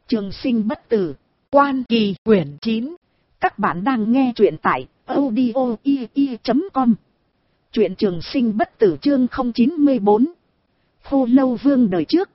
Trường sinh bất tử, Quan Kỳ quyển 9. Các bạn đang nghe truyện tại audio.com. Truyện Trường sinh bất tử chương 094. Khô lâu vương đời trước.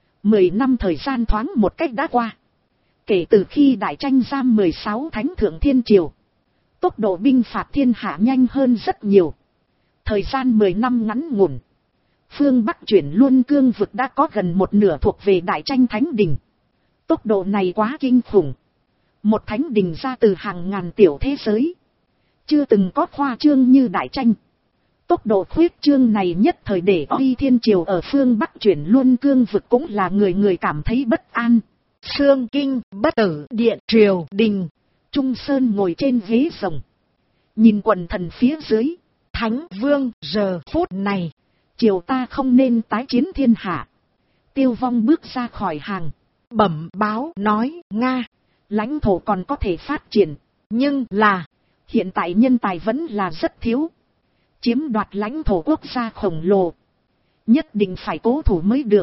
10 năm thời gian thoáng một cách đã qua. Kể từ khi đại tranh giam 16 thánh thượng thiên triều, tốc độ binh phạt thiên hạ nhanh hơn rất nhiều. Thời gian 10 năm ngắn ngủn, phương Bắc chuyển Luân Cương vực đã có gần một nửa thuộc về đại tranh thánh đình. Tốc độ này quá kinh khủng. Một thánh đình ra từ hàng ngàn tiểu thế giới, chưa từng có khoa trương như đại tranh. Tốc độ khuyết trương này nhất thời để Oai Thiên Triều ở phương Bắc chuyển Luân Cương vực cũng là người người cảm thấy bất an. Sương Kinh Bất Tử Điện Triều Đình. Trung Sơn ngồi trên ghế rồng, nhìn quần thần phía dưới. Thánh Vương, giờ phút này, triều ta không nên tái chiến thiên hạ. Tiêu Vong bước ra khỏi hàng, bẩm báo nói, Nga, lãnh thổ còn có thể phát triển, nhưng là, hiện tại nhân tài vẫn là rất thiếu. Chiếm đoạt lãnh thổ quốc gia khổng lồ, nhất định phải cố thủ mới được.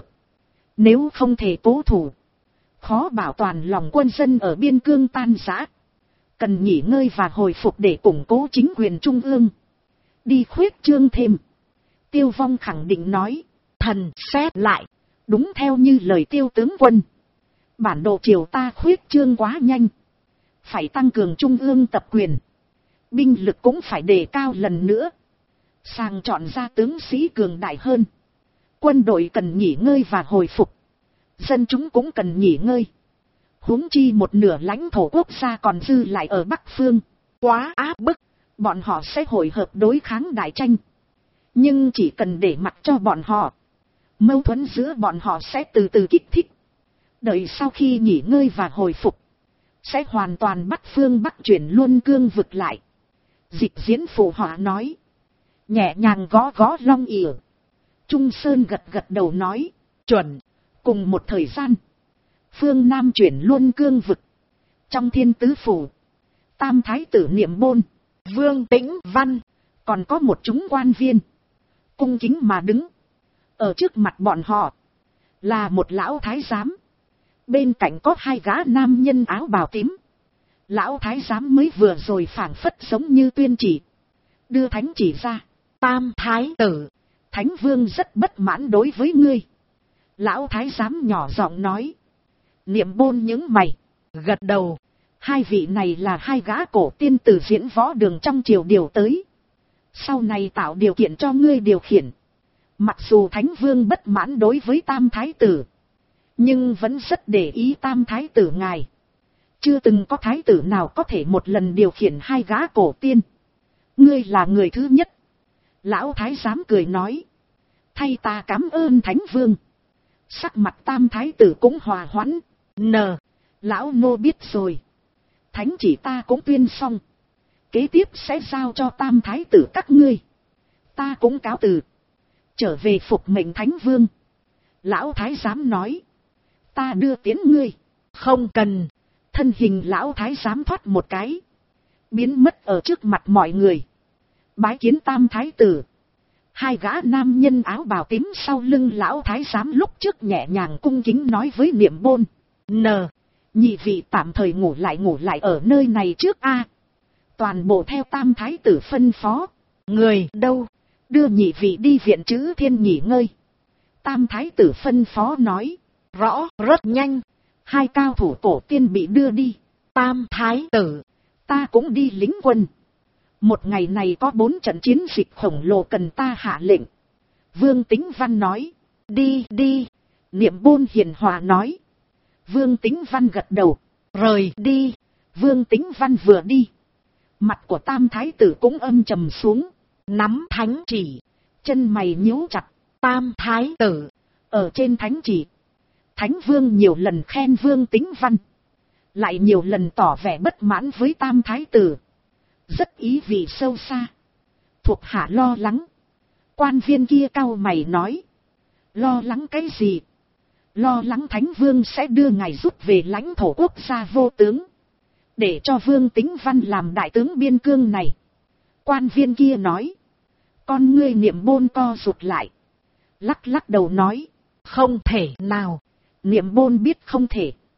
Nếu không thể cố thủ, khó bảo toàn lòng quân dân ở biên cương tan rã. Cần nghỉ ngơi và hồi phục để củng cố chính quyền trung ương, đi khuyết trương thêm. Tiêu Vong khẳng định nói, thần xét lại, đúng theo như lời Tiêu tướng quân. Bản đồ triều ta khuyết trương quá nhanh, phải tăng cường trung ương tập quyền. Binh lực cũng phải đề cao lần nữa, sàng chọn ra tướng sĩ cường đại hơn. Quân đội cần nghỉ ngơi và hồi phục, dân chúng cũng cần nghỉ ngơi. Huống chi một nửa lãnh thổ quốc gia còn dư lại ở Bắc Phương, quá áp bức, bọn họ sẽ hội hợp đối kháng đại tranh. Nhưng chỉ cần để mặc cho bọn họ, mâu thuẫn giữa bọn họ sẽ từ từ kích thích. Đợi sau khi nghỉ ngơi và hồi phục, sẽ hoàn toàn bắt phương Bắc chuyển Luân Cương vực lại. Dịch diễn phụ họa nói, nhẹ nhàng gõ gõ long ỉa. Trung Sơn gật gật đầu nói, chuẩn. Cùng một thời gian, phương Nam chuyển Luân Cương vực, trong Thiên Tứ Phủ, Tam Thái tử Niệm Bôn, Vương Tĩnh Văn, còn có một chúng quan viên, cung kính mà đứng. Ở trước mặt bọn họ, là một lão thái giám. Bên cạnh có hai gã nam nhân áo bào tím. Lão thái giám mới vừa rồi phảng phất giống như tuyên chỉ, đưa thánh chỉ ra. Tam Thái tử, Thánh Vương rất bất mãn đối với ngươi. Lão thái giám nhỏ giọng nói. Niệm Bôn nhướng mày, gật đầu. Hai vị này là hai gã cổ tiên từ diễn võ đường trong triều điều tới, sau này tạo điều kiện cho ngươi điều khiển. Mặc dù Thánh Vương bất mãn đối với Tam Thái tử, nhưng vẫn rất để ý Tam Thái tử ngài. Chưa từng có thái tử nào có thể một lần điều khiển hai gã cổ tiên. Ngươi là người thứ nhất. Lão thái giám cười nói, thay ta cảm ơn Thánh Vương. Sắc mặt Tam Thái tử cũng hòa hoãn. Lão nô biết rồi. Thánh chỉ ta cũng tuyên xong, kế tiếp sẽ giao cho Tam Thái tử các ngươi. Ta cũng cáo từ, trở về phục mệnh Thánh Vương. Lão thái giám nói, ta đưa tiến ngươi. Không cần. Thân hình lão thái giám thoát một cái, biến mất ở trước mặt mọi người. Bái kiến Tam Thái tử. Hai gã nam nhân áo bào tím sau lưng lão thái giám lúc trước nhẹ nhàng cung kính nói với Niệm Bôn, nhị vị tạm thời ngủ lại ở nơi này trước a. Toàn bộ theo Tam Thái tử phân phó. Người đâu, đưa nhị vị đi viện Trữ Thiên nghỉ ngơi. Tam Thái tử phân phó nói, rõ. Rất nhanh, hai cao thủ cổ tiên bị đưa đi. Tam Thái tử, ta cũng đi lính quân. Một ngày này có 4 trận chiến dịch khổng lồ cần ta hạ lệnh. Vương Tĩnh Văn nói, đi. Niệm Bôn hiền hòa nói. Vương Tĩnh Văn gật đầu, rời đi. Vương Tĩnh Văn vừa đi, mặt của Tam Thái tử cũng âm trầm xuống, nắm thánh chỉ, chân mày nhíu chặt. Tam Thái tử, ở trên thánh chỉ, Thánh Vương nhiều lần khen Vương Tĩnh Văn, lại nhiều lần tỏ vẻ bất mãn với Tam Thái tử, rất ý vị sâu xa. Thuộc hạ lo lắng. Quan viên kia cau mày nói, lo lắng cái gì? Lo lắng Thánh Vương sẽ đưa ngài rút về lãnh thổ quốc gia vô tướng, để cho Vương Tĩnh Văn làm đại tướng biên cương này. Quan viên kia nói. Con ngươi Niệm Bôn co rụt lại, lắc đầu nói, không thể nào. Niệm Bôn biết không thể,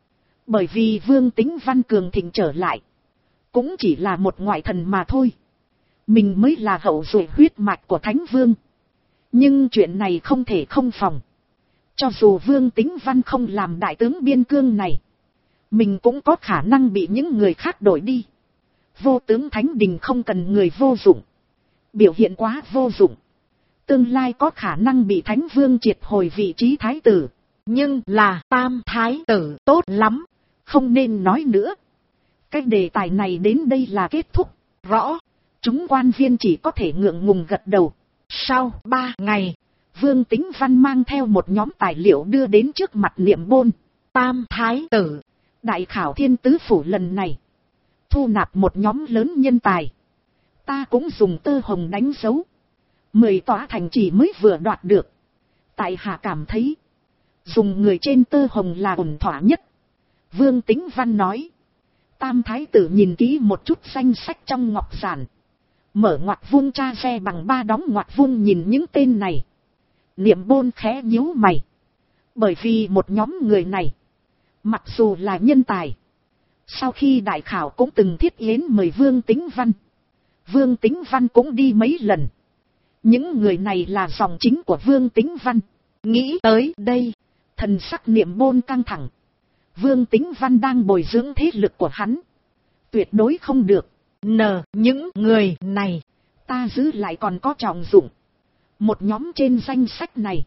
Bởi vì Vương Tính Văn cường thịnh trở lại, cũng chỉ là một ngoại thần mà thôi. Mình mới là hậu duệ huyết mạch của Thánh Vương. Nhưng chuyện này không thể không phòng. Cho dù Vương Tính Văn không làm đại tướng biên cương này, mình cũng có khả năng bị những người khác đổi đi. Vô tướng Thánh Đình không cần người vô dụng. Biểu hiện quá vô dụng. Tương lai có khả năng bị Thánh Vương triệt hồi vị trí thái tử. Nhưng là tam thái tử tốt lắm. Không nên nói nữa. Cái đề tài này đến đây là kết thúc. Rõ. Chúng quan viên chỉ có thể ngượng ngùng gật đầu. Sau 3 ngày, Vương Tính Văn mang theo một nhóm tài liệu đưa đến trước mặt Niệm Bôn. Tam thái tử, đại khảo thiên tứ phủ lần này thu nạp một nhóm lớn nhân tài. Ta cũng dùng tơ hồng đánh dấu 10 tòa thành trì mới vừa đoạt được. Tại hạ cảm thấy dùng người trên tơ hồng là ổn thỏa nhất. Vương Tính Văn nói. Tam thái tử nhìn kỹ một chút danh sách trong ngọc giản, mở ngoặc vuông tra xe bằng 3 đóng ngoặc vuông nhìn những tên này. Niệm Bôn khẽ nhíu mày. Bởi vì một nhóm người này, mặc dù là nhân tài, sau khi đại khảo cũng từng thiết yến mời Vương Tính Văn. Vương Tính Văn cũng đi mấy lần. Những người này là dòng chính của Vương Tính Văn. Nghĩ tới đây, thần sắc Niệm Bôn căng thẳng. Vương Tính Văn đang bồi dưỡng thế lực của hắn. Tuyệt đối không được. Những người này, ta giữ lại còn có trọng dụng. Một nhóm trên danh sách này,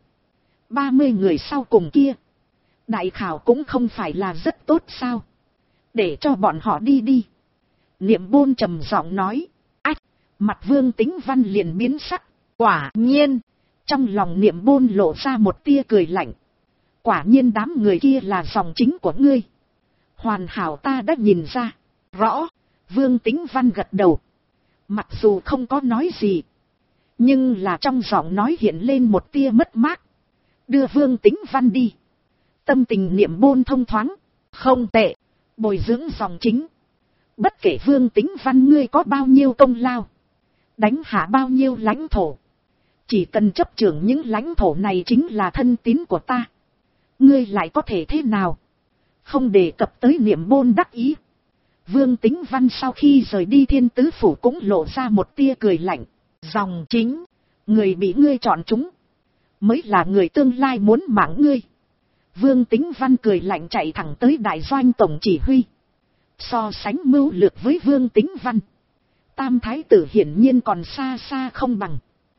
30 người sau cùng kia, đại khảo cũng không phải là rất tốt sao? Để cho bọn họ đi đi. Niệm Bôn trầm giọng nói. Ách, mặt Vương Tính Văn liền biến sắc. Quả nhiên, trong lòng Niệm Bôn lộ ra một tia cười lạnh. Quả nhiên đám người kia là dòng chính của ngươi. Hoàn hảo, ta đã nhìn ra. Rõ. Vương Tính Văn gật đầu. Mặc dù không có nói gì, nhưng là trong giọng nói hiện lên một tia mất mát. Đưa Vương Tính Văn đi. Tâm tình Niệm Bôn thông thoáng. Không tệ. Bồi dưỡng dòng chính. Bất kể Vương Tính Văn ngươi có bao nhiêu công lao, đánh hạ bao nhiêu lãnh thổ, chỉ cần chấp trưởng những lãnh thổ này chính là thân tín của ta. Ngươi lại có thể thế nào? Không đề cập tới Niệm Bôn đắc ý. Vương Tính Văn sau khi rời đi Thiên Tứ Phủ cũng lộ ra một tia cười lạnh. Dòng chính, người bị ngươi chọn chúng, mới là người tương lai muốn mạng ngươi. Vương Tính Văn cười lạnh chạy thẳng tới đại doanh tổng chỉ huy. So sánh mưu lược với Vương Tính Văn, Tam Thái tử hiển nhiên còn xa xa không bằng.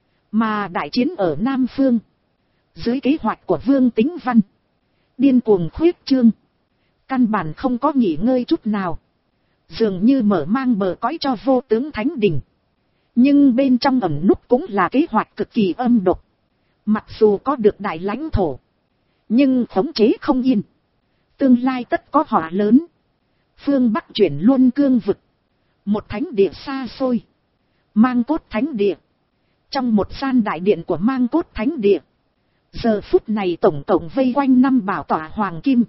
Mà đại chiến ở Nam Phương, dưới kế hoạch của Vương Tính Văn, điên cuồng khuyết trương, căn bản không có nghỉ ngơi chút nào. Dường như mở mang bờ cõi cho vô tướng Thánh Đình. Nhưng bên trong ẩn núp cũng là kế hoạch cực kỳ âm độc. Mặc dù có được đại lãnh thổ, nhưng khống chế không yên. Tương lai tất có họa lớn. Phương Bắc chuyển Luân Cương vực, một thánh địa xa xôi, Mang Cốt Thánh Địa. Trong một gian đại điện của Mang Cốt Thánh Địa, giờ phút này tổng cộng vây quanh 5 bảo tọa hoàng kim.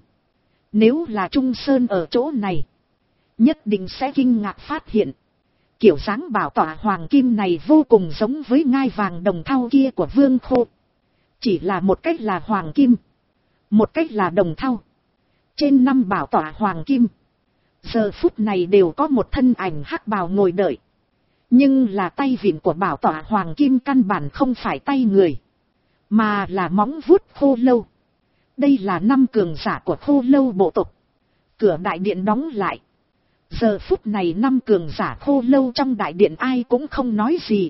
Nếu là Trung Sơn ở chỗ này, nhất định sẽ kinh ngạc phát hiện, kiểu dáng bảo tọa hoàng kim này vô cùng giống với ngai vàng đồng thau kia của Vương Khô. Chỉ là một cách là hoàng kim, một cách là đồng thau. Trên 5 bảo tọa hoàng kim, giờ phút này đều có một thân ảnh hắc bào ngồi đợi. Nhưng là tay vịn của bảo tọa hoàng kim căn bản không phải tay người, mà là móng vuốt khô lâu. Đây là 5 cường giả của khô lâu bộ tộc. Cửa đại điện đóng lại. Giờ phút này 5 cường giả khô lâu trong đại điện ai cũng không nói gì.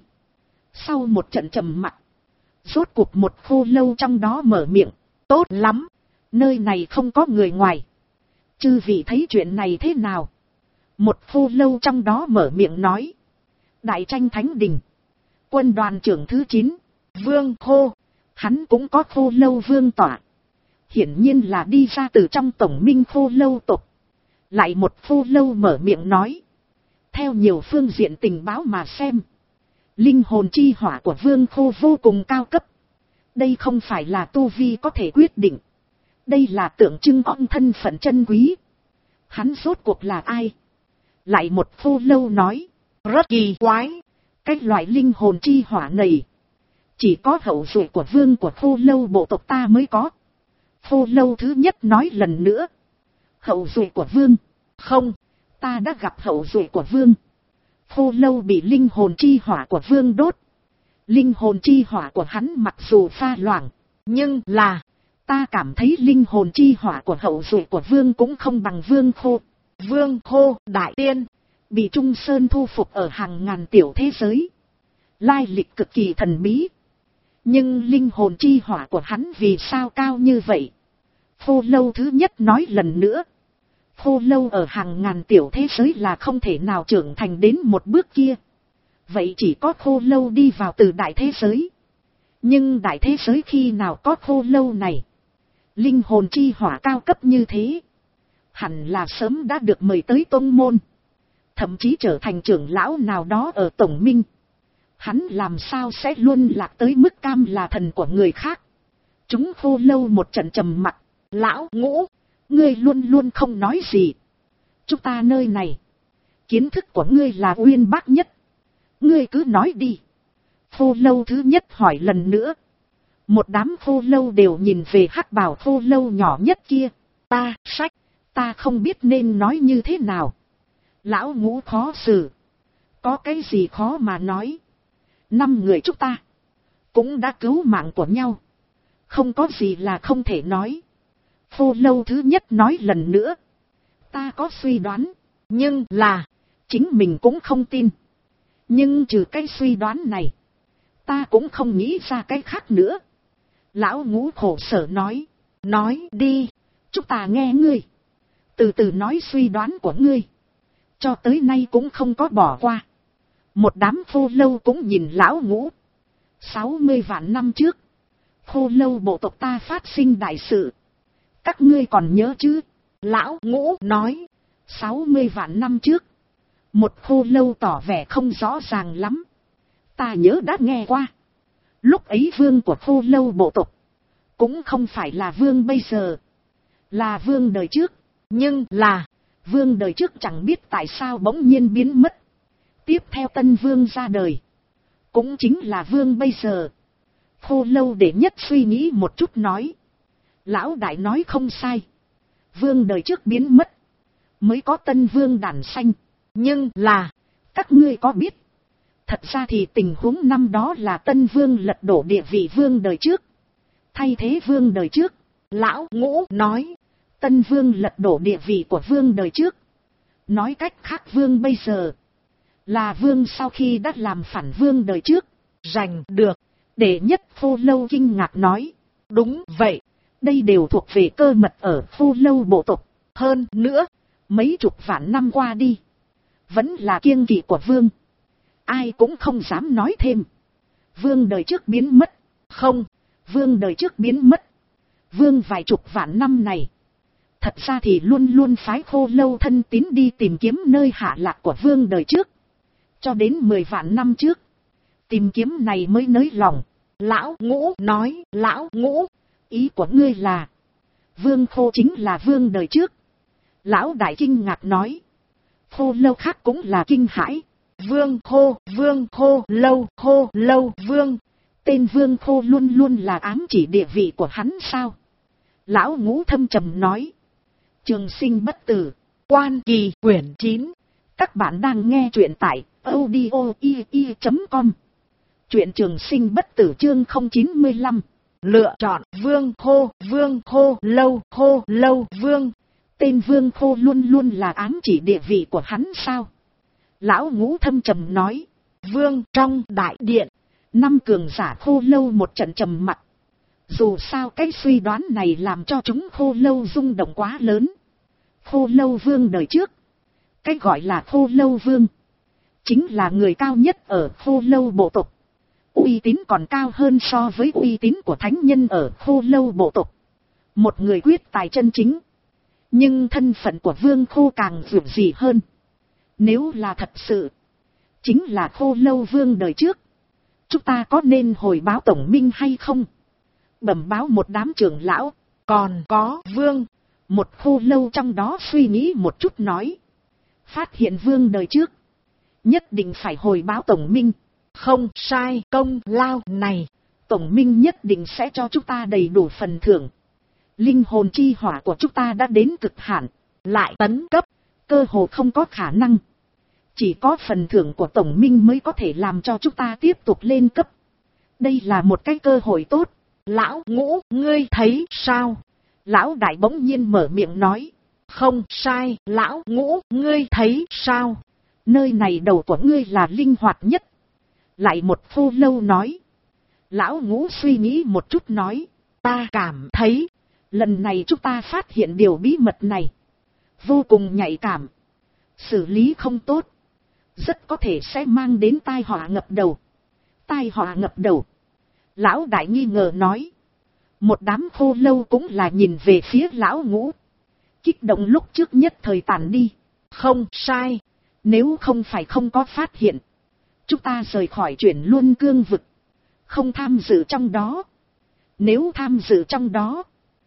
Sau một trận trầm mặc, rốt cuộc một khô lâu trong đó mở miệng. Tốt lắm, nơi này không có người ngoài. Chư vị thấy chuyện này thế nào? Một khô lâu trong đó mở miệng nói. Đại tranh Thánh Đình, quân đoàn trưởng thứ 9, Vương Khô. Hắn cũng có khô lâu vương tỏa. Hiển nhiên là đi ra từ trong tổng minh khô lâu tộc. Lại một khô lâu mở miệng nói. Theo nhiều phương diện tình báo mà xem, linh hồn chi hỏa của Vương Khô vô cùng cao cấp. Đây không phải là tu vi có thể quyết định. Đây là tượng trưng ông thân phận chân quý. Hắn rốt cuộc là ai? Lại một khô lâu nói. Rất kỳ quái. Cái loại linh hồn chi hỏa này, chỉ có hậu duệ của vương của khô lâu bộ tộc ta mới có. Khô lâu thứ nhất nói lần nữa. Hậu duệ của vương. Không, ta đã gặp hậu duệ của vương. Khô lâu bị linh hồn chi hỏa của vương đốt. Linh hồn chi hỏa của hắn mặc dù pha loãng, nhưng là, ta cảm thấy linh hồn chi hỏa của hậu duệ của vương cũng không bằng vương khô. Vương khô đại tiên, bị Trung Sơn thu phục ở hàng ngàn tiểu thế giới. Lai lịch cực kỳ thần bí. Nhưng linh hồn chi hỏa của hắn vì sao cao như vậy? Khô lâu thứ nhất nói lần nữa. Khô lâu ở hàng ngàn tiểu thế giới là không thể nào trưởng thành đến một bước kia. Vậy chỉ có khô lâu đi vào từ đại thế giới. Nhưng đại thế giới khi nào có khô lâu này? Linh hồn chi hỏa cao cấp như thế, hẳn là sớm đã được mời tới tông môn. Thậm chí trở thành trưởng lão nào đó ở Tổng Minh. Hắn làm sao sẽ luôn lạc tới mức cam là thần của người khác? Chúng khô lâu một trận trầm mặc. Lão Ngũ, ngươi luôn luôn không nói gì. Chúng ta nơi này, kiến thức của ngươi là uyên bác nhất. Ngươi cứ nói đi. Khô lâu thứ nhất hỏi lần nữa. Một đám khô lâu đều nhìn về hắc bào khô lâu nhỏ nhất kia. Ta không biết nên nói như thế nào. Lão Ngũ khó xử. Có cái gì khó mà nói. 5 người chúng ta cũng đã cứu mạng của nhau. Không có gì là không thể nói. Khô lâu thứ nhất nói lần nữa. Ta có suy đoán, nhưng là, chính mình cũng không tin. Nhưng trừ cái suy đoán này, ta cũng không nghĩ ra cái khác nữa. Lão Ngũ khổ sở nói. Nói đi, chúng ta nghe ngươi. Từ từ nói suy đoán của ngươi. Cho tới nay cũng không có bỏ qua. Một đám khô lâu cũng nhìn Lão Ngũ. 60 vạn năm trước, khô lâu bộ tộc ta phát sinh đại sự. Các ngươi còn nhớ chứ? Lão Ngũ nói. 60 vạn năm trước. Một khô lâu tỏ vẻ không rõ ràng lắm. Ta nhớ đã nghe qua. Lúc ấy vương của khô lâu bộ tộc cũng không phải là vương bây giờ, là vương đời trước. Nhưng là, vương đời trước chẳng biết tại sao bỗng nhiên biến mất. Tiếp theo tân vương ra đời, cũng chính là vương bây giờ. Khô lâu đệ nhất suy nghĩ một chút nói. Lão đại nói không sai. Vương đời trước biến mất, mới có tân vương đản sanh. Nhưng là, các ngươi có biết, thật ra thì tình huống năm đó là tân vương lật đổ địa vị vương đời trước, thay thế vương đời trước. Lão Ngũ nói. Tân vương lật đổ địa vị của vương đời trước. Nói cách khác vương bây giờ là vương sau khi đã làm phản vương đời trước, giành được. Đệ nhất khô lâu kinh ngạc nói. Đúng vậy, đây đều thuộc về cơ mật ở khô lâu bộ tộc. Hơn nữa, mấy chục vạn năm qua đi, vẫn là kiêng kỵ của vương. Ai cũng không dám nói thêm. Vương đời trước biến mất. Không, vương đời trước biến mất. Vương vài chục vạn năm này, thật ra thì luôn luôn phái khô lâu thân tín đi tìm kiếm nơi hạ lạc của vương đời trước. Cho đến 10 vạn năm trước, tìm kiếm này mới nới lòng. Lão Ngũ nói. Lão Ngũ, ý của ngươi là, vương khô chính là vương đời trước. Lão đại kinh ngạc nói. Khô lâu khác cũng là kinh hãi. Vương khô lâu vương. Tên vương khô luôn luôn là ám chỉ địa vị của hắn sao? Lão Ngũ thâm trầm nói. Trường sinh bất tử, Quan Kỳ quyển 9. Các bạn đang nghe truyện tại audio.com. Truyện Trường Sinh Bất Tử chương 095. Lựa chọn vương khô lâu vương. Tên vương khô luôn luôn là ám chỉ địa vị của hắn sao? Lão Ngũ thâm trầm nói. Vương trong đại điện, 5 cường giả khô lâu một trận trầm mặc. Dù sao cái suy đoán này làm cho chúng khô lâu rung động quá lớn. Khô lâu vương đời trước, cái gọi là khô lâu vương, chính là người cao nhất ở khô lâu bộ tộc. Uy tín còn cao hơn so với uy tín của thánh nhân ở khô lâu bộ tộc. Một người quyết tài chân chính. Nhưng thân phận của vương khô càng dường gì hơn. Nếu là thật sự, chính là khô lâu vương đời trước, chúng ta có nên hồi báo tổng minh hay không? Bẩm báo một đám trưởng lão. Còn có vương. Một khô lâu trong đó suy nghĩ một chút nói. Phát hiện vương đời trước, nhất định phải hồi báo tổng minh. Không sai, công lao này tổng minh nhất định sẽ cho chúng ta đầy đủ phần thưởng. Linh hồn chi hỏa của chúng ta đã đến cực hạn, lại tấn cấp, cơ hồ không có khả năng. Chỉ có phần thưởng của Tổng Minh mới có thể làm cho chúng ta tiếp tục lên cấp. Đây là một cái cơ hội tốt. Lão Ngũ, ngươi thấy sao? Lão Đại bỗng nhiên mở miệng nói. Không sai, Lão Ngũ, ngươi thấy sao? Nơi này đầu của ngươi là linh hoạt nhất. Lại một khô lâu nói. Lão Ngũ suy nghĩ một chút nói. Ta cảm thấy, lần này chúng ta phát hiện điều bí mật này. Vô cùng nhạy cảm. Xử lý không tốt. Rất có thể sẽ mang đến tai họa ngập đầu. Tai họa ngập đầu. Lão Đại nghi ngờ nói. Một đám khô lâu cũng là nhìn về phía Lão Ngũ. Kích động lúc trước nhất thời tàn đi. Không sai. Nếu không phải không có phát hiện. Chúng ta rời khỏi chuyển luôn cương vực. Không tham dự trong đó. Nếu tham dự trong đó.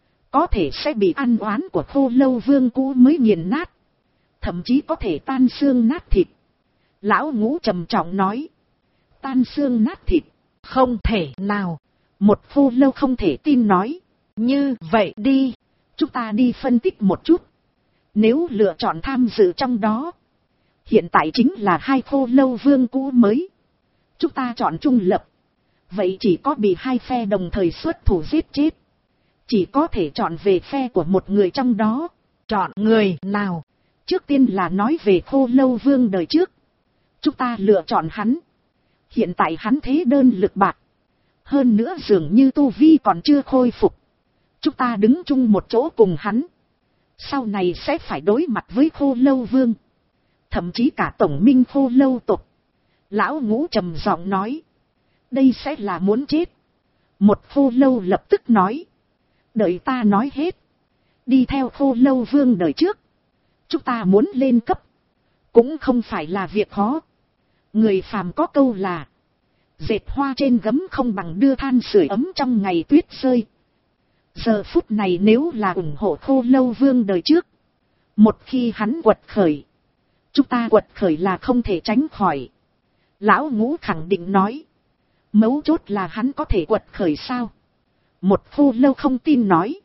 Có thể sẽ bị ăn oán của khô lâu vương cũ mới nghiền nát. Thậm chí có thể tan xương nát thịt. Lão Ngũ trầm trọng nói. Tan xương nát thịt. Không thể nào. Một khô lâu không thể tin nói. Như vậy đi. Chúng ta đi phân tích một chút. Nếu lựa chọn tham dự trong đó. Hiện tại chính là hai khô lâu vương cũ mới. Chúng ta chọn trung lập. Vậy chỉ có bị hai phe đồng thời xuất thủ giết chết. Chỉ có thể chọn về phe của một người trong đó. Chọn người nào? Trước tiên là nói về khô lâu vương đời trước. Chúng ta lựa chọn hắn. Hiện tại hắn thế đơn lực bạc. Hơn nữa dường như tu vi còn chưa khôi phục. Chúng ta đứng chung một chỗ cùng hắn. Sau này sẽ phải đối mặt với khô lâu vương. Thậm chí cả tổng minh khô lâu tộc. Lão Ngũ trầm giọng nói. Đây sẽ là muốn chết. Một khô lâu lập tức nói. Đợi ta nói hết. Đi theo khô lâu vương đời trước. Chúng ta muốn lên cấp. Cũng không phải là việc khó. Người phàm có câu là. Dệt hoa trên gấm không bằng đưa than sưởi ấm trong ngày tuyết rơi. Giờ phút này nếu là ủng hộ khô lâu vương đời trước. Một khi hắn quật khởi. Chúng ta quật khởi là không thể tránh khỏi. Lão Ngũ khẳng định nói. Mấu chốt là hắn có thể quật khởi sao? Một khô lâu không tin nói.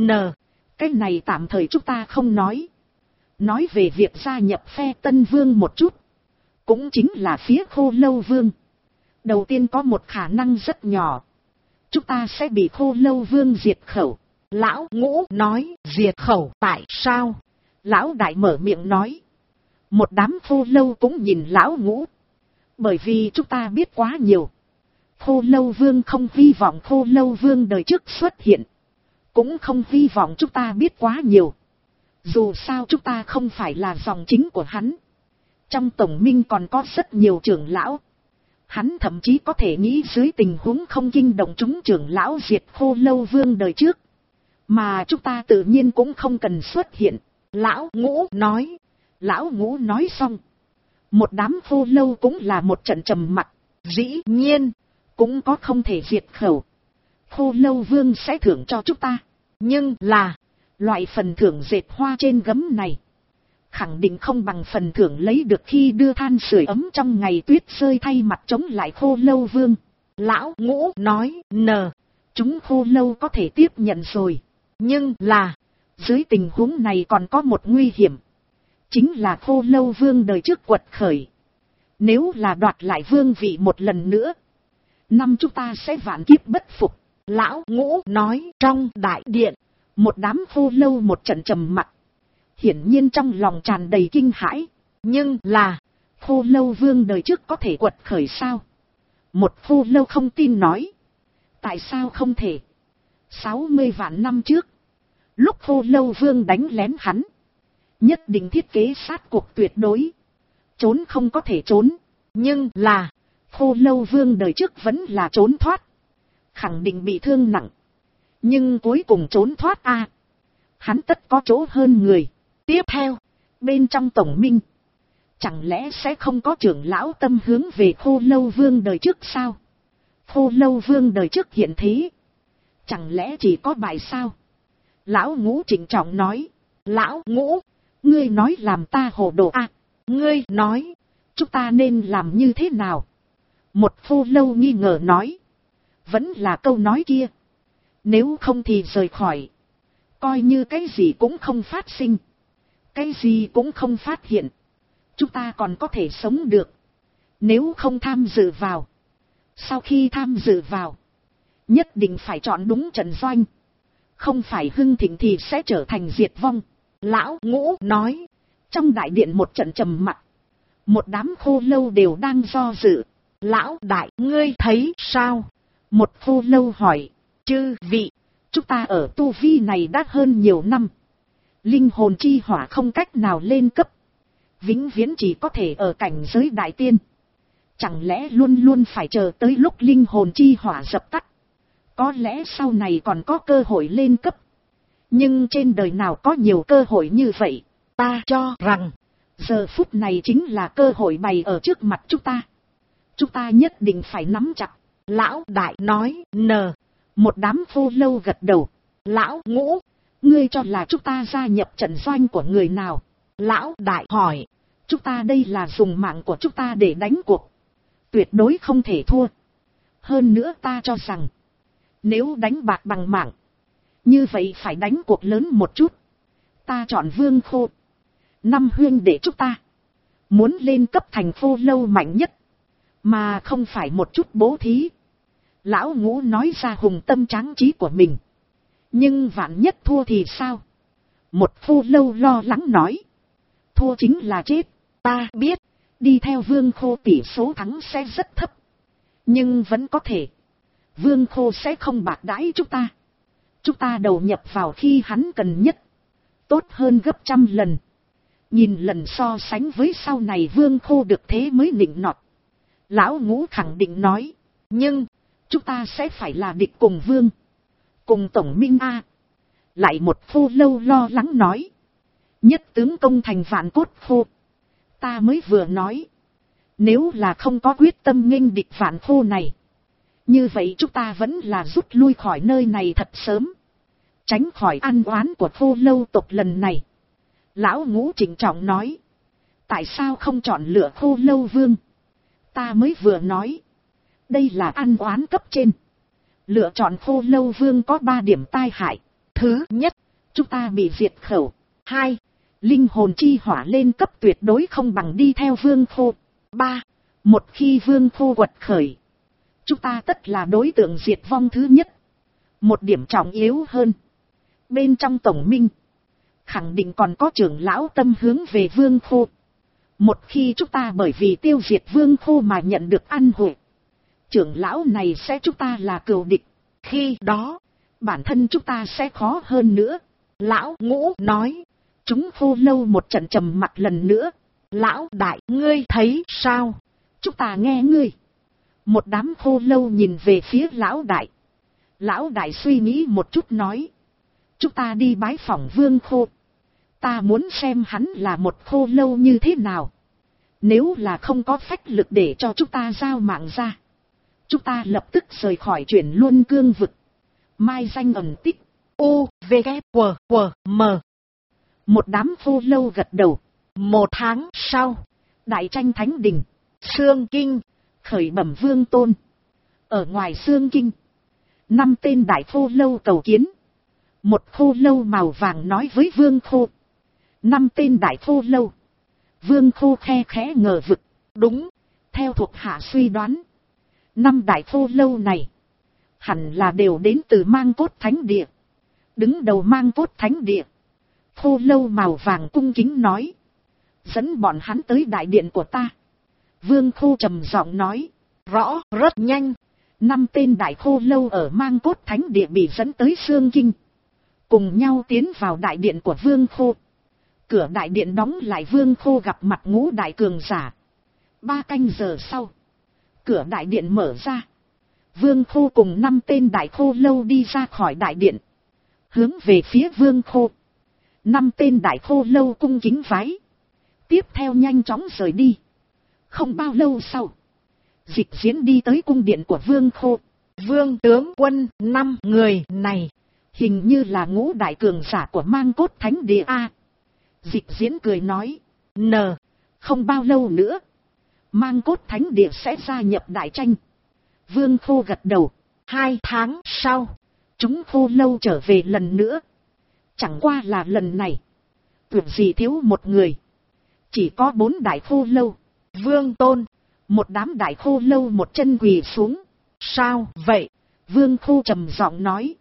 Cái này tạm thời chúng ta không nói. Nói về việc gia nhập phe Tân Vương một chút. Cũng chính là phía khô lâu vương. Đầu tiên có một khả năng rất nhỏ. Chúng ta sẽ bị khô lâu vương diệt khẩu. Lão Ngũ nói diệt khẩu tại sao? Lão Đại mở miệng nói. Một đám khô lâu cũng nhìn Lão Ngũ. Bởi vì chúng ta biết quá nhiều. Khô lâu vương không hy vọng khô lâu vương đời trước xuất hiện. Cũng không hy vọng chúng ta biết quá nhiều. Dù sao chúng ta không phải là dòng chính của hắn. Trong tổng minh còn có rất nhiều trưởng lão. Hắn thậm chí có thể nghĩ dưới tình huống không kinh động chúng trưởng lão diệt khô lâu vương đời trước. Mà chúng ta tự nhiên cũng không cần xuất hiện. Lão Ngũ nói. Lão Ngũ nói xong. Một đám khô lâu cũng là một trận trầm mặc. Dĩ nhiên. Cũng có không thể diệt khẩu. Khô lâu vương sẽ thưởng cho chúng ta. Nhưng là. Loại phần thưởng dệt hoa trên gấm này. Khẳng định không bằng phần thưởng lấy được khi đưa than sưởi ấm trong ngày tuyết rơi thay mặt chống lại khô lâu vương. Lão Ngũ nói. Chúng khô lâu có thể tiếp nhận rồi. Nhưng là. Dưới tình huống này còn có một nguy hiểm. Chính là khô lâu vương đời trước quật khởi. Nếu là đoạt lại vương vị một lần nữa. Năm chúng ta sẽ vạn kiếp bất phục. Lão Ngũ nói. Trong đại điện. Một đám khô lâu một trận trầm mặc. Hiển nhiên trong lòng tràn đầy kinh hãi. Nhưng là. Khô lâu vương đời trước có thể quật khởi sao? Một khô lâu không tin nói. Tại sao không thể? 60 vạn năm trước. Lúc khô lâu vương đánh lén hắn. Nhất định thiết kế sát cuộc tuyệt đối. Trốn không có thể trốn. Nhưng là. Khô lâu vương đời trước vẫn là trốn thoát. Khẳng định bị thương nặng. Nhưng cuối cùng trốn thoát a. Hắn tất có chỗ hơn người. Tiếp theo. Bên trong tổng minh. Chẳng lẽ sẽ không có trưởng lão tâm hướng về khô lâu vương đời trước sao? Khô lâu vương đời trước hiện thế. Chẳng lẽ chỉ có bại sao? Lão Ngũ trịnh trọng nói. Lão Ngũ. Ngươi nói làm ta hồ đồ à? Ngươi nói. Chúng ta nên làm như thế nào? Một khô lâu nghi ngờ nói. Vẫn là câu nói kia. Nếu không thì rời khỏi. Coi như cái gì cũng không phát sinh. Cái gì cũng không phát hiện. Chúng ta còn có thể sống được. Nếu không tham dự vào. Sau khi tham dự vào. Nhất định phải chọn đúng trận doanh. Không phải hưng thịnh thì sẽ trở thành diệt vong. Lão Ngũ nói. Trong đại điện một trận trầm mặc. Một đám khô lâu đều đang do dự. Lão đại, ngươi thấy sao? Một khô lâu hỏi. Chư vị, chúng ta ở tu vi này đã hơn nhiều năm. Linh hồn chi hỏa không cách nào lên cấp. Vĩnh viễn chỉ có thể ở cảnh giới đại tiên. Chẳng lẽ luôn luôn phải chờ tới lúc linh hồn chi hỏa dập tắt? Có lẽ sau này còn có cơ hội lên cấp. Nhưng trên đời nào có nhiều cơ hội như vậy? Ta cho rằng, giờ phút này chính là cơ hội bày ở trước mặt chúng ta. Chúng ta nhất định phải nắm chặt. Lão đại nói. Một đám khô lâu gật đầu. Lão Ngũ, ngươi cho là chúng ta gia nhập trận doanh của người nào? Lão đại hỏi. Chúng ta đây là dùng mạng của chúng ta để đánh cuộc. Tuyệt đối không thể thua. Hơn nữa ta cho rằng, nếu đánh bạc bằng mạng, như vậy phải đánh cuộc lớn một chút. Ta chọn Vương Khô. 5 huynh đệ chúng ta muốn lên cấp thành khô lâu mạnh nhất, mà không phải một chút bố thí. Lão Ngũ nói ra hùng tâm tráng trí của mình. Nhưng vạn nhất thua thì sao? Một khô lâu lo lắng nói. Thua chính là chết. Ta biết, đi theo Vương Khô tỷ số thắng sẽ rất thấp. Nhưng vẫn có thể. Vương Khô sẽ không bạc đãi chúng ta. Chúng ta đầu nhập vào khi hắn cần nhất. Tốt hơn gấp 100 lần. Nhìn lần so sánh với sau này Vương Khô được thế mới nịnh nọt. Lão Ngũ khẳng định nói. Nhưng, chúng ta sẽ phải là địch cùng Vương. Cùng Tổng Minh A. Lại một khô lâu lo lắng nói. Nhất tướng công thành vạn cốt khô. Ta mới vừa nói. Nếu là không có quyết tâm nghênh địch vạn khô này. Như vậy chúng ta vẫn là rút lui khỏi nơi này thật sớm. Tránh khỏi ăn oán của khô lâu tộc lần này. Lão Ngũ trịnh trọng nói. Tại sao không chọn lựa khô lâu vương? Ta mới vừa nói. Đây là ăn oán cấp trên. Lựa chọn khô lâu vương có 3 điểm tai hại. Thứ nhất, chúng ta bị diệt khẩu. 2. Linh hồn chi hỏa lên cấp tuyệt đối không bằng đi theo Vương Khô. 3. Một khi Vương Khô quật khởi, chúng ta tất là đối tượng diệt vong thứ nhất. Một điểm trọng yếu hơn. Bên trong tổng minh, khẳng định còn có trưởng lão tâm hướng về Vương Khô. Một khi chúng ta bởi vì tiêu diệt Vương Khô mà nhận được ăn hội, trưởng lão này sẽ chúng ta là cừu địch. Khi đó, bản thân chúng ta sẽ khó hơn nữa. Lão Ngũ nói. Chúng khô lâu một trận trầm mặc lần nữa. Lão đại, ngươi thấy sao? Chúng ta nghe ngươi. Một đám khô lâu nhìn về phía lão đại. Lão đại suy nghĩ một chút nói. Chúng ta đi bái phỏng Vương Khô. Ta muốn xem hắn là một khô lâu như thế nào. Nếu là không có phách lực để cho chúng ta giao mạng ra, chúng ta lập tức rời khỏi chuyển Luân Cương vực. Mai danh ẩn tích. U, V, K, W, W, M. Một đám khô lâu gật đầu. 1 tháng sau, đại tranh thánh đình, Xương Kinh, khởi bẩm Vương Tôn. Ở ngoài Xương Kinh, 5 tên đại khô lâu cầu kiến. Một khô lâu màu vàng nói với Vương Khô. 5 tên đại khô lâu. Vương Khô khe khẽ ngờ vực. Đúng, theo thuộc hạ suy đoán, 5 đại khô lâu này hẳn là đều đến từ Mang Cốt Thánh Địa. Đứng đầu Mang Cốt Thánh Địa, khô lâu màu vàng cung kính nói. Dẫn bọn hắn tới đại điện của ta. Vương Khô trầm giọng nói. Rõ, rất nhanh. 5 tên đại khô lâu ở Mang Cốt Thánh Địa bị dẫn tới Xương Kinh. Cùng nhau tiến vào đại điện của Vương Khô. Cửa đại điện đóng lại. Vương Khô gặp mặt ngũ đại cường giả. 3 canh giờ sau, cửa đại điện mở ra. Vương Khô cùng 5 tên đại khô lâu đi ra khỏi đại điện, hướng về phía Vương Khô. 5 tên đại khô lâu cung kính vái. Tiếp theo nhanh chóng rời đi. Không bao lâu sau, Dịch Diễn đi tới cung điện của Vương Khô. Vương tướng quân, 5 người này hình như là ngũ đại cường giả của Mang Cốt Thánh Địa A. Dịch Diễn cười nói. Không bao lâu nữa, Mang Cốt Thánh Địa sẽ gia nhập đại tranh. Vương Khô gật đầu. 2 tháng sau, chúng khô lâu trở về lần nữa. Chẳng qua là lần này, Tuyệt gì thiếu một người. Chỉ có 4 đại khô lâu. Vương Tôn. Một đám đại khô lâu một chân quỳ xuống. Sao vậy? Vương Khô trầm giọng nói.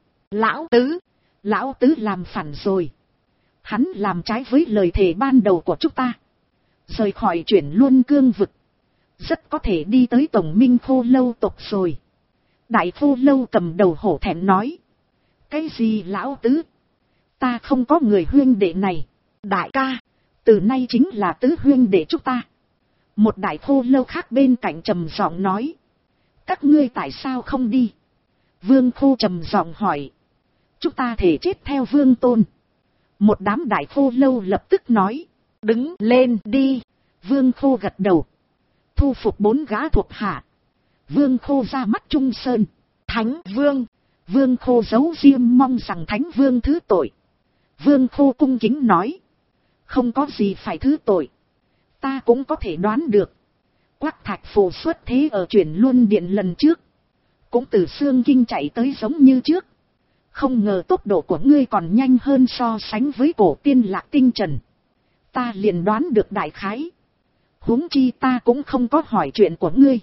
Lão Tứ làm phản rồi. Hắn làm trái với lời thề ban đầu của chúng ta. Rời khỏi chuyển Luân Cương vực. Rất có thể đi tới tổng minh khô lâu tộc rồi. Đại khô lâu cầm đầu hổ thẹn nói. Cái gì lão tứ? Ta không có người huynh đệ này. Đại ca. Từ nay chính là tứ huynh đệ chúng ta. Một đại khô lâu khác bên cạnh trầm giọng nói. Các ngươi tại sao không đi? Vương Khô trầm giọng hỏi. Chúng ta thể chết theo Vương Tôn. Một đám đại khô lâu lập tức nói. Đứng lên đi. Vương Khô gật đầu. Thu phục 4 gã thuộc hạ. Vương Khô ra mắt Trung Sơn. Thánh Vương. Vương Khô giấu riêng mong rằng Thánh Vương thứ tội. Vương Khô cung kính nói. Không có gì phải thứ tội. Ta cũng có thể đoán được. Quắc Thạch Phù xuất thế ở chuyển Luân Điện lần trước. Cũng từ Xương Kinh chạy tới giống như trước. Không ngờ tốc độ của ngươi còn nhanh hơn so sánh với cổ tiên Lạc Tinh Trần. Ta liền đoán được đại khái. Huống chi ta cũng không có hỏi chuyện của ngươi.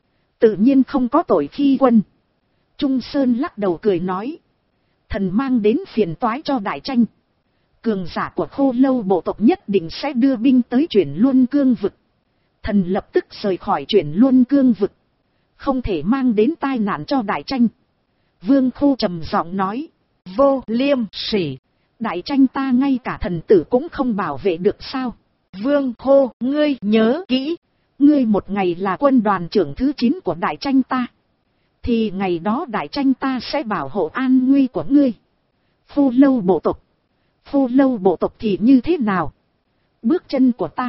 Tự nhiên không có tội khi quân. Trung Sơn lắc đầu cười nói. Thần mang đến phiền toái cho đại tranh. Cường giả của khô lâu bộ tộc nhất định sẽ đưa binh tới chuyển Luân Cương vực. Thần lập tức rời khỏi chuyển Luân Cương vực. Không thể mang đến tai nạn cho đại tranh. Vương Khô trầm giọng nói. Vô liêm sỉ. Đại tranh ta ngay cả thần tử cũng không bảo vệ được sao? Vương Khô, ngươi nhớ kỹ. Ngươi một ngày là quân đoàn trưởng thứ 9 của đại tranh ta. Thì ngày đó đại tranh ta sẽ bảo hộ an nguy của ngươi. Khô lâu bộ tộc. Khô lâu bộ tộc thì như thế nào? Bước chân của ta.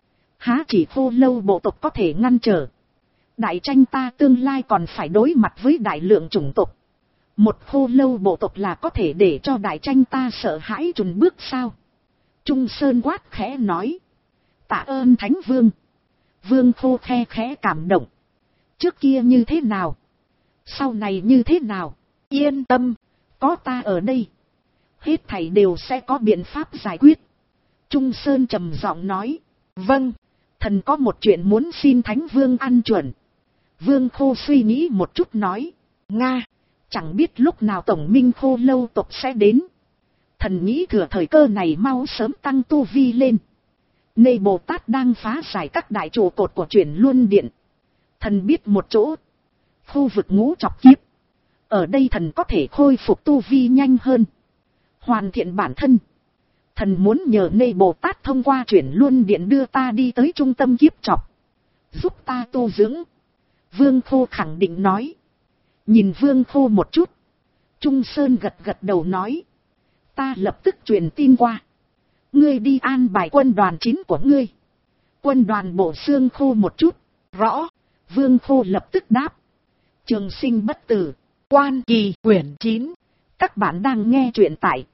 Há chỉ khô lâu bộ tộc có thể ngăn trở. Đại tranh ta tương lai còn phải đối mặt với đại lượng chủng tộc. Một khô lâu bộ tộc là có thể để cho đại tranh ta sợ hãi chùn bước sao? Trung Sơn quát khẽ nói. Tạ ơn Thánh Vương. Vương Khô khe khẽ cảm động. Trước kia như thế nào? Sau này như thế nào? Yên tâm. Có ta ở đây. Hết thảy đều sẽ có biện pháp giải quyết. Trung Sơn trầm giọng nói. Vâng. Thần có một chuyện muốn xin Thánh Vương ăn chuẩn. Vương Khô suy nghĩ một chút nói. Nga. Chẳng biết lúc nào tổng minh khô lâu tộc sẽ đến. Thần nghĩ thừa thời cơ này mau sớm tăng tu vi lên. Nê Bồ Tát đang phá giải các đại trụ cột của chuyển Luân Điện. Thần biết một chỗ. Khu vực Ngũ Trọc Kiếp. Ở đây thần có thể khôi phục tu vi nhanh hơn. Hoàn thiện bản thân. Thần muốn nhờ Nê Bồ Tát thông qua chuyển Luân Điện đưa ta đi tới trung tâm kiếp trọc. Giúp ta tu dưỡng. Vương Khô khẳng định nói. Nhìn Vương Khô một chút. Trung Sơn gật gật đầu nói. Ta lập tức truyền tin qua. Ngươi đi an bài quân đoàn 9 của ngươi. Quân đoàn bổ xương Khô một chút. Rõ. Vương Khô lập tức đáp. Trường Sinh bất tử. Quan Kỳ quyển 9. Các bạn đang nghe truyện tại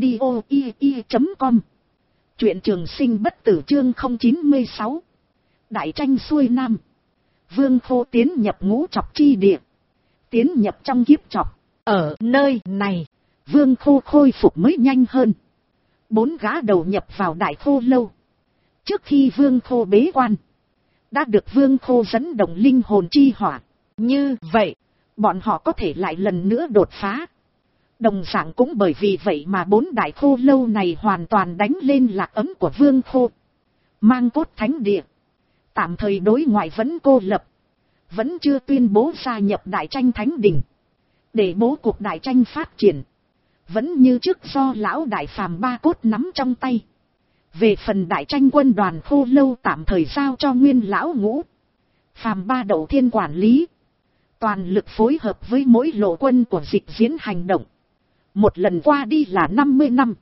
audio.com. Truyện Trường Sinh bất tử chương 096. Đại tranh xuôi nam. Vương Khô tiến nhập Ngũ Trọc chi địa. Tiến nhập trong kiếp trọc. Ở nơi này, Vương Khô khôi phục mới nhanh hơn. 4 gã đầu nhập vào đại khô lâu. Trước khi Vương Khô bế quan, đã được Vương Khô dẫn động linh hồn chi hỏa. Như vậy, bọn họ có thể lại lần nữa đột phá. Đồng dạng cũng bởi vì vậy mà 4 đại khô lâu này hoàn toàn đánh lên lạc ấm của Vương Khô. Mang cốt thánh địa. Tạm thời đối ngoại vẫn cô lập. Vẫn chưa tuyên bố gia nhập đại tranh thánh đình. Để bố cục đại tranh phát triển. Vẫn như trước do lão đại phàm ba cốt nắm trong tay. Về phần đại tranh quân đoàn khô lâu tạm thời giao cho nguyên lão ngũ. Phàm ba đậu thiên quản lý. Toàn lực phối hợp với mỗi lộ quân của dịch diễn hành động. Một lần qua đi là 50 năm.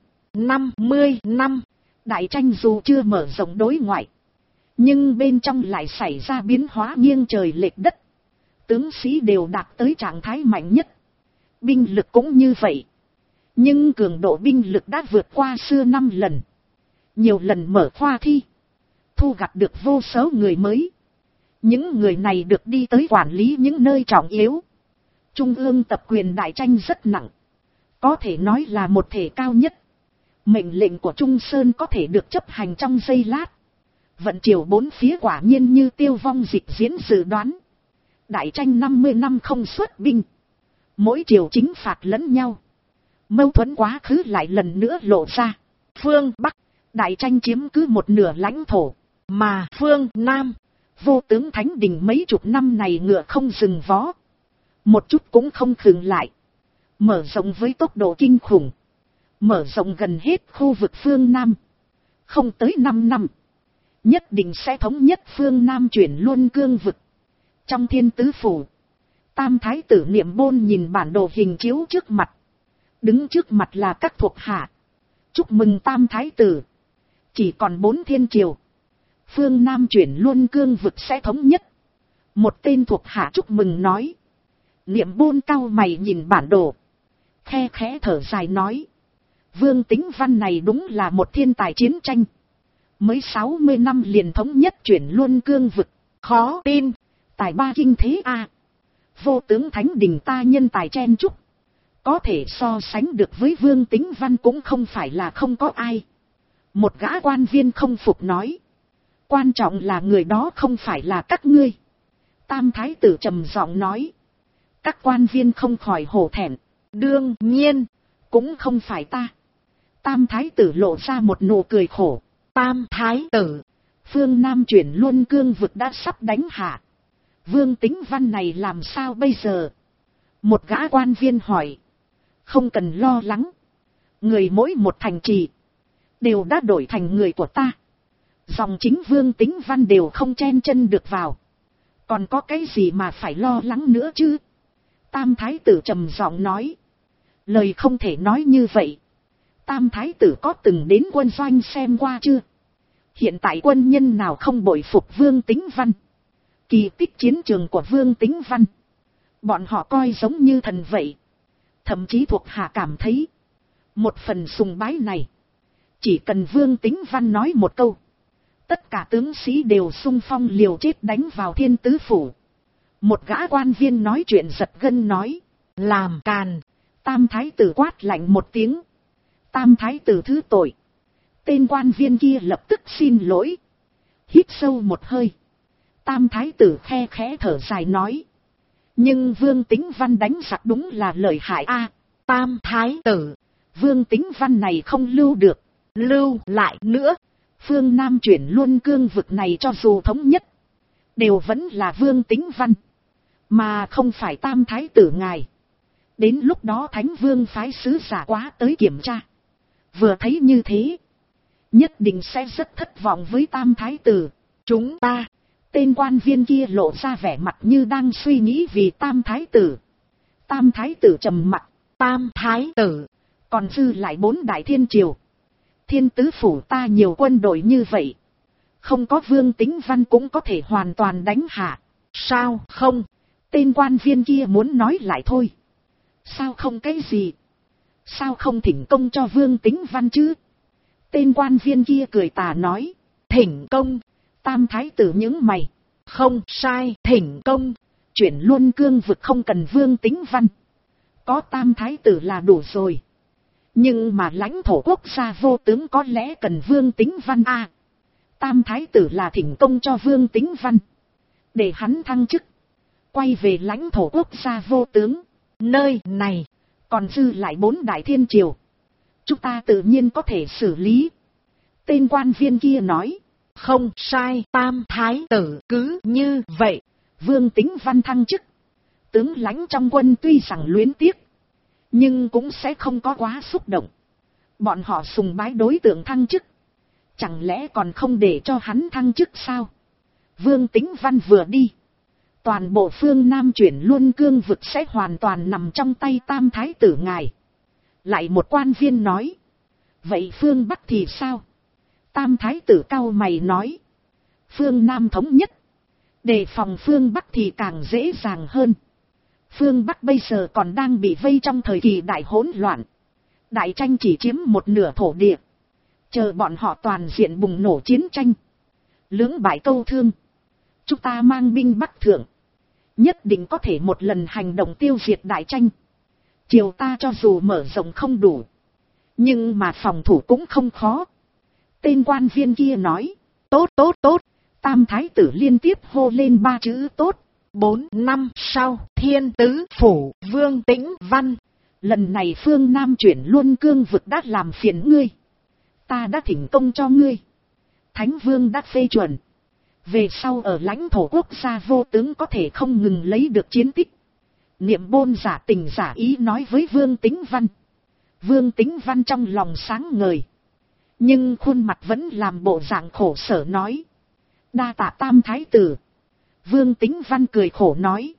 50 năm. Đại tranh dù chưa mở rộng đối ngoại. Nhưng bên trong lại xảy ra biến hóa nghiêng trời lệch đất. Tướng sĩ đều đạt tới trạng thái mạnh nhất. Binh lực cũng như vậy. Nhưng cường độ binh lực đã vượt qua xưa 5 lần. Nhiều lần mở khoa thi. Thu gặt được vô số người mới. Những người này được đi tới quản lý những nơi trọng yếu. Trung ương tập quyền đại tranh rất nặng. Có thể nói là một thể cao nhất. Mệnh lệnh của Trung Sơn có thể được chấp hành trong giây lát. Vận chiều bốn phía quả nhiên như Tiêu Vong dịch diễn dự đoán. Đại tranh 50 năm không xuất binh. Mỗi triều chính phạt lẫn nhau. Mâu thuẫn quá khứ lại lần nữa lộ ra. Phương Bắc, đại tranh chiếm cứ một nửa lãnh thổ. Mà phương Nam, Vô Tướng Thánh Đình mấy chục năm này ngựa không dừng vó. Một chút cũng không khựng lại. Mở rộng với tốc độ kinh khủng. Mở rộng gần hết khu vực phương Nam. Không tới 5 năm. Nhất định sẽ thống nhất phương Nam chuyển luôn cương vực. Trong Thiên Tứ Phủ, Tam Thái tử Niệm Bôn nhìn bản đồ hình chiếu trước mặt. Đứng trước mặt là các thuộc hạ. Chúc mừng Tam Thái tử. Chỉ còn 4 thiên triều. Phương Nam chuyển luôn cương vực sẽ thống nhất. Một tên thuộc hạ chúc mừng nói. Niệm Bôn cau mày nhìn bản đồ. Khe khẽ thở dài nói. Vương Tính Văn này đúng là một thiên tài chiến tranh. Mới 60 năm liền thống nhất chuyển luôn cương vực. Khó tin. Tài ba kinh thế a. Vô Tướng Thánh Đình ta nhân tài chen chúc. Có thể so sánh được với Vương Tính Văn cũng không phải là không có ai. Một gã quan viên không phục nói. Quan trọng là người đó không phải là các ngươi. Tam Thái tử trầm giọng nói. Các quan viên không khỏi hổ thẹn. Đương nhiên, cũng không phải ta. Tam Thái tử lộ ra một nụ cười khổ. Tam Thái tử, phương Nam chuyển luôn cương vực đã sắp đánh hạ. Vương Tính Văn này làm sao bây giờ? Một gã quan viên hỏi. Không cần lo lắng. Người mỗi một thành trì đều đã đổi thành người của ta. Dòng chính Vương Tính Văn đều không chen chân được vào. Còn có cái gì mà phải lo lắng nữa chứ? Tam Thái tử trầm giọng nói. Lời không thể nói như vậy. Tam Thái tử có từng đến quân doanh xem qua chưa? Hiện tại quân nhân nào không bội phục Vương Tính Văn? Kỳ tích chiến trường của Vương Tính Văn, bọn họ coi giống như thần vậy. Thậm chí thuộc hạ cảm thấy, một phần sùng bái này, chỉ cần Vương Tính Văn nói một câu, tất cả tướng sĩ đều xung phong liều chết đánh vào Thiên Tứ Phủ. Một gã quan viên nói chuyện giật gân nói. Làm càn. Tam Thái tử quát lạnh một tiếng. Tam Thái tử thứ tội. Tên quan viên kia lập tức xin lỗi. Hít sâu một hơi. Tam Thái tử khe khẽ thở dài nói. Nhưng Vương Tính Văn đánh giặc đúng là lợi hại a. Tam Thái tử, Vương Tính Văn này không lưu được. Lưu lại nữa. Phương Nam chuyển luôn cương vực này cho dù thống nhất, đều vẫn là Vương Tính Văn, mà không phải Tam Thái tử ngài. Đến lúc đó Thánh Vương phái sứ giả quá tới kiểm tra. Vừa thấy như thế, nhất định sẽ rất thất vọng với Tam Thái tử. Chúng ta, tên quan viên kia lộ ra vẻ mặt như đang suy nghĩ vì Tam Thái tử. Tam Thái tử trầm mặt. Tam Thái tử, còn dư lại 4 đại thiên triều. Thiên Tứ Phủ ta nhiều quân đội như vậy, không có Vương Tính Văn cũng có thể hoàn toàn đánh hạ. Sao không? Tên quan viên kia muốn nói lại thôi. Sao không cái gì? Sao không thỉnh công cho Vương Tính Văn chứ? Tên quan viên kia cười tà nói. Thỉnh công? Tam Thái tử nhướng mày. Không sai, thỉnh công. Chuyển luôn cương vực không cần Vương Tính Văn. Có Tam Thái tử là đủ rồi. Nhưng mà lãnh thổ quốc gia Vô Tướng có lẽ cần Vương Tính Văn a. Tam Thái tử là thỉnh công cho Vương Tính Văn, để hắn thăng chức, quay về lãnh thổ quốc gia Vô Tướng. Nơi này còn dư lại 4 đại thiên triều, chúng ta tự nhiên có thể xử lý. Tên quan viên kia nói. Không sai, Tam Thái tử cứ như vậy. Vương Tính Văn thăng chức, tướng lãnh trong quân tuy rằng luyến tiếc, nhưng cũng sẽ không có quá xúc động. Bọn họ sùng bái đối tượng thăng chức, chẳng lẽ còn không để cho hắn thăng chức sao? Vương Tính Văn vừa đi, toàn bộ phương Nam chuyển luôn cương vực sẽ hoàn toàn nằm trong tay Tam Thái tử ngài. Lại một quan viên nói. Vậy phương Bắc thì sao? Tam Thái tử cau mày nói. Phương Nam thống nhất, đề phòng phương Bắc thì càng dễ dàng hơn. Phương Bắc bây giờ còn đang bị vây trong thời kỳ đại hỗn loạn. Đại tranh chỉ chiếm một nửa thổ địa. Chờ bọn họ toàn diện bùng nổ chiến tranh, lưỡng bại câu thương, chúng ta mang binh bắc thượng, nhất định có thể một lần hành động tiêu diệt đại tranh. Triều ta cho dù mở rộng không đủ, Nhưng mà phòng thủ cũng không khó. Tên quan viên kia nói, tốt tốt tốt, tam thái tử liên tiếp hô lên 3 chữ tốt. 4 năm sau, Thiên Tứ Phủ, Vương Tĩnh Văn. Lần này phương Nam chuyển Luân Cương vực đã làm phiền ngươi. Ta đã thỉnh công cho ngươi. Thánh Vương đã phê chuẩn. Về sau ở lãnh thổ quốc gia vô tướng có thể không ngừng lấy được chiến tích. Niệm Bôn giả tình giả ý nói với Vương Tĩnh Văn. Vương Tĩnh Văn trong lòng sáng ngời. Nhưng khuôn mặt vẫn làm bộ dạng khổ sở nói. Đa tạ tam thái tử. Vương Tĩnh Văn cười khổ nói.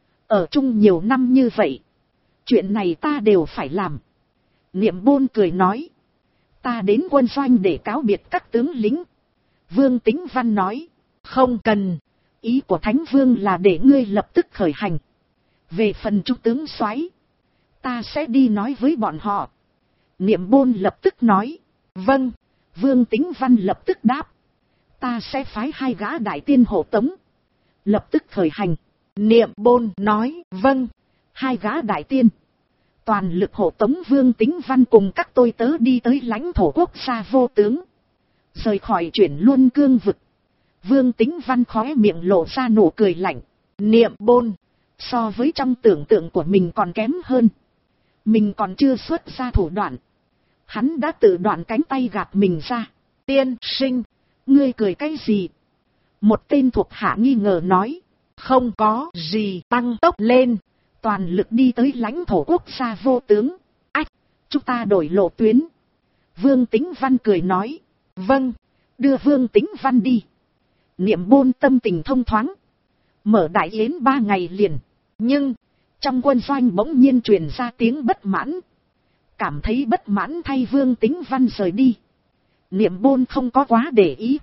Ở chung nhiều năm như vậy. Chuyện này ta đều phải làm. Niệm Bôn cười nói. Ta đến quân doanh để cáo biệt các tướng lính. Vương Tĩnh Văn nói. Không cần. Ý của Thánh Vương là để ngươi lập tức khởi hành. Về phần trung tướng soái, ta sẽ đi nói với bọn họ. Niệm Bôn lập tức nói. Vâng. Vương Tĩnh Văn lập tức đáp. Ta sẽ phái 2 gã đại tiên hộ tống. Lập tức khởi hành. Niệm Bôn nói. Vâng. 2 gã đại tiên. Toàn lực hộ tống Vương Tĩnh Văn cùng các tôi tớ đi tới lãnh thổ quốc gia vô tướng. Rời khỏi chuyển Luân Cương vực. Vương Tĩnh Văn khóe miệng lộ ra nụ cười lạnh. Niệm Bôn, so với trong tưởng tượng của mình còn kém hơn. Mình còn chưa xuất ra thủ đoạn. Hắn đã tự đoạn cánh tay gạt mình ra. Tiên sinh, ngươi cười cái gì? Một tên thuộc hạ nghi ngờ nói. Không có gì, tăng tốc lên. Toàn lực đi tới lãnh thổ quốc gia vô tướng. Ách, chúng ta đổi lộ tuyến. Vương Tĩnh Văn cười nói. Vâng, đưa Vương Tĩnh Văn đi. Niệm Bôn tâm tình thông thoáng. Mở đại yến 3 ngày liền. Nhưng, trong quân doanh bỗng nhiên truyền ra tiếng bất mãn. Cảm thấy bất mãn thay Vương Tĩnh Văn rời đi. Niệm Bôn không có quá để ý.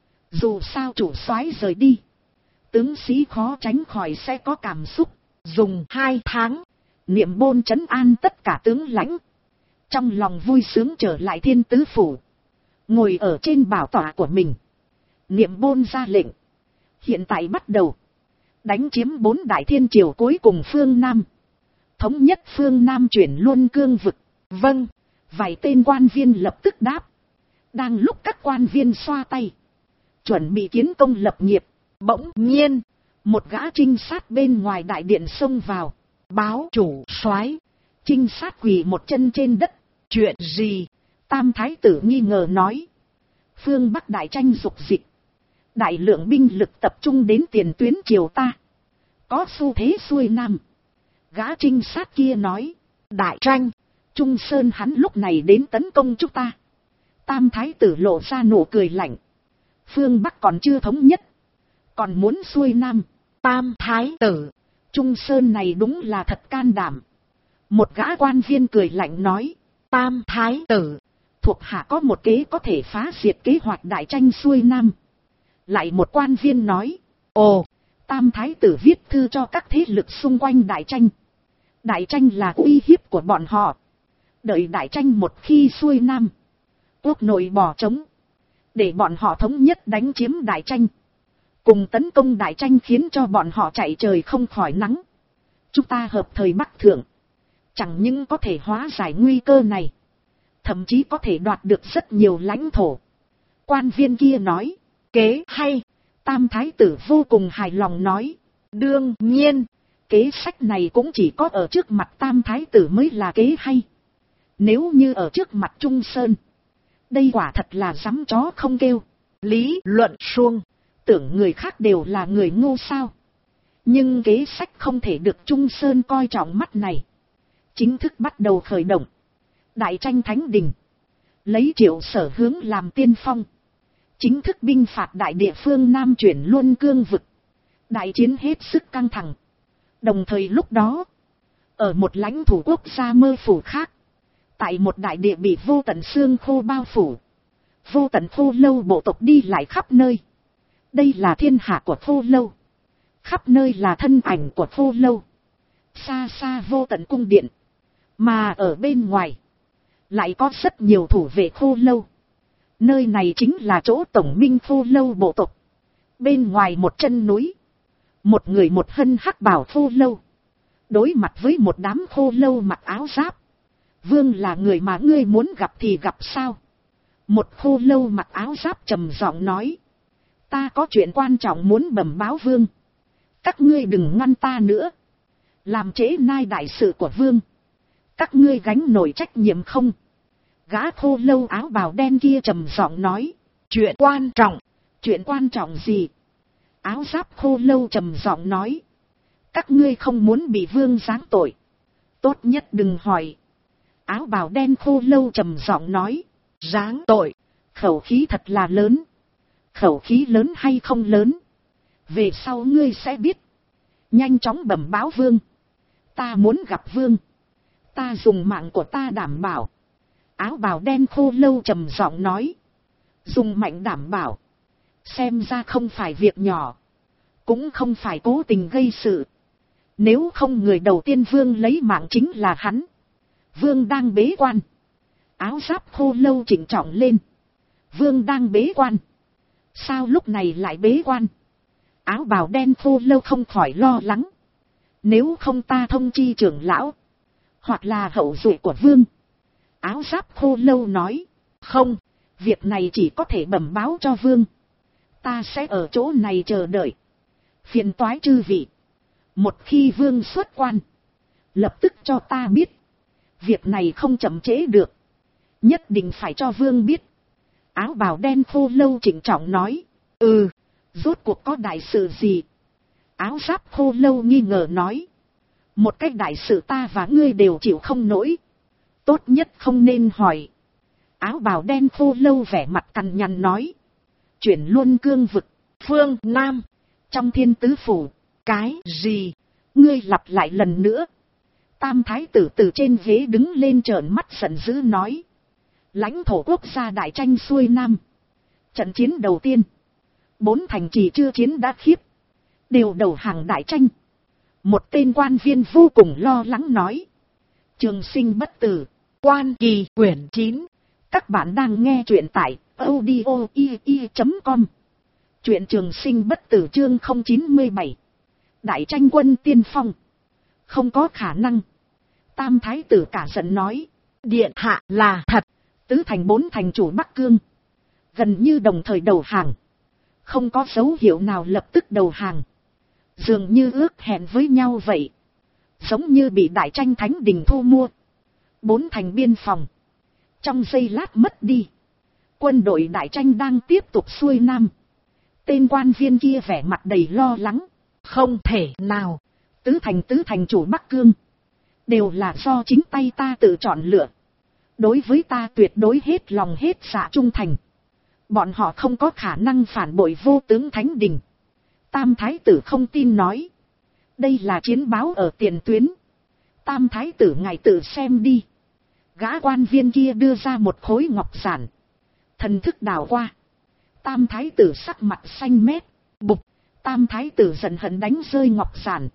Dù sao chủ soái rời đi, tướng sĩ khó tránh khỏi sẽ có cảm xúc. Dùng 2 tháng, Niệm Bôn trấn an tất cả tướng lãnh. Trong lòng vui sướng trở lại Thiên Tứ Phủ. Ngồi ở trên bảo tọa của mình. Niệm Bôn ra lệnh. Hiện tại bắt đầu. Đánh chiếm 4 đại thiên triều cuối cùng phương Nam. Thống nhất phương Nam chuyển Luân Cương vực. Vâng. Vài tên quan viên lập tức đáp. Đang lúc các quan viên xoa tay, chuẩn bị kiến công lập nghiệp. Bỗng nhiên, một gã trinh sát bên ngoài đại điện xông vào. Báo chủ soái. Trinh sát quỳ một chân trên đất. Chuyện gì? Tam thái tử nghi ngờ nói. Phương Bắc đại tranh dục dịch. Đại lượng binh lực tập trung đến tiền tuyến triều ta. Có xu thế xuôi nam. Gã trinh sát kia nói. Đại tranh. Trung Sơn hắn lúc này đến tấn công chúng ta. Tam thái tử lộ ra nụ cười lạnh. Phương Bắc còn chưa thống nhất. Còn muốn xuôi nam. Tam thái tử. Trung Sơn này đúng là thật can đảm. Một gã quan viên cười lạnh nói. Tam thái tử. Thuộc hạ có một kế có thể phá diệt kế hoạch đại tranh xuôi nam. Lại một quan viên nói. Ồ, tam thái tử viết thư cho các thế lực xung quanh đại tranh. Đại tranh là uy hiếp của bọn họ. Đợi đại tranh một khi xuôi nam, quốc nội bỏ trống, để bọn họ thống nhất đánh chiếm đại tranh, cùng tấn công đại tranh khiến cho bọn họ chạy trời không khỏi nắng. Chúng ta hợp thời bắc thượng, chẳng những có thể hóa giải nguy cơ này, thậm chí có thể đoạt được rất nhiều lãnh thổ. Quan viên kia nói. Kế hay. Tam thái tử vô cùng hài lòng nói. Đương nhiên, kế sách này cũng chỉ có ở trước mặt tam thái tử mới là kế hay. Nếu như ở trước mặt Trung Sơn, đây quả thật là dám chó không kêu. Lý luận suông, tưởng người khác đều là người ngu sao. Nhưng kế sách không thể được Trung Sơn coi trọng mắt này. Chính thức bắt đầu khởi động. Đại tranh thánh đình, lấy Triệu Sở Hướng làm tiên phong, chính thức binh phạt đại địa phương Nam chuyển Luân Cương vực. Đại chiến hết sức căng thẳng. Đồng thời lúc đó, ở một lãnh thổ quốc gia mơ phủ khác, tại một đại địa bị vô tận xương khô bao phủ, vô tận khô lâu bộ tộc đi lại khắp nơi. Đây là thiên hạ của khô lâu. Khắp nơi là thân ảnh của khô lâu. Xa xa vô tận cung điện. Mà ở bên ngoài, lại có rất nhiều thủ vệ khô lâu. Nơi này chính là chỗ tổng minh khô lâu bộ tộc. Bên ngoài một chân núi, một người một hân hắc bào khô lâu, đối mặt với một đám khô lâu mặc áo giáp, Vương là người mà ngươi muốn gặp thì gặp sao? Một khô lâu mặc áo giáp trầm giọng nói. Ta có chuyện quan trọng muốn bẩm báo vương. Các ngươi đừng ngăn ta nữa. Làm trễ nai đại sự của vương. Các ngươi gánh nổi trách nhiệm không? Gã khô lâu áo bào đen kia trầm giọng nói. Chuyện quan trọng. Chuyện quan trọng gì? Áo giáp khô lâu trầm giọng nói. Các ngươi không muốn bị vương giáng tội. Tốt nhất đừng hỏi. Áo bào đen khô lâu trầm giọng nói. Giáng tội. Khẩu khí thật là lớn. Khẩu khí lớn hay không lớn? Về sau ngươi sẽ biết. Nhanh chóng bẩm báo vương. Ta muốn gặp vương. Ta dùng mạng của ta đảm bảo. Áo bào đen khô lâu trầm giọng nói. Dùng mạnh đảm bảo. Xem ra không phải việc nhỏ. Cũng không phải cố tình gây sự. Nếu không người đầu tiên vương lấy mạng chính là hắn. Vương đang bế quan. Áo giáp khô lâu chỉnh trọng lên. Vương đang bế quan. Sao lúc này lại bế quan? Áo bào đen khô lâu không khỏi lo lắng. Nếu không ta thông chi trưởng lão. Hoặc là hậu duệ của vương. Áo giáp khô lâu nói. Không, việc này chỉ có thể bẩm báo cho vương. Ta sẽ ở chỗ này chờ đợi. Phiền toái chư vị. Một khi vương xuất quan. Lập tức cho ta biết. Việc này không chậm trễ được. Nhất định phải cho vương biết. Áo bào đen khô lâu trịnh trọng nói. Rốt cuộc có đại sự gì? Áo giáp khô lâu nghi ngờ nói. Một cách đại sự ta và ngươi đều chịu không nổi. Tốt nhất không nên hỏi. Áo bào đen khô lâu vẻ mặt cằn nhằn nói. Chuyển Luân Cương vực, phương Nam, trong Thiên Tứ Phủ. Cái gì? Ngươi lặp lại lần nữa. Tam thái tử từ trên ghế đứng lên trợn mắt giận dữ nói. Lãnh thổ quốc gia đại tranh xuôi Nam. Trận chiến đầu tiên. 4 thành trì chưa chiến đã khiếp. Đều đầu hàng đại tranh. Một tên quan viên vô cùng lo lắng nói. Trường sinh bất tử. Quan Kỳ quyển 9. Các bạn đang nghe truyện tại audio.com. Truyện Trường sinh bất tử chương 097. Đại tranh quân tiên phong. Không có khả năng. Tam thái tử cả giận nói. Điện hạ là thật. Tứ thành 4 thành chủ Bắc Cương. Gần như đồng thời đầu hàng. Không có dấu hiệu nào lập tức đầu hàng. Dường như ước hẹn với nhau vậy. Giống như bị đại tranh thánh đình thu mua. 4 thành biên phòng. Trong giây lát mất đi. Quân đội đại tranh đang tiếp tục xuôi Nam. Tên quan viên kia vẻ mặt đầy lo lắng. Không thể nào. Tứ thành chủ Bắc Cương. Đều là do chính tay ta tự chọn lựa. Đối với ta tuyệt đối hết lòng hết dạ trung thành. Bọn họ không có khả năng phản bội vô tướng thánh đình. Tam thái tử không tin nói. Đây là chiến báo ở tiền tuyến. Tam thái tử ngài tự xem đi. Gã quan viên kia đưa ra một khối ngọc giản. Thần thức đảo qua. Tam thái tử sắc mặt xanh mét. Bục. Tam thái tử giận hận đánh rơi ngọc giản.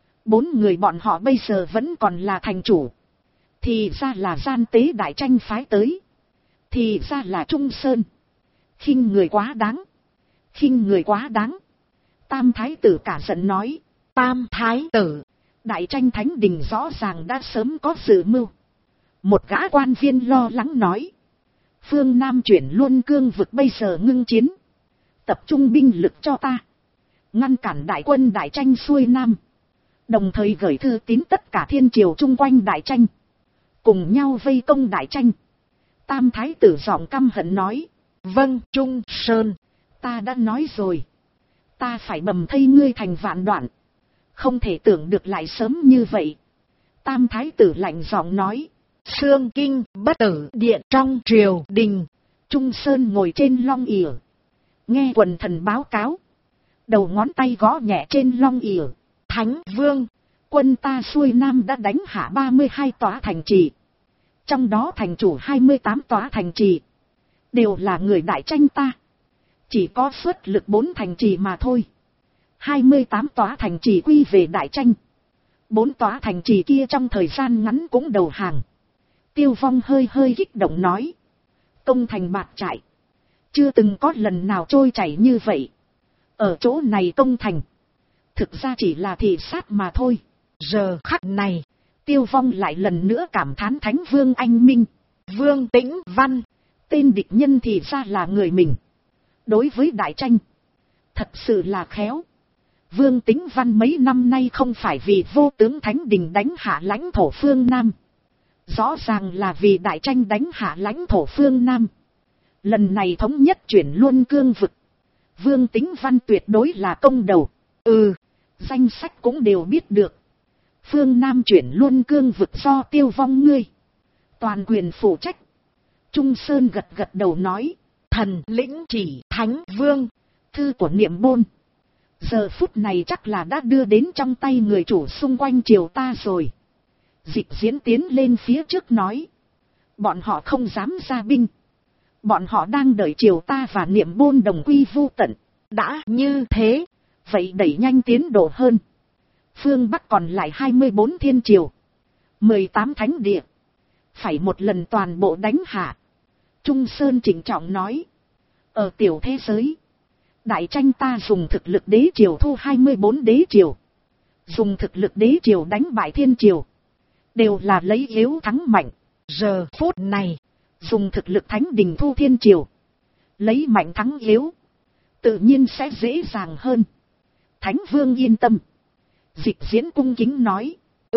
4 người bọn họ bây giờ vẫn còn là thành chủ. Thì ra là gian tế đại tranh phái tới. Thì ra là Trung Sơn. Khinh người quá đáng. Khinh người quá đáng. Tam thái tử cả giận nói. Tam thái tử. Đại tranh thánh đình rõ ràng đã sớm có dự mưu. Một gã quan viên lo lắng nói. Phương Nam chuyển Luân Cương vực bây giờ ngưng chiến. Tập trung binh lực cho ta. Ngăn cản đại quân đại tranh xuôi Nam. Đồng thời gửi thư tín tất cả thiên triều chung quanh đại tranh. Cùng nhau vây công đại tranh. Tam thái tử giọng căm hận nói. Vâng, Trung Sơn. Ta đã nói rồi. Ta phải bầm thây ngươi thành vạn đoạn. Không thể tưởng được lại sớm như vậy. Tam thái tử lạnh giọng nói. Xương kinh bất tử điện trong triều đình. Trung Sơn ngồi trên long ỉa. Nghe quần thần báo cáo. Đầu ngón tay gõ nhẹ trên long ỉa. Thánh vương. Quân ta xuôi Nam đã đánh hạ 32 tòa thành trì. Trong đó thành chủ 28 tòa thành trì. Đều là người đại tranh ta. Chỉ có xuất lực 4 thành trì mà thôi. 28 tòa thành trì quy về đại tranh. 4 tòa thành trì kia trong thời gian ngắn cũng đầu hàng. Tiêu Vong hơi kích động nói. Công thành bạt trại. Chưa từng có lần nào trôi chảy như vậy. Ở chỗ này công thành. Thực ra chỉ là thị sát mà thôi. Giờ khắc này. Tiêu Vong lại lần nữa cảm thán Thánh Vương anh minh. Vương Tĩnh Văn, tên địch nhân thì ra là người mình. Đối với đại tranh, thật sự là khéo. Vương Tĩnh Văn mấy năm nay không phải vì Vô Tướng Thánh Đình đánh hạ lãnh thổ phương Nam. Rõ ràng là vì đại tranh đánh hạ lãnh thổ phương Nam. Lần này thống nhất chuyển Luân Cương vực. Vương Tĩnh Văn tuyệt đối là công đầu. Danh sách cũng đều biết được. Phương Nam chuyển Luân Cương vực do Tiêu Vong ngươi toàn quyền phụ trách. Trung Sơn gật gật đầu nói. Thần lĩnh chỉ Thánh Vương. Thư của Niệm Bôn giờ phút này chắc là đã đưa đến trong tay người chủ xung quanh triều ta rồi. Dịch Diễn tiến lên phía trước nói. Bọn họ không dám ra binh. Bọn họ đang đợi triều ta và Niệm Bôn đồng quy vu tận. Đã như thế, vậy đẩy nhanh tiến độ hơn. Phương Bắc còn lại 24 thiên triều, 18 thánh địa, phải một lần toàn bộ đánh hạ. Trung Sơn trịnh trọng nói. Ở tiểu thế giới, đại tranh ta dùng thực lực đế triều thu 24 đế triều. Dùng thực lực đế triều đánh bại thiên triều. Đều là lấy yếu thắng mạnh. Giờ phút này, dùng thực lực thánh đình thu thiên triều. Lấy mạnh thắng yếu. Tự nhiên sẽ dễ dàng hơn. Thánh Vương yên tâm. Dịch Diễn cung kính nói.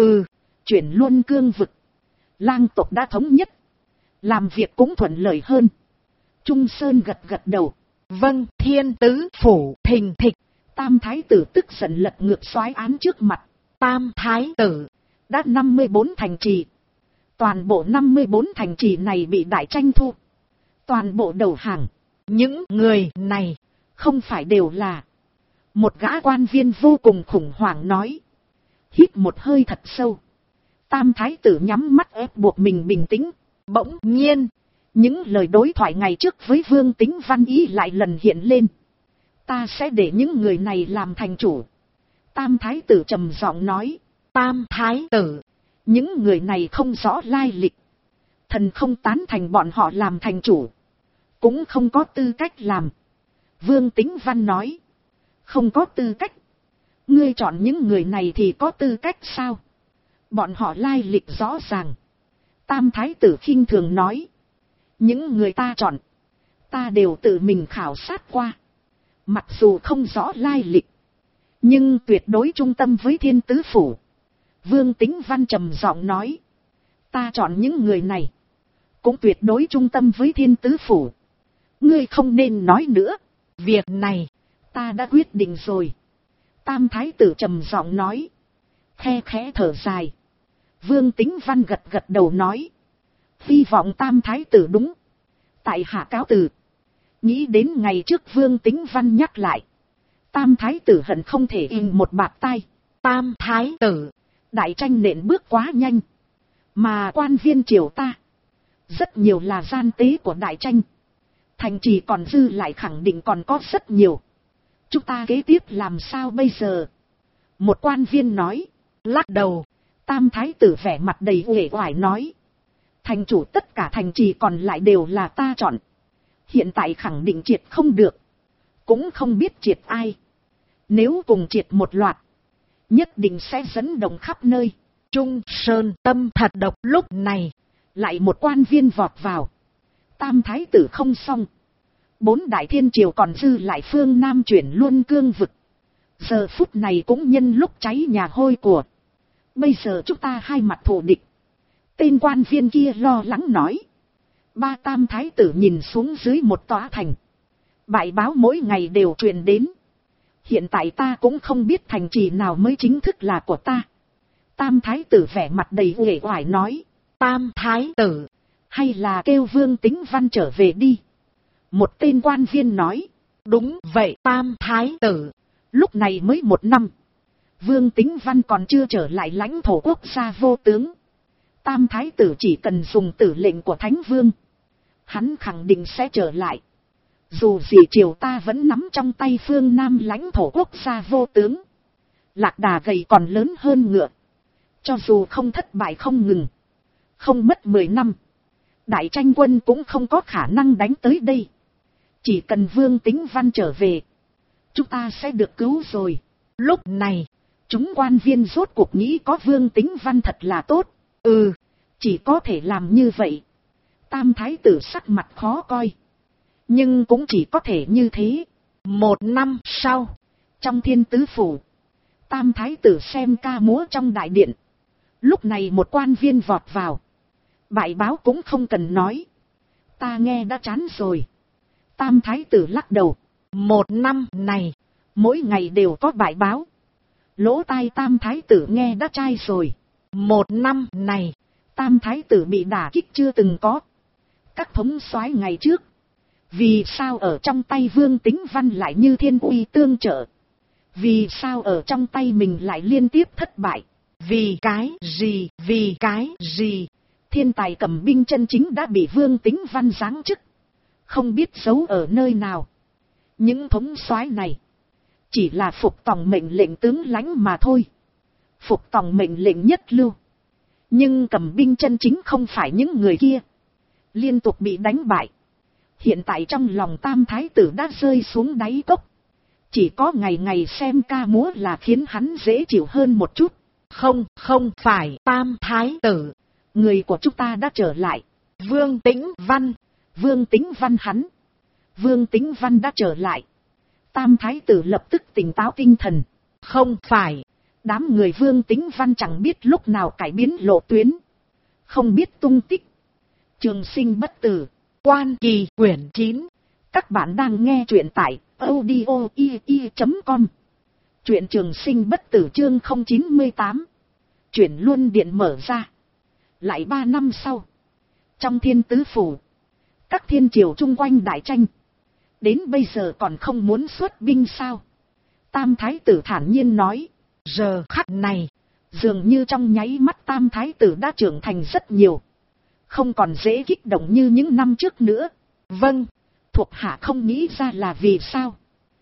Chuyển Luân Cương vực. Lang tộc đã thống nhất. Làm việc cũng thuận lợi hơn. Trung Sơn gật gật đầu. Vâng, Thiên Tứ Phủ thình thịch. Tam Thái Tử tức giận lật ngược soái án trước mặt. Tam Thái Tử đã 54 thành trì. Toàn bộ 54 thành trì này bị đại tranh thu. Toàn bộ đầu hàng. Những người này không phải đều là. Một gã quan viên vô cùng khủng hoảng nói. Hít một hơi thật sâu. Tam Thái Tử nhắm mắt ép buộc mình bình tĩnh. Bỗng nhiên, những lời đối thoại ngày trước với Vương Tĩnh Văn ý lại lần hiện lên. Ta sẽ để những người này làm thành chủ. Tam Thái Tử trầm giọng nói. Tam Thái Tử, những người này không rõ lai lịch. Thần không tán thành bọn họ làm thành chủ. Cũng không có tư cách làm. Vương Tĩnh Văn nói. Không có tư cách. Ngươi chọn những người này thì có tư cách sao? Bọn họ lai lịch rõ ràng. Tam Thái Tử khinh thường nói. Những người ta chọn, ta đều tự mình khảo sát qua. Mặc dù không rõ lai lịch, nhưng tuyệt đối trung tâm với Thiên Tứ Phủ. Vương Tĩnh Văn trầm giọng nói. Ta chọn những người này, cũng tuyệt đối trung tâm với Thiên Tứ Phủ. Ngươi không nên nói nữa. Việc này, ta đã quyết định rồi. Tam Thái Tử trầm giọng nói. Khe khẽ thở dài. Vương Tĩnh Văn gật gật đầu nói. Hy vọng Tam Thái Tử đúng. Tại hạ cáo từ. Nghĩ đến ngày trước Vương Tĩnh Văn nhắc lại. Tam Thái Tử hận không thể im một bạt tai. Tam Thái Tử, đại tranh nện bước quá nhanh. Mà quan viên triều ta, rất nhiều là gian tế của đại tranh. Thành trì còn dư lại khẳng định còn có rất nhiều. Chúng ta kế tiếp làm sao bây giờ? Một quan viên nói. Lắc đầu. Tam Thái Tử vẻ mặt đầy uể oải nói. Thành chủ tất cả thành trì còn lại đều là ta chọn. Hiện tại khẳng định triệt không được. Cũng không biết triệt ai. Nếu cùng triệt một loạt, nhất định sẽ dẫn động khắp nơi. Trung Sơn tâm thật độc. Lúc này, lại một quan viên vọt vào. Tam Thái Tử không xong. 4 đại thiên triều còn dư lại phương Nam chuyển Luân Cương vực. Giờ phút này cũng nhân lúc cháy nhà hôi của. Bây giờ chúng ta hai mặt thù địch. Tên quan viên kia lo lắng nói. 3 Tam Thái Tử nhìn xuống dưới một tòa thành. Bại báo mỗi ngày đều truyền đến. Hiện tại ta cũng không biết thành trì nào mới chính thức là của ta. Tam Thái Tử vẻ mặt đầy uể oải nói. Tam Thái Tử, hay là kêu Vương Tĩnh Văn trở về đi. Một tên quan viên nói. Đúng vậy Tam Thái Tử. Lúc này mới 1 năm. Vương Tĩnh Văn còn chưa trở lại lãnh thổ quốc gia Vô Tướng. Tam Thái Tử chỉ cần dùng tử lệnh của Thánh Vương, hắn khẳng định sẽ trở lại. Dù gì triều ta vẫn nắm trong tay phương Nam lãnh thổ quốc gia Vô Tướng. Lạc đà gầy còn lớn hơn ngựa. Cho dù không thất bại không ngừng, không mất 10 năm, đại tranh quân cũng không có khả năng đánh tới đây. Chỉ cần Vương Tĩnh Văn trở về, chúng ta sẽ được cứu rồi. Lúc này, Chúng quan viên rốt cuộc nghĩ có Vương Tính Văn thật là tốt. Chỉ có thể làm như vậy. Tam thái tử sắc mặt khó coi. Nhưng cũng chỉ có thể như thế. 1 năm sau, trong Thiên Tứ Phủ, tam thái tử xem ca múa trong đại điện. Lúc này một quan viên vọt vào. Bại báo cũng không cần nói. Ta nghe đã chán rồi. Tam thái tử lắc đầu. 1 năm này, mỗi ngày đều có bại báo. Lỗ tai tam thái tử nghe đã chai rồi. 1 năm này, tam thái tử bị đả kích chưa từng có. Các thống soái ngày trước, vì sao ở trong tay Vương Tính Văn lại như thiên uy tương trợ? Vì sao ở trong tay mình lại liên tiếp thất bại? Vì cái gì? Vì cái gì? Thiên tài cầm binh chân chính đã bị Vương Tính Văn giáng chức, không biết giấu ở nơi nào. Những thống soái này chỉ là phục tòng mệnh lệnh tướng lãnh mà thôi. Phục tòng mệnh lệnh nhất lưu. Nhưng cầm binh chân chính không phải những người kia. Liên tục bị đánh bại. Hiện tại trong lòng tam thái tử đã rơi xuống đáy cốc. Chỉ có ngày ngày xem ca múa là khiến hắn dễ chịu hơn một chút. Không phải tam thái tử. Người của chúng ta đã trở lại. Vương Tính Văn. Vương Tính Văn hắn. Vương Tính Văn đã trở lại. Tam thái tử lập tức tỉnh táo tinh thần. Không phải. Đám người Vương Tính Văn chẳng biết lúc nào cải biến lộ tuyến. Không biết tung tích. Trường sinh bất tử. Quan Kỳ quyển 9. Các bạn đang nghe truyện tại audio.com. Truyện Trường Sinh bất tử chương 098. Chuyển luân điện mở ra. Lại 3 năm sau. Trong Thiên Tứ Phủ, các thiên triều chung quanh đại tranh. Đến bây giờ còn không muốn xuất binh sao? Tam thái tử thản nhiên nói. Giờ khắc này, dường như trong nháy mắt tam thái tử đã trưởng thành rất nhiều. Không còn dễ kích động như những năm trước nữa. Vâng, thuộc hạ không nghĩ ra là vì sao.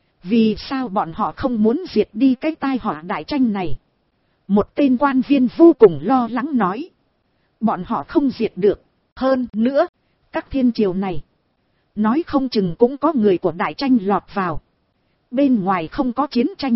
Vì sao bọn họ không muốn diệt đi cái tai họa đại tranh này? Một tên quan viên vô cùng lo lắng nói. Bọn họ không diệt được. Hơn nữa, các thiên triều này, nói không chừng cũng có người của đại tranh lọt vào. Bên ngoài không có chiến tranh,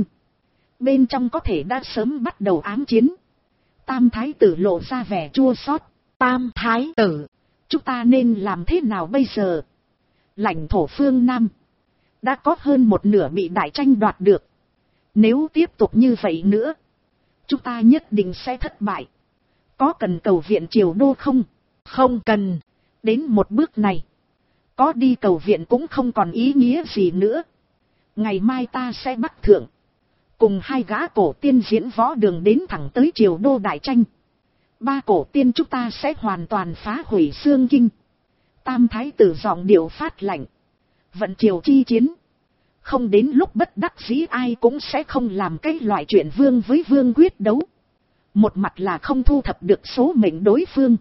bên trong có thể đã sớm bắt đầu ám chiến. Tam thái tử lộ ra vẻ chua xót. Tam thái tử, chúng ta nên làm thế nào bây giờ? Lãnh thổ phương Nam đã có hơn một nửa bị đại tranh đoạt được. Nếu tiếp tục như vậy nữa, chúng ta nhất định sẽ thất bại. Có cần cầu viện triều đô không? Không cần. Đến một bước này, có đi cầu viện cũng không còn ý nghĩa gì nữa. Ngày mai ta sẽ bắc thượng, cùng 2 gã cổ tiên diễn võ đường đến thẳng tới triều đô đại tranh. 3 cổ tiên chúng ta sẽ hoàn toàn phá hủy Xương Kinh. Tam thái tử giọng điệu phát lạnh. Vận triều chi chiến, không đến lúc bất đắc dĩ ai cũng sẽ không làm cái loại chuyện vương với vương quyết đấu. Một mặt là không thu thập được số mệnh đối phương,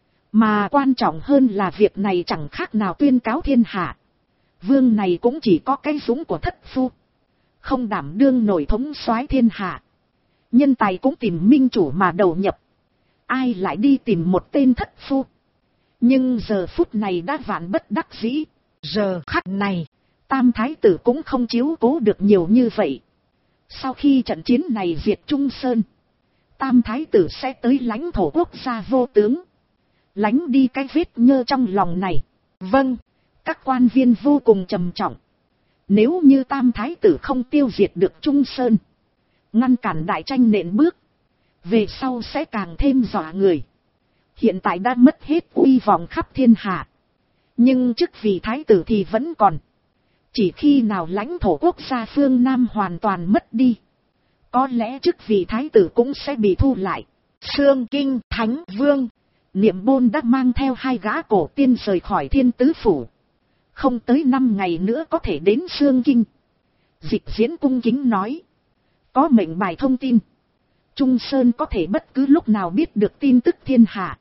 mà quan trọng hơn là việc này chẳng khác nào tuyên cáo thiên hạ. Vương này cũng chỉ có cái dũng của thất phu, không đảm đương nổi thống soái thiên hạ. Nhân tài cũng tìm minh chủ mà đầu nhập, ai lại đi tìm một tên thất phu. Nhưng giờ phút này đã vạn bất đắc dĩ. Giờ khắc này, tam thái tử cũng không chiếu cố được nhiều như vậy. Sau khi trận chiến này diệt Trung Sơn, tam thái tử sẽ tới lãnh thổ quốc gia vô tướng, lánh đi cái vết nhơ trong lòng này. Vâng, các quan viên vô cùng trầm trọng. Nếu như tam thái tử không tiêu diệt được Trung Sơn, ngăn cản đại tranh nện bước, về sau sẽ càng thêm dọa người. Hiện tại đã mất hết uy vọng khắp thiên hạ, nhưng chức vị thái tử thì vẫn còn. Chỉ khi nào lãnh thổ quốc gia phương Nam hoàn toàn mất đi, có lẽ chức vị thái tử cũng sẽ bị thu lại. Xương Kinh Thánh Vương Niệm Bôn đã mang theo 2 gã cổ tiên rời khỏi Thiên Tứ Phủ. Không tới 5 ngày nữa có thể đến Xương Kinh. Dịch Diễn cung kính nói. Có mệnh bài thông tin, Trung Sơn có thể bất cứ lúc nào biết được tin tức thiên hạ.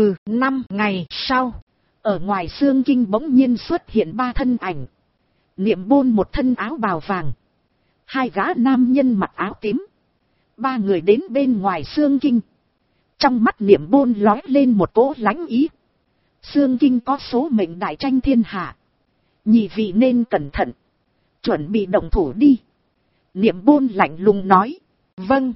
5 ngày sau, ở ngoài Xương Kinh bỗng nhiên xuất hiện 3 thân ảnh. Niệm Bôn một thân áo bào vàng, 2 gã nam nhân mặc áo tím. 3 người đến bên ngoài Xương Kinh. Trong mắt Niệm Bôn lóe lên một cỗ lãnh ý. Xương Kinh có số mệnh đại tranh thiên hạ, nhị vị nên cẩn thận, chuẩn bị động thủ đi. Niệm Bôn lạnh lùng nói. Vâng.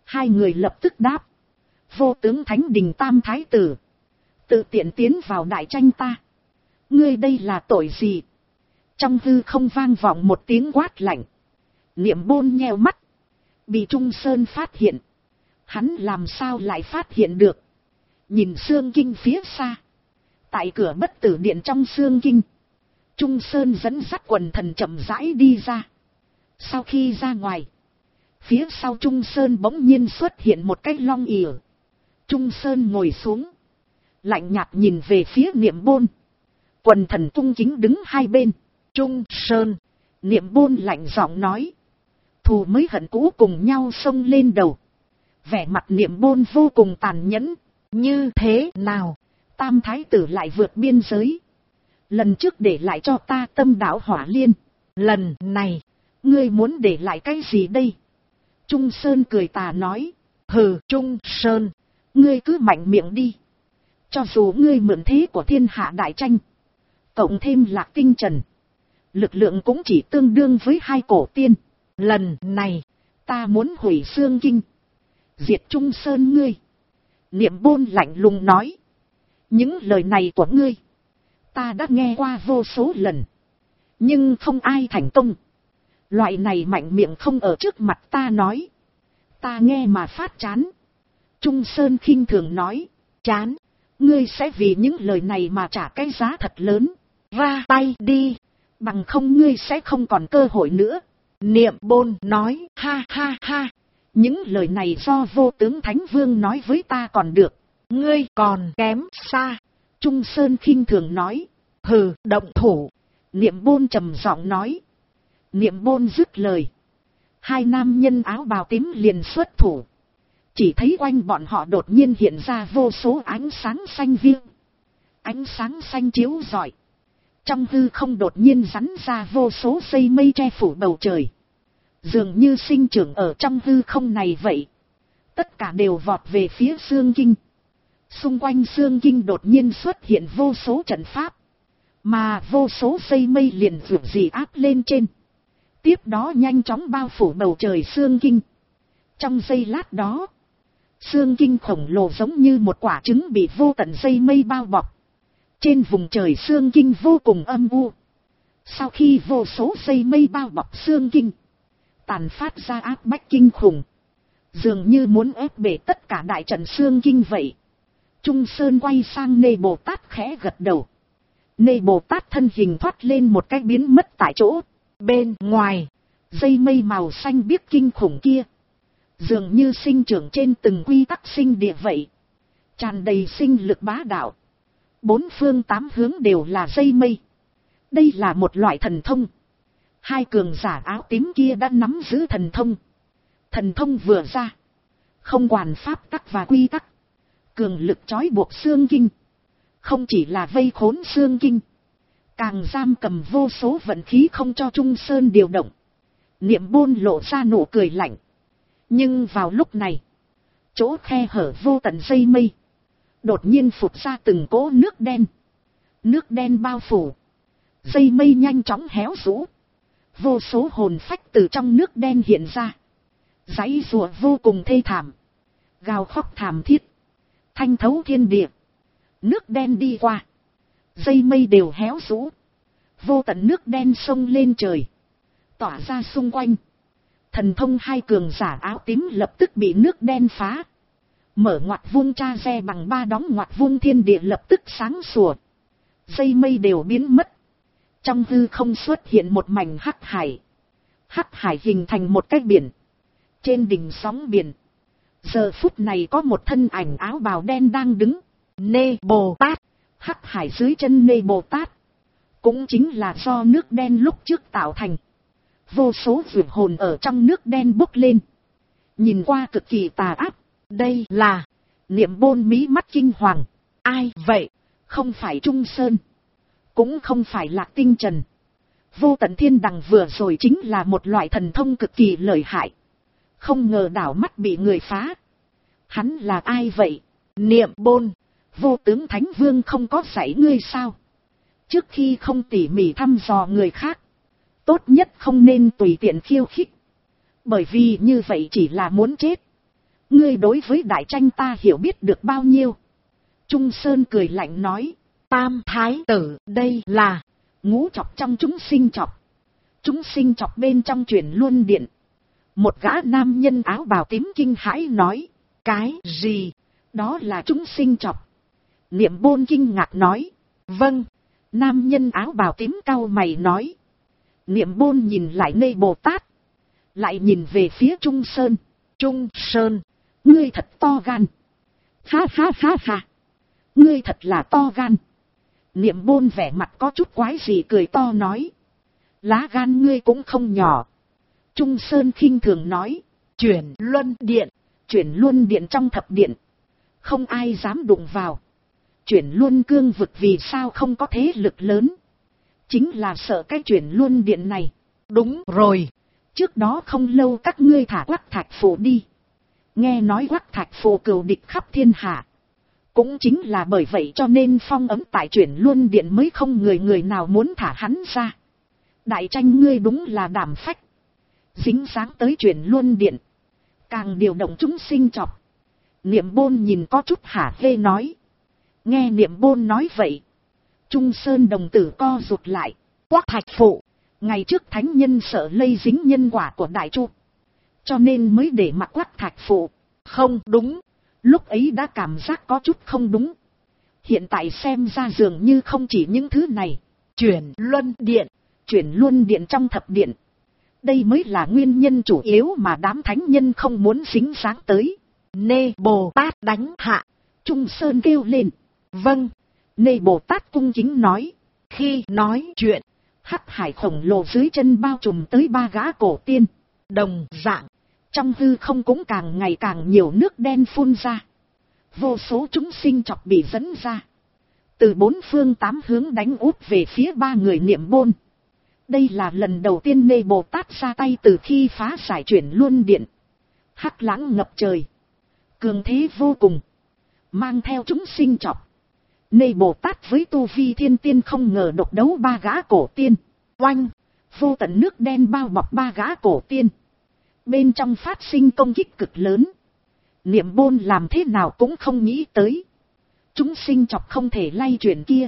Hai người lập tức đáp. Vô tướng Thánh Đình Tam Thái Tử, tự tiện tiến vào đại tranh ta. Ngươi đây là tội gì? Trong hư không vang vọng một tiếng quát lạnh. Niệm Bôn nheo mắt. Bị Trung Sơn phát hiện. Hắn làm sao lại phát hiện được? Nhìn xương kinh phía xa. Tại cửa Bất Tử Điện trong xương kinh, Trung Sơn dẫn dắt quần thần chậm rãi đi ra. Sau khi ra ngoài, phía sau Trung Sơn bỗng nhiên xuất hiện một cái long ỉa. Trung Sơn ngồi xuống, lạnh nhạt nhìn về phía Niệm Bôn. Quần thần cung kính đứng hai bên. Trung Sơn, Niệm Bôn lạnh giọng nói. Thù mới hận cũ cùng nhau xông lên đầu. Vẻ mặt Niệm Bôn vô cùng tàn nhẫn. Như thế nào? Tam Thái Tử lại vượt biên giới. Lần trước để lại cho ta Tâm Đạo Hỏa Liên. Lần này, ngươi muốn để lại cái gì đây? Trung Sơn cười tà nói. Hừ, Trung Sơn, ngươi cứ mạnh miệng đi. Cho dù ngươi mượn thế của thiên hạ đại tranh, cộng thêm Lạc Tinh Trần, lực lượng cũng chỉ tương đương với hai cổ tiên. Lần này, ta muốn hủy xương kinh, diệt Trung Sơn ngươi. Niệm Bôn lạnh lùng nói. Những lời này của ngươi, ta đã nghe qua vô số lần, nhưng không ai thành công. Loại này mạnh miệng không ở trước mặt ta nói, ta nghe mà phát chán. Trung Sơn khinh thường nói. Chán? Ngươi sẽ vì những lời này mà trả cái giá thật lớn. Ra tay đi, bằng không ngươi sẽ không còn cơ hội nữa. Niệm Bôn nói. Ha ha ha, những lời này do Vô Tướng Thánh Vương nói với ta còn được, ngươi còn kém xa. Trung Sơn khinh thường nói. Hừ, động thủ. Niệm Bôn trầm giọng nói. Niệm Bôn dứt lời, hai nam nhân áo bào tím liền xuất thủ. Chỉ thấy quanh bọn họ đột nhiên hiện ra vô số ánh sáng xanh biếc. Ánh sáng xanh chiếu rọi. Trong hư không đột nhiên rắn ra vô số dây mây che phủ bầu trời. Dường như sinh trưởng ở trong hư không này vậy. Tất cả đều vọt về phía xương kinh. Xung quanh xương kinh đột nhiên xuất hiện vô số trận pháp. Mà vô số dây mây liền vượt dị áp lên trên. Tiếp đó nhanh chóng bao phủ bầu trời xương kinh. Trong giây lát đó, xương kinh khổng lồ giống như một quả trứng bị vô tận dây mây bao bọc. Trên vùng trời xương kinh vô cùng âm u. Sau khi vô số dây mây bao bọc xương kinh, tàn phát ra áp bách kinh khủng, dường như muốn ép bể tất cả đại trận xương kinh vậy. Trung Sơn quay sang Nê Bồ Tát khẽ gật đầu. Nê Bồ Tát thân hình thoát lên một cái biến mất tại chỗ. Bên ngoài, dây mây màu xanh biếc kinh khủng kia, dường như sinh trưởng trên từng quy tắc sinh địa vậy, tràn đầy sinh lực bá đạo. Bốn phương tám hướng đều là dây mây. Đây là một loại thần thông. Hai cường giả áo tím kia đã nắm giữ thần thông. Thần thông vừa ra, không quản pháp tắc và quy tắc, cường lực trói buộc xương kinh. Không chỉ là vây khốn xương kinh, càng giam cầm vô số vận khí không cho Trung Sơn điều động. Niệm Bôn lộ ra nụ cười lạnh. Nhưng vào lúc này, chỗ khe hở vô tận dây mây, đột nhiên phụt ra từng cỗ nước đen. Nước đen bao phủ. Dây mây nhanh chóng héo rũ. Vô số hồn phách từ trong nước đen hiện ra. Giãy giụa vô cùng thê thảm. Gào khóc thảm thiết. Thanh thấu thiên địa. Nước đen đi qua. Dây mây đều héo rũ. Vô tận nước đen sông lên trời, tỏa ra xung quanh. Thần thông hai cường giả áo tím lập tức bị nước đen phá. Mở ngoặt vuông tra re bằng ba đóng ngoặt vuông thiên địa lập tức sáng sủa. Dây mây đều biến mất. Trong hư không xuất hiện một mảnh hắc hải. Hắc hải hình thành một cái biển. Trên đỉnh sóng biển, giờ phút này có một thân ảnh áo bào đen đang đứng. Nê Bồ Tát. Hắc hải dưới chân Nê Bồ Tát, cũng chính là do nước đen lúc trước tạo thành. Vô số vượt hồn ở trong nước đen bốc lên, nhìn qua cực kỳ tà ác. Đây là... Niệm Bôn mí mắt kinh hoàng. Ai vậy? Không phải Trung Sơn, cũng không phải Lạc Tinh Trần. Vô tận thiên đằng vừa rồi chính là một loại thần thông cực kỳ lợi hại. Không ngờ đảo mắt bị người phá. Hắn là ai vậy? Niệm Bôn, Vô Tướng Thánh Vương không có dạy ngươi sao? Trước khi không tỉ mỉ thăm dò người khác, tốt nhất không nên tùy tiện khiêu khích. Bởi vì như vậy chỉ là muốn chết. Ngươi đối với đại tranh ta hiểu biết được bao nhiêu? Trung Sơn cười lạnh nói. Tam thái tử đây là ngũ chọc trong chúng sinh chọc. Chúng sinh chọc bên trong Chuyển Luân Điện. Một gã nam nhân áo bào tím kinh hãi nói. cái gì? Đó là chúng sinh chọc. Niệm Bôn kinh ngạc nói. Vâng. Nam nhân áo bào tím cau mày nói. Niệm Bôn nhìn lại Nê Bồ Tát. Lại nhìn về phía Trung Sơn. Trung Sơn, ngươi thật to gan. Ha ha ha ha. Ngươi thật là to gan. Niệm Bôn vẻ mặt có chút quái gì cười to nói. Lá gan ngươi cũng không nhỏ. Trung Sơn khinh thường nói. Chuyển Luân Điện. Chuyển Luân Điện trong thập điện. Không ai dám đụng vào. Chuyển Luân cương vực vì sao không có thế lực lớn. Chính là sợ cái Chuyển Luân Điện này. Đúng rồi. Trước đó không lâu các ngươi thả Quắc Thạch Phù đi. Nghe nói Quắc Thạch Phù cừu địch khắp thiên hạ. Cũng chính là bởi vậy cho nên phong ấm tại Chuyển Luân Điện mới không người nào muốn thả hắn ra. Đại tranh ngươi đúng là đảm phách. Dính dáng tới Chuyển Luân Điện. Càng điều động chúng sinh chọc. Niệm Bôn nhìn có chút hả hê nói. Nghe Niệm Bôn nói vậy. Trung Sơn đồng tử co rụt lại. Quắc Thạch Phù. Ngày trước thánh nhân sợ lây dính nhân quả của Đại Chu. Cho nên mới để mặc Quắc Thạch Phù. Không đúng. Lúc ấy đã cảm giác có chút không đúng. Hiện tại xem ra dường như không chỉ những thứ này. Chuyển Luân Điện. Chuyển Luân Điện trong thập điện. Đây mới là nguyên nhân chủ yếu mà đám thánh nhân không muốn dính dáng tới. Nê Bồ Tát đánh hạ. Trung Sơn kêu lên. Vâng. Nê Bồ Tát cung kính nói. Khi nói chuyện, hắc hải khổng lồ dưới chân bao trùm tới 3 gã cổ tiên. Đồng dạng. Trong hư không cũng càng ngày càng nhiều nước đen phun ra. Vô số chúng sinh chọc bị dẫn ra. Từ 4 phương 8 hướng đánh úp về phía 3 người Niệm Bôn. Đây là lần đầu tiên Nê Bồ Tát ra tay từ khi phá giải Chuyển Luân Điện. Hắc lãng ngập trời. Cường thế vô cùng. Mang theo chúng sinh chọc. Nê Bồ Tát với tu vi thiên tiên không ngờ độc đấu 3 gã cổ tiên. Oanh. Vô tận nước đen bao bọc 3 gã cổ tiên. Bên trong phát sinh công kích cực lớn. Niệm Bôn làm thế nào cũng không nghĩ tới. Chúng sinh chọc không thể lay chuyển kia.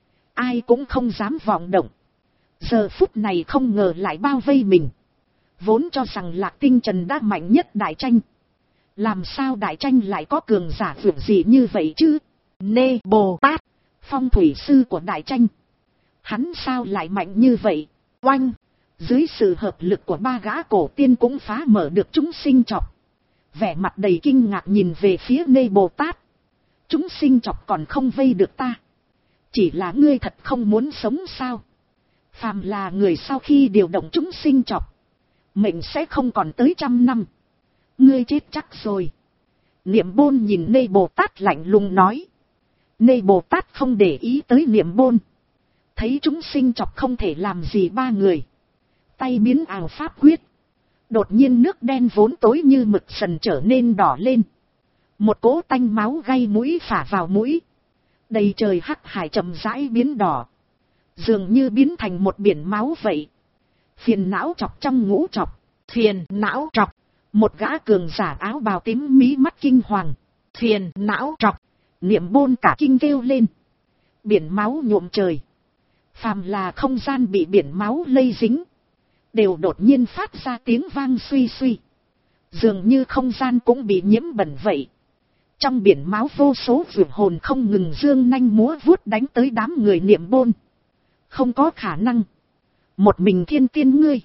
Ai cũng không dám vọng động. Giờ phút này không ngờ lại bao vây mình. Vốn cho rằng Lạc Tinh Trần đã mạnh nhất đại tranh. Làm sao đại tranh lại có cường giả vượt gì như vậy chứ? Nê Bồ Tát, phong thủy sư của đại tranh. Hắn sao lại mạnh như vậy? Oanh! Dưới sự hợp lực của 3 gã cổ tiên cũng phá mở được chúng sinh chọc. Vẻ mặt đầy kinh ngạc nhìn về phía Nê Bồ Tát. Chúng sinh chọc còn không vây được ta. Chỉ là ngươi thật không muốn sống sao? Phàm là người sau khi điều động chúng sinh chọc, mệnh sẽ không còn tới 100 năm. Ngươi chết chắc rồi. Niệm Bôn nhìn Nê Bồ Tát lạnh lùng nói. Nê Bồ Tát không để ý tới Niệm Bôn. Thấy chúng sinh chọc không thể làm gì 3 người. Tay biến ảo pháp quyết. Đột nhiên nước đen vốn tối như mực sần trở nên đỏ lên. Một cỗ tanh máu gây mũi phả vào mũi. Đầy trời hắc hải chậm rãi biến đỏ. Dường như biến thành một biển máu vậy. Phiền não chọc trong ngũ chọc. Phiền não trọc. Một gã cường giả áo bào tím mí mắt kinh hoàng. Phiền não trọc. Niệm Bôn cả kinh kêu lên. Biển máu nhuộm trời. Phàm là không gian bị biển máu lây dính. Đều đột nhiên phát ra tiếng vang suy suy. Dường như không gian cũng bị nhiễm bẩn vậy. Trong biển máu vô số vượt hồn không ngừng dương nanh múa vuốt đánh tới đám người Niệm Bôn. Không có khả năng. Một mình thiên tiên ngươi.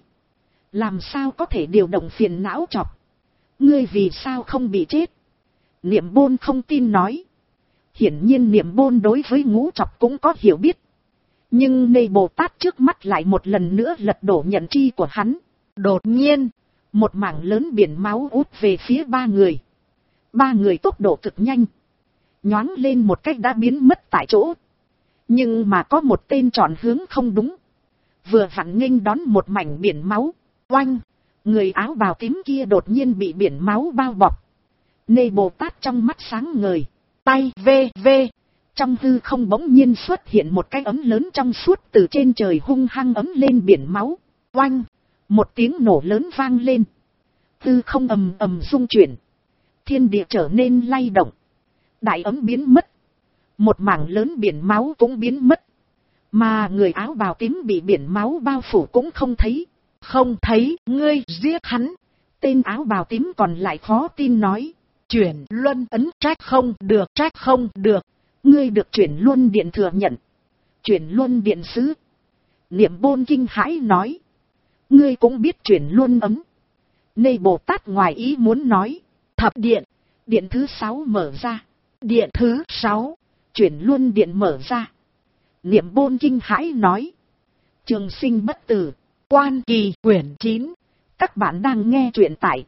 Làm sao có thể điều động phiền não chọc. Ngươi vì sao không bị chết? Niệm Bôn không tin nói. Hiển nhiên Niệm Bôn đối với ngũ chọc cũng có hiểu biết. Nhưng Nê Bồ Tát trước mắt lại một lần nữa lật đổ nhận tri của hắn. Đột nhiên, một mảng lớn biển máu út về phía 3 người. 3 người tốc độ cực nhanh. Nhoáng lên một cách đã biến mất tại chỗ. Nhưng mà có một tên chọn hướng không đúng. Vừa vặn nghênh đón một mảnh biển máu. Oanh! Người áo bào tím kia đột nhiên bị biển máu bao bọc. Nê Bồ Tát trong mắt sáng ngời. Tay vê. Trong hư không bỗng nhiên xuất hiện một cái ấm lớn trong suốt từ trên trời hung hăng ấm lên biển máu. Oanh! Một tiếng nổ lớn vang lên. Hư không ầm ầm rung chuyển. thiên địa trở nên lay động. Đại ấm biến mất. Một mảng lớn biển máu cũng biến mất. Mà người áo bào tím bị biển máu bao phủ cũng không thấy. Không thấy, ngươi giết hắn. Tên áo bào tím còn lại khó tin nói. Chuyển luân ấn, trách không được, trách không được. Ngươi được chuyển luân điện thừa nhận. Chuyển luân điện sứ. Niệm Bôn kinh hãi nói. Ngươi cũng biết chuyển luân ấn. Nê Bồ Tát ngoài ý muốn nói. Thập điện. Điện thứ 6 mở ra. Điện thứ 6. Chuyển luân điện mở ra. Niệm Bôn kinh hãi nói. Trường sinh bất tử. Quan Kỳ quyển 9. Các bạn đang nghe truyện tại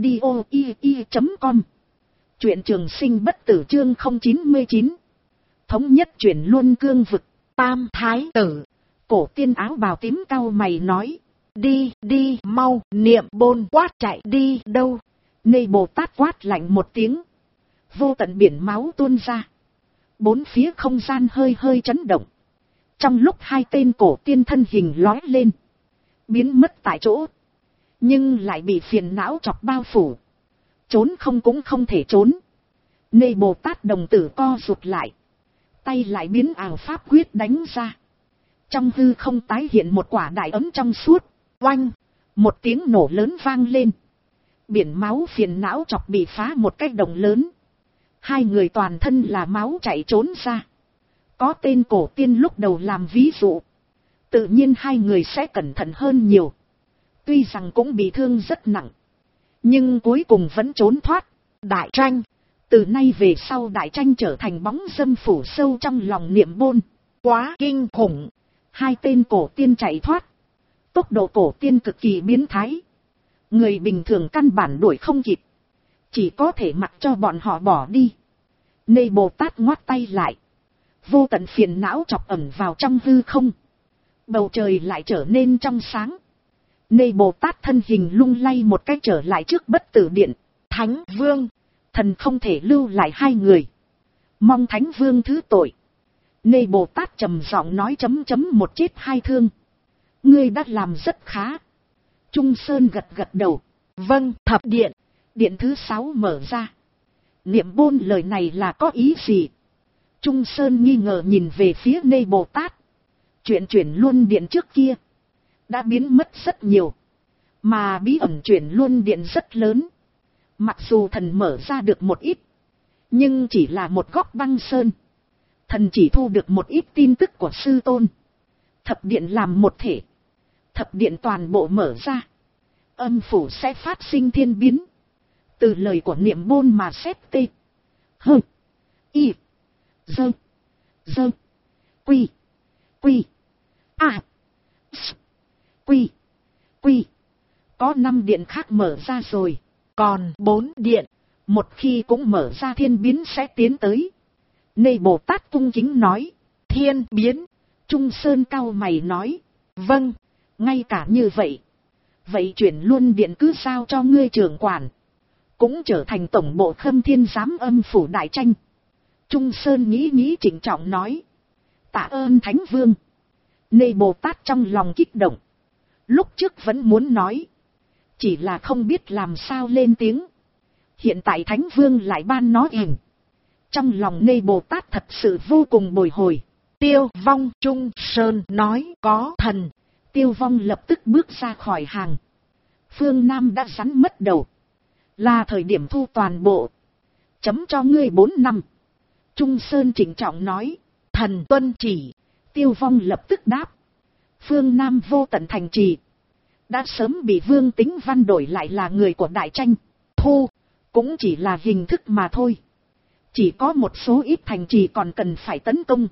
audio.com. Truyện Trường sinh bất tử chương 099. Thống nhất chuyển luân cương vực. Tam thái tử. Cổ tiên áo bào tím cau mày nói. Đi, đi, mau, Niệm Bôn quát chạy đi đâu. Nê Bồ Tát quát lạnh một tiếng. Vô tận biển máu tuôn ra. Bốn phía không gian hơi hơi chấn động. Trong lúc hai tên cổ tiên thân hình lói lên. Biến mất tại chỗ. Nhưng lại bị phiền não chọc bao phủ. Trốn không cũng không thể trốn. Nê Bồ Tát đồng tử co rụt lại. Tay lại biến ảo pháp quyết đánh ra. Trong hư không tái hiện một quả đại ấm trong suốt. Oanh! Một tiếng nổ lớn vang lên. Biển máu phiền não chọc bị phá một cái động lớn. Hai người toàn thân là máu chạy trốn ra. Có tên cổ tiên lúc đầu làm ví dụ. Tự nhiên hai người sẽ cẩn thận hơn nhiều. Tuy rằng cũng bị thương rất nặng. Nhưng cuối cùng vẫn trốn thoát. Đại tranh. Từ nay về sau đại tranh trở thành bóng dâm phủ sâu trong lòng Niệm Bôn. Quá kinh khủng. Hai tên cổ tiên chạy thoát. Tốc độ cổ tiên cực kỳ biến thái. Người bình thường căn bản đuổi không kịp. Chỉ có thể mặc cho bọn họ bỏ đi. Nê Bồ Tát ngoắt tay lại. Vô tận phiền não chọc ẩn vào trong hư không. Bầu trời lại trở nên trong sáng. Nê Bồ Tát thân hình lung lay một cái trở lại trước Bất Tử Điện. Thánh Vương. Thần không thể lưu lại hai người. Mong Thánh Vương thứ tội. Nê Bồ Tát trầm giọng nói một chết hai thương. Ngươi đã làm rất khá. Trung Sơn gật gật đầu. Vâng, thập điện. Điện thứ 6 mở ra. Niệm Bôn lời này là có ý gì? Trung Sơn nghi ngờ nhìn về phía Nê Bồ Tát. Chuyện chuyển luân điện trước kia đã biến mất rất nhiều. Mà bí ẩn chuyển luân điện rất lớn. Mặc dù thần mở ra được một ít. Nhưng chỉ là một góc băng sơn. Thần chỉ thu được một ít tin tức của sư tôn. Thập điện làm một thể. Thập điện toàn bộ mở ra. Âm phủ sẽ phát sinh thiên biến. Từ lời của Niệm Bôn mà xét tê. Hơ. Y. Dơ. Dơ. Quy. Quy. À. S. Quy. Quy. Có 5 điện khác mở ra rồi. Còn 4 điện. Một khi cũng mở ra thiên biến sẽ tiến tới. Nê Bồ Tát cung kính nói. Thiên biến. Trung Sơn cau mày nói. Vâng. Ngay cả như vậy. Vậy chuyển luân điện cứ giao cho ngươi trưởng quản. Cũng trở thành tổng bộ Khâm Thiên Giám Âm phủ đại tranh. Trung Sơn nghĩ trịnh trọng nói. Tạ ơn Thánh Vương. Nê Bồ Tát trong lòng kích động. Lúc trước vẫn muốn nói. Chỉ là không biết làm sao lên tiếng. Hiện tại Thánh Vương lại ban nó hình. Trong lòng Nê Bồ Tát thật sự vô cùng bồi hồi. Tiêu Vong. Trung Sơn nói có thần. Tiêu Vong lập tức bước ra khỏi hàng. Phương Nam đã rắn mất đầu. Là thời điểm thu toàn bộ. Chấm cho ngươi 4 năm. Trung Sơn trịnh trọng nói. Thần tuân chỉ. Tiêu Vong lập tức đáp. Phương Nam vô tận thành trì. Đã sớm bị Vương Tính Văn đổi lại là người của đại tranh. Thu. Cũng chỉ là hình thức mà thôi. Chỉ có một số ít thành trì còn cần phải tấn công.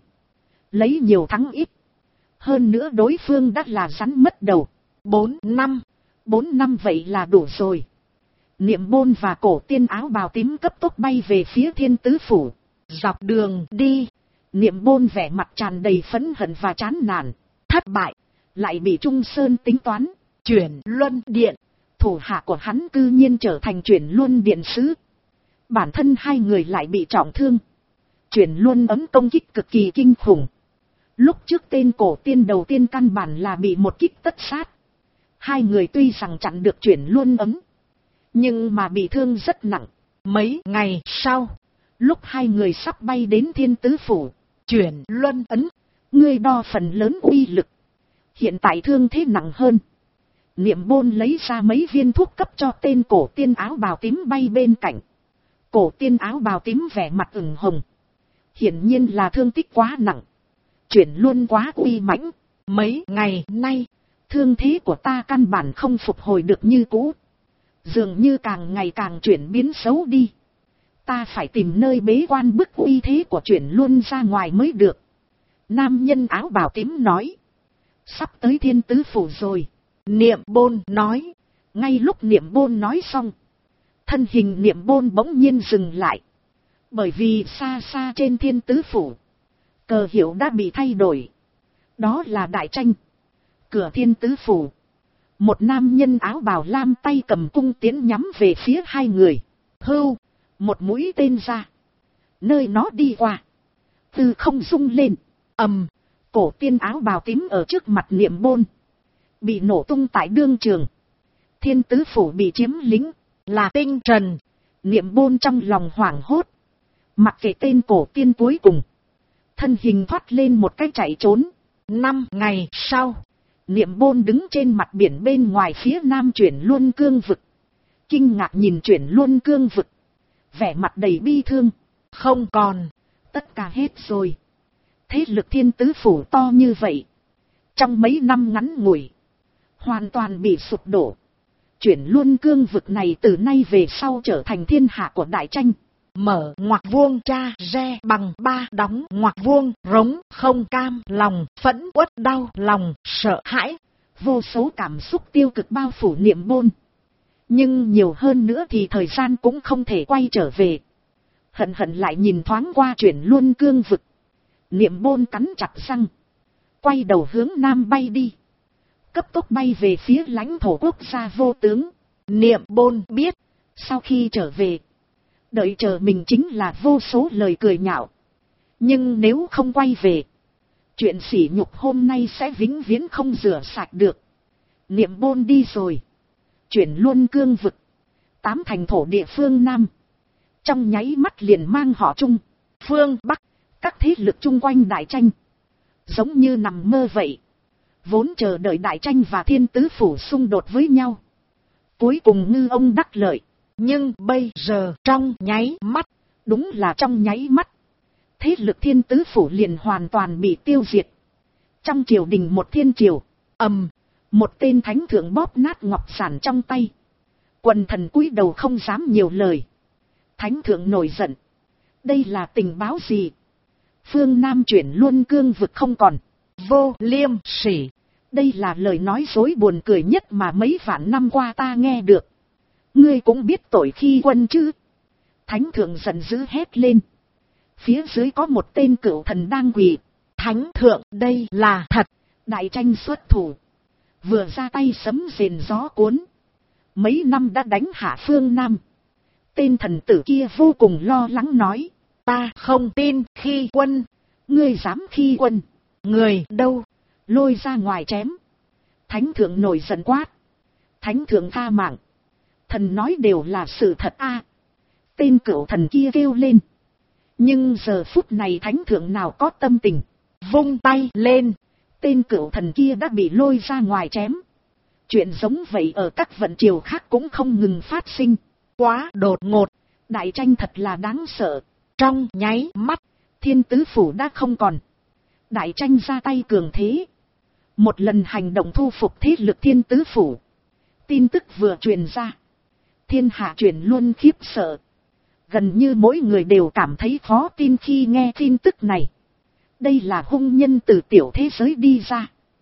Lấy nhiều thắng ít. Hơn nữa đối phương đã là rắn mất đầu. 4 năm. 4 năm vậy là đủ rồi. Niệm Bôn và cổ tiên áo bào tím cấp tốc bay về phía Thiên Tứ Phủ. Dọc đường đi. Niệm Bôn vẻ mặt tràn đầy phẫn hận và chán nản. Thất bại. Lại bị Trung Sơn tính toán. Chuyển luân điện. Thủ hạ của hắn cư nhiên trở thành chuyển luân điện sứ. Bản thân hai người lại bị trọng thương. Chuyển luân ấm công kích cực kỳ kinh khủng. Lúc trước tên cổ tiên đầu tiên căn bản là bị một kích tất sát. Hai người tuy rằng chặn được chuyển luân ấm. Nhưng mà bị thương rất nặng. Mấy ngày sau, lúc hai người sắp bay đến Thiên Tứ Phủ, chuyển luân ấn, ngươi đo phần lớn uy lực. Hiện tại thương thế nặng hơn. Niệm Bôn lấy ra mấy viên thuốc cấp cho tên cổ tiên áo bào tím bay bên cạnh. Cổ tiên áo bào tím vẻ mặt ửng hồng. Hiển nhiên là thương tích quá nặng. Chuyển luôn quá uy mãnh. Mấy ngày nay, thương thế của ta căn bản không phục hồi được như cũ. Dường như càng ngày càng chuyển biến xấu đi. Ta phải tìm nơi bế quan bức uy thế của chuyển luôn ra ngoài mới được. Nam nhân áo bào tím nói. Sắp tới Thiên Tứ Phủ rồi. Niệm Bôn nói. Ngay lúc Niệm Bôn nói xong, thân hình Niệm Bôn bỗng nhiên dừng lại. Bởi vì xa xa trên Thiên Tứ Phủ, cờ hiệu đã bị thay đổi. Đó là Đại Tranh. Cửa Thiên Tứ Phủ, một nam nhân áo bào lam tay cầm cung tiến nhắm về phía hai người. Hưu, một mũi tên ra. Nơi nó đi qua, từ không rung lên. Cổ tiên áo bào tím ở trước mặt Niệm Bôn bị nổ tung tại đương trường. Thiên Tứ Phủ bị chiếm lĩnh, là tinh trần. Niệm Bôn trong lòng hoảng hốt. Mặc kệ tên cổ tiên cuối cùng, thân hình thoát lên một cái chạy trốn. 5 ngày sau, Niệm Bôn đứng trên mặt biển bên ngoài phía nam Chuyển Luân Cương vực. Kinh ngạc nhìn Chuyển Luân Cương vực, vẻ mặt đầy bi thương. Không còn, tất cả hết rồi. Thế lực Thiên Tứ Phủ to như vậy, trong mấy năm ngắn ngủi, hoàn toàn bị sụp đổ. Chuyển Luân Cương vực này từ nay về sau trở thành thiên hạ của Đại Tranh. Mở ngoặc vuông cha re bằng 3 đóng ngoặc vuông rống không cam lòng, phẫn uất đau lòng, sợ hãi. Vô số cảm xúc tiêu cực bao phủ Niệm Bôn. Nhưng nhiều hơn nữa thì thời gian cũng không thể quay trở về. Hận hận lại nhìn thoáng qua Chuyển Luân Cương vực. Niệm Bôn cắn chặt răng, quay đầu hướng nam bay đi. Cấp tốc bay về phía lãnh thổ quốc gia vô tướng. Niệm Bôn biết, sau khi trở về, đợi chờ mình chính là vô số lời cười nhạo. Nhưng nếu không quay về, chuyện sỉ nhục hôm nay sẽ vĩnh viễn không rửa sạch được. Niệm Bôn đi rồi. Chuyển Luân Cương vực, 8 thành thổ địa phương Nam, trong nháy mắt liền mang họ Trung, phương Bắc, các thế lực chung quanh Đại Tranh. Giống như nằm mơ vậy. Vốn chờ đợi Đại Tranh và Thiên Tứ Phủ xung đột với nhau, cuối cùng ngư ông đắc lợi. Nhưng bây giờ trong nháy mắt, đúng là trong nháy mắt, thế lực Thiên Tứ Phủ liền hoàn toàn bị tiêu diệt. Trong triều đình một thiên triều, một tên thánh thượng bóp nát ngọc sản trong tay. Quần thần cúi đầu không dám nhiều lời. Thánh thượng nổi giận. Đây là tình báo gì? Phương Nam Chuyển Luân Cương vực không còn. Vô liêm sỉ. Đây là lời nói dối buồn cười nhất mà mấy vạn năm qua ta nghe được. Ngươi cũng biết tội khi quân chứ? Thánh thượng giận dữ hét lên. Phía dưới có một tên cửu thần đang quỳ. Thánh thượng, đây là thật. Đại Tranh xuất thủ, vừa ra tay sấm rền gió cuốn. Mấy năm đã đánh hạ phương Nam. Tên thần tử kia vô cùng lo lắng nói. Ta không tin khi quân. Ngươi dám khi quân? Người đâu? Lôi ra ngoài chém. Thánh thượng nổi giận quát. Thánh thượng tha mạng. Thần nói đều là sự thật a. Tên cửu thần kia kêu lên. Nhưng giờ phút này thánh thượng nào có tâm tình. Vung tay lên. Tên cửu thần kia đã bị lôi ra ngoài chém. Chuyện giống vậy ở các vận triều khác cũng không ngừng phát sinh. Quá đột ngột. Đại Tranh thật là đáng sợ. Trong nháy mắt, Thiên Tứ Phủ đã không còn. Đại Tranh ra tay cường thế. Một lần hành động thu phục thế lực Thiên Tứ Phủ. Tin tức vừa truyền ra, thiên hạ chuyển luôn khiếp sợ. Gần như mỗi người đều cảm thấy khó tin khi nghe tin tức này. Đây là hung nhân từ tiểu thế giới đi ra.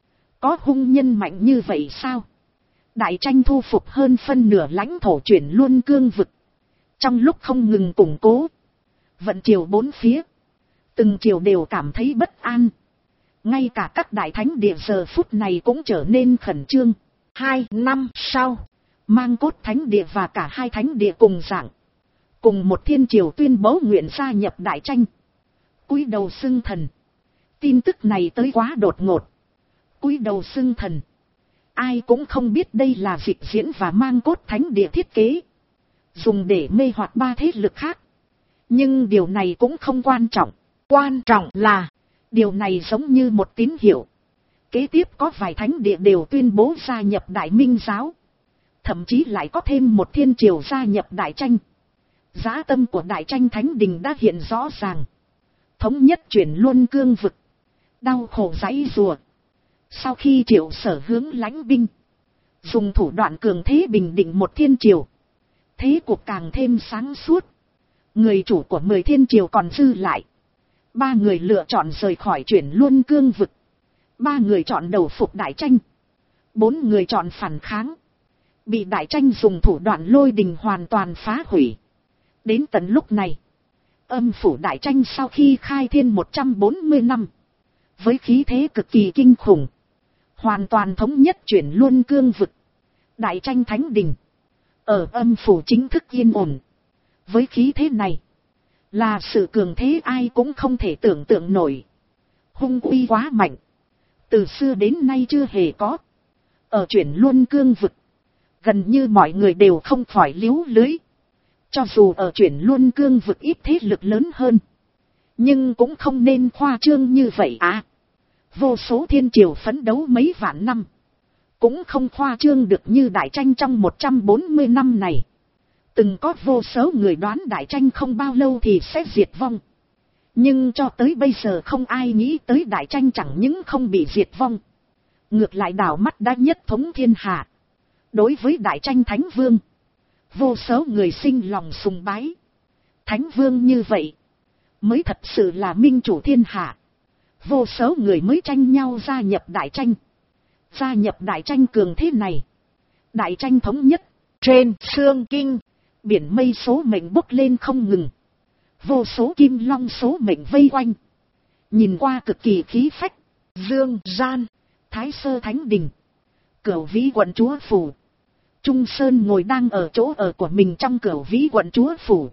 Có hung nhân mạnh như vậy sao? Đại Tranh thu phục hơn phân nửa lãnh thổ Chuyển Luân Cương vực. Trong lúc không ngừng củng cố, vận triều bốn phía, từng triều đều cảm thấy bất an. Ngay cả các đại thánh địa giờ phút này cũng trở nên khẩn trương. 2 năm sau, Mang Cốt thánh địa và cả hai thánh địa cùng dạng, cùng một thiên triều tuyên bố nguyện gia nhập Đại Tranh. Cúi đầu xưng thần. Tin tức này tới quá đột ngột. Cúi đầu xưng thần. Ai cũng không biết đây là dịch diễn và Mang Cốt thánh địa thiết kế. dùng để mê hoặc ba thế lực khác. Nhưng điều này cũng không quan trọng. Quan trọng là, điều này giống như một tín hiệu. Kế tiếp có vài thánh địa đều tuyên bố gia nhập Đại Minh giáo. Thậm chí lại có thêm một thiên triều gia nhập Đại Tranh. Dã tâm của Đại Tranh Thánh Đình đã hiện rõ ràng. Thống nhất chuyển Luân Cương vực. Đau khổ giãy giụa. Sau khi Triệu Sở hướng lãnh binh, dùng thủ đoạn cường thế bình định một thiên triều, thế cuộc càng thêm sáng suốt. Người chủ của 10 thiên triều còn dư lại. 3 người lựa chọn rời khỏi chuyển Luân Cương vực. 3 người chọn đầu phục Đại Tranh. 4 người chọn phản kháng. Bị Đại Tranh dùng thủ đoạn lôi đình hoàn toàn phá hủy. Đến tận lúc này, âm phủ Đại Tranh sau khi khai thiên 140 năm, với khí thế cực kỳ kinh khủng, hoàn toàn thống nhất chuyển Luân Cương vực. Đại Tranh Thánh Đình ở âm phủ chính thức yên ổn. Với khí thế này, là sự cường thế ai cũng không thể tưởng tượng nổi. Hung uy quá mạnh, từ xưa đến nay chưa hề có. Ở chuyển Luân Cương vực, gần như mọi người đều không khỏi líu lưới. Cho dù ở chuyển Luân Cương vực ít thế lực lớn hơn, nhưng cũng không nên khoa trương như vậy à. Vô số thiên triều phấn đấu mấy vạn năm, cũng không khoa trương được như Đại Tranh trong 140 năm này. Từng có vô số người đoán Đại Tranh không bao lâu thì sẽ diệt vong. Nhưng cho tới bây giờ không ai nghĩ tới Đại Tranh chẳng những không bị diệt vong, ngược lại đảo mắt đã nhất thống thiên hạ. Đối với Đại Tranh Thánh Vương, vô số người sinh lòng sùng bái. Thánh Vương như vậy mới thật sự là minh chủ thiên hạ. Vô số người mới tranh nhau gia nhập Đại Tranh. Gia nhập Đại Tranh cường thế này, Đại Tranh thống nhất. trên xương kinh, biển mây số mệnh bốc lên không ngừng. Vô số kim long số mệnh vây quanh, nhìn qua cực kỳ khí phách. Dương gian, Thái Sơ Thánh Đình, Cửu Vĩ quận chúa phủ. Trung Sơn ngồi đang ở chỗ ở của mình trong Cửu Vĩ quận chúa phủ,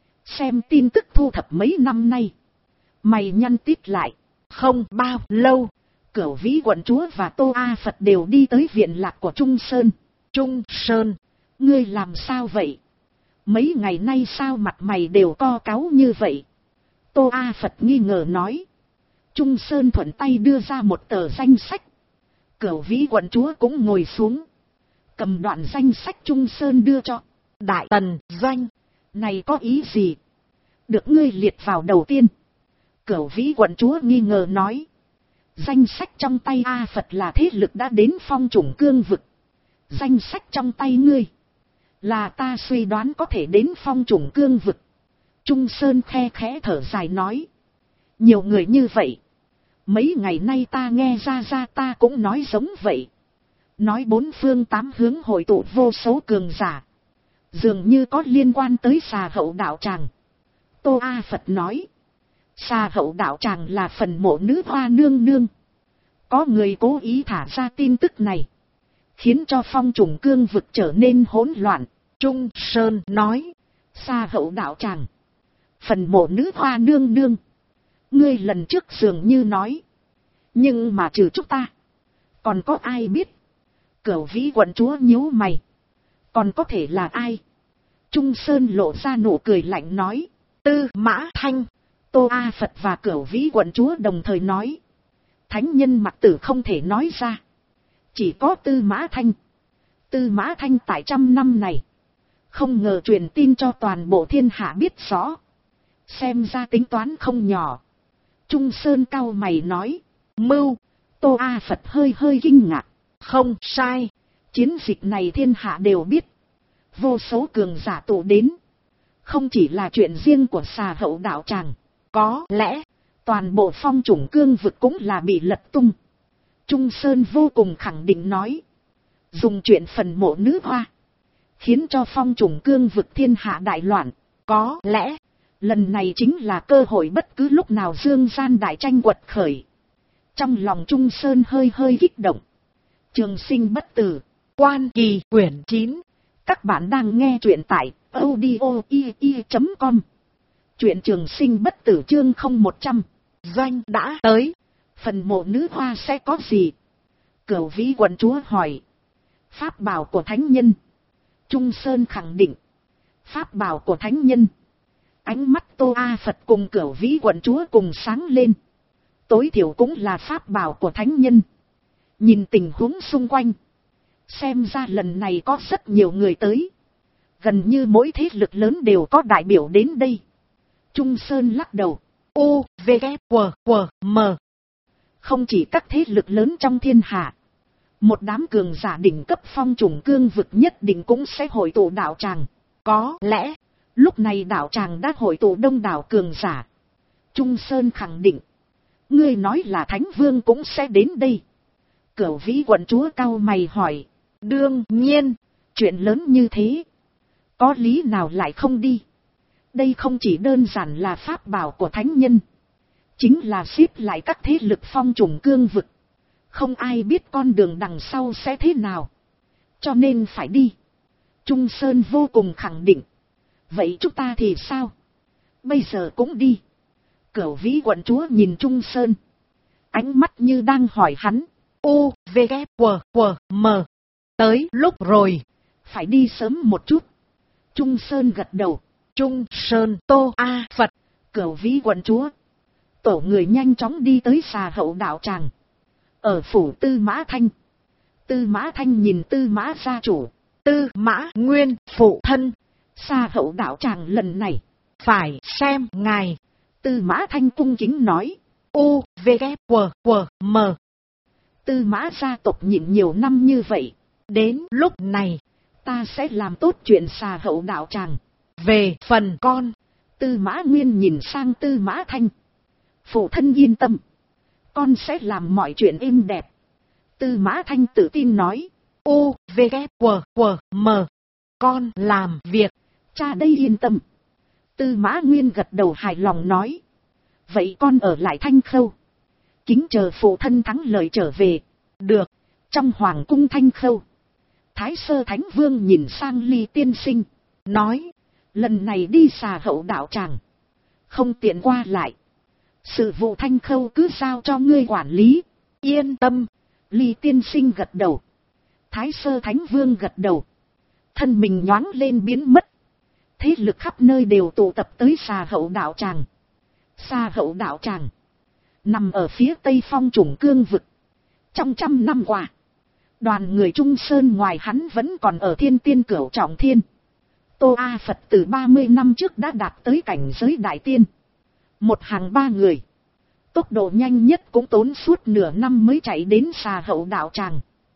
xem tin tức thu thập mấy năm nay. Mày nhăn tít lại. không bao lâu, Cửu Vĩ quận chúa và Tô A Phật đều đi tới viện lạc của Trung Sơn. Trung Sơn, Ngươi làm sao vậy? Mấy ngày nay sao mặt mày đều co cáu như vậy? Tô A Phật nghi ngờ nói. Trung Sơn thuận tay đưa ra một tờ danh sách. Cửu Vĩ quận chúa cũng ngồi xuống, cầm đoạn danh sách Trung Sơn đưa cho. Đại Tần Doanh, Này có ý gì? Được ngươi liệt vào đầu tiên. Cửu Vĩ quận chúa nghi ngờ nói. Danh sách trong tay A Phật là thế lực đã đến phong chủng cương vực. Danh sách trong tay ngươi là ta suy đoán có thể đến phong chủng cương vực. Trung Sơn khe khẽ thở dài nói. Nhiều người như vậy, mấy ngày nay ta nghe ra ta cũng nói giống vậy. Nói 4 phương 8 hướng hội tụ vô số cường giả, dường như có liên quan tới Xà Hậu đạo tràng. Tô A Phật nói. Xà Hậu đạo tràng là phần mộ nữ hoa nương nương. Có người cố ý thả ra tin tức này, khiến cho phong chủng cương vực trở nên hỗn loạn. Trung Sơn nói. Xà Hậu đạo tràng, phần mộ nữ hoa nương nương. Ngươi lần trước dường như nói, nhưng mà trừ chúng ta, còn có ai biết? Cửu Vĩ quận chúa nhíu mày. Còn có thể là ai? Trung Sơn lộ ra nụ cười lạnh nói. Tư Mã Thanh. Tô A Phật và Cửu Vĩ quận chúa đồng thời nói. Thánh nhân mặc tử không thể nói ra, chỉ có Tư Mã Thanh. Tư Mã Thanh tại 100 năm này, không ngờ truyền tin cho toàn bộ thiên hạ biết rõ. Xem ra tính toán không nhỏ. Trung Sơn cau mày nói. Mưu. Tô A Phật hơi kinh ngạc. Không sai. Chiến dịch này thiên hạ đều biết. Vô số cường giả tụ đến. Không chỉ là chuyện riêng của Xà Hậu đạo tràng. Có lẽ, toàn bộ phong chủng cương vực cũng là bị lật tung. Trung Sơn vô cùng khẳng định nói. Dùng chuyện phần mộ nữ hoa, khiến cho phong chủng cương vực thiên hạ đại loạn. Có lẽ, lần này chính là cơ hội bất cứ lúc nào dương gian Đại Tranh quật khởi. Trong lòng Trung Sơn hơi kích động. Trường Sinh bất tử. Quan Kỳ quyển 9. Các bạn đang nghe truyện tại audio.com. Truyện Trường Sinh bất tử chương 0100. Doanh đã tới. Phần mộ nữ hoa sẽ có gì? Cửu Vĩ quận chúa hỏi. Pháp bảo của thánh nhân. Trung Sơn khẳng định. Pháp bảo của thánh nhân. Ánh mắt Tô A Phật cùng Cửu Vĩ quận chúa cùng sáng lên. Tối thiểu cũng là pháp bảo của thánh nhân. Nhìn tình huống xung quanh. Xem ra lần này có rất nhiều người tới. Gần như mỗi thế lực lớn đều có đại biểu đến đây. Trung Sơn lắc đầu. U, V, K, W, M. Không chỉ các thế lực lớn trong thiên hạ. Một đám cường giả đỉnh cấp phong trùng cương vực nhất định cũng sẽ hội tụ đạo tràng. Có lẽ, lúc này đạo tràng đã hội tụ đông đảo cường giả. Trung Sơn khẳng định. Ngươi nói là Thánh Vương cũng sẽ đến đây. Cửu Vĩ quận chúa cau mày hỏi. Đương nhiên, chuyện lớn như thế. Có lý nào lại không đi? Đây không chỉ đơn giản là pháp bảo của thánh nhân. Chính là xếp lại các thế lực phong trùng cương vực. Không ai biết con đường đằng sau sẽ thế nào. Cho nên phải đi. Trung Sơn vô cùng khẳng định. Vậy chúng ta thì sao? Bây giờ cũng đi. Cửu Vĩ quận chúa nhìn Trung Sơn. Ánh mắt như đang hỏi hắn. U, V, K, W, M. Tới lúc rồi. Phải đi sớm một chút. Trung Sơn gật đầu. Trung Sơn, Tô A Phật, Cửu Vĩ quận chúa. Tổ người nhanh chóng đi tới Xà Hậu đạo tràng. Ở phủ Tư Mã Thanh. Tư Mã Thanh nhìn Tư Mã gia chủ. Tư Mã Nguyên phụ thân. Xà Hậu đạo tràng lần này. Phải xem ngài. Tư Mã Thanh cung kính nói. U, V, K, W, M. Tư Mã gia tộc nhịn nhiều năm như vậy. Đến lúc này, ta sẽ làm tốt chuyện Xà Hậu đạo tràng. Về phần con, Tư Mã Nguyên nhìn sang Tư Mã Thanh. Phụ thân yên tâm. Con sẽ làm mọi chuyện êm đẹp. Tư Mã Thanh tự tin nói. U, V, K, W, M. Con làm việc. Cha đây yên tâm. Tư Mã Nguyên gật đầu hài lòng nói. Vậy con ở lại Thanh Khâu. Kính chờ phụ thân thắng lợi trở về. Được. Trong hoàng cung Thanh Khâu. Thái Sơ Thánh Vương nhìn sang Ly tiên sinh. Nói. Lần này đi Xà Hậu đạo tràng. Không tiện qua lại. Sự vụ Thanh Khâu cứ giao cho ngươi quản lý. Yên tâm. Ly tiên sinh gật đầu. Thái Sơ Thánh Vương gật đầu. Thân mình nhoáng lên biến mất. Thế lực khắp nơi đều tụ tập tới Xà Hậu đạo tràng. Xà Hậu đạo tràng nằm ở phía tây phong trùng cương vực. Trong trăm năm qua, đoàn người Trung Sơn ngoài hắn vẫn còn ở Thiên Tiên Cửu Trọng Thiên. Tô A Phật từ 30 năm trước đã đạt tới cảnh giới đại tiên. Một hàng 3 người. Tốc độ nhanh nhất cũng tốn suốt nửa năm mới chạy đến Xà Hậu đạo tràng.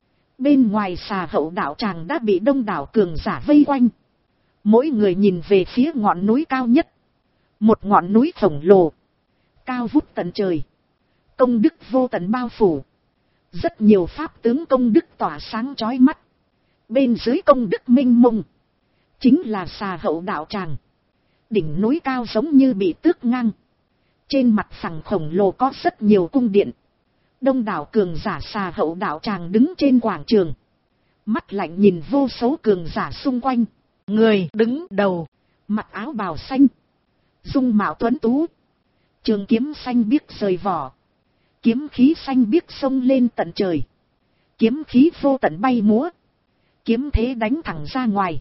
Bên ngoài Xà Hậu đạo tràng đã bị đông đảo cường giả vây quanh. Mỗi người nhìn về phía ngọn núi cao nhất. Một ngọn núi khổng lồ. Cao vút tận trời. Công đức vô tận bao phủ. Rất nhiều pháp tướng công đức tỏa sáng chói mắt. Bên dưới công đức mênh mông. Chính là Xà Hậu đạo tràng. Đỉnh núi cao giống như bị tước ngang. Trên mặt phẳng khổng lồ có rất nhiều cung điện. Đông đảo cường giả Xà Hậu đạo tràng đứng trên quảng trường. Mắt lạnh nhìn vô số cường giả xung quanh. Người đứng đầu. Mặc áo bào xanh. Dung mạo tuấn tú. Trường kiếm xanh biếc rời vỏ. Kiếm khí xanh biếc xông lên tận trời. Kiếm khí vô tận bay múa. Kiếm thế đánh thẳng ra ngoài.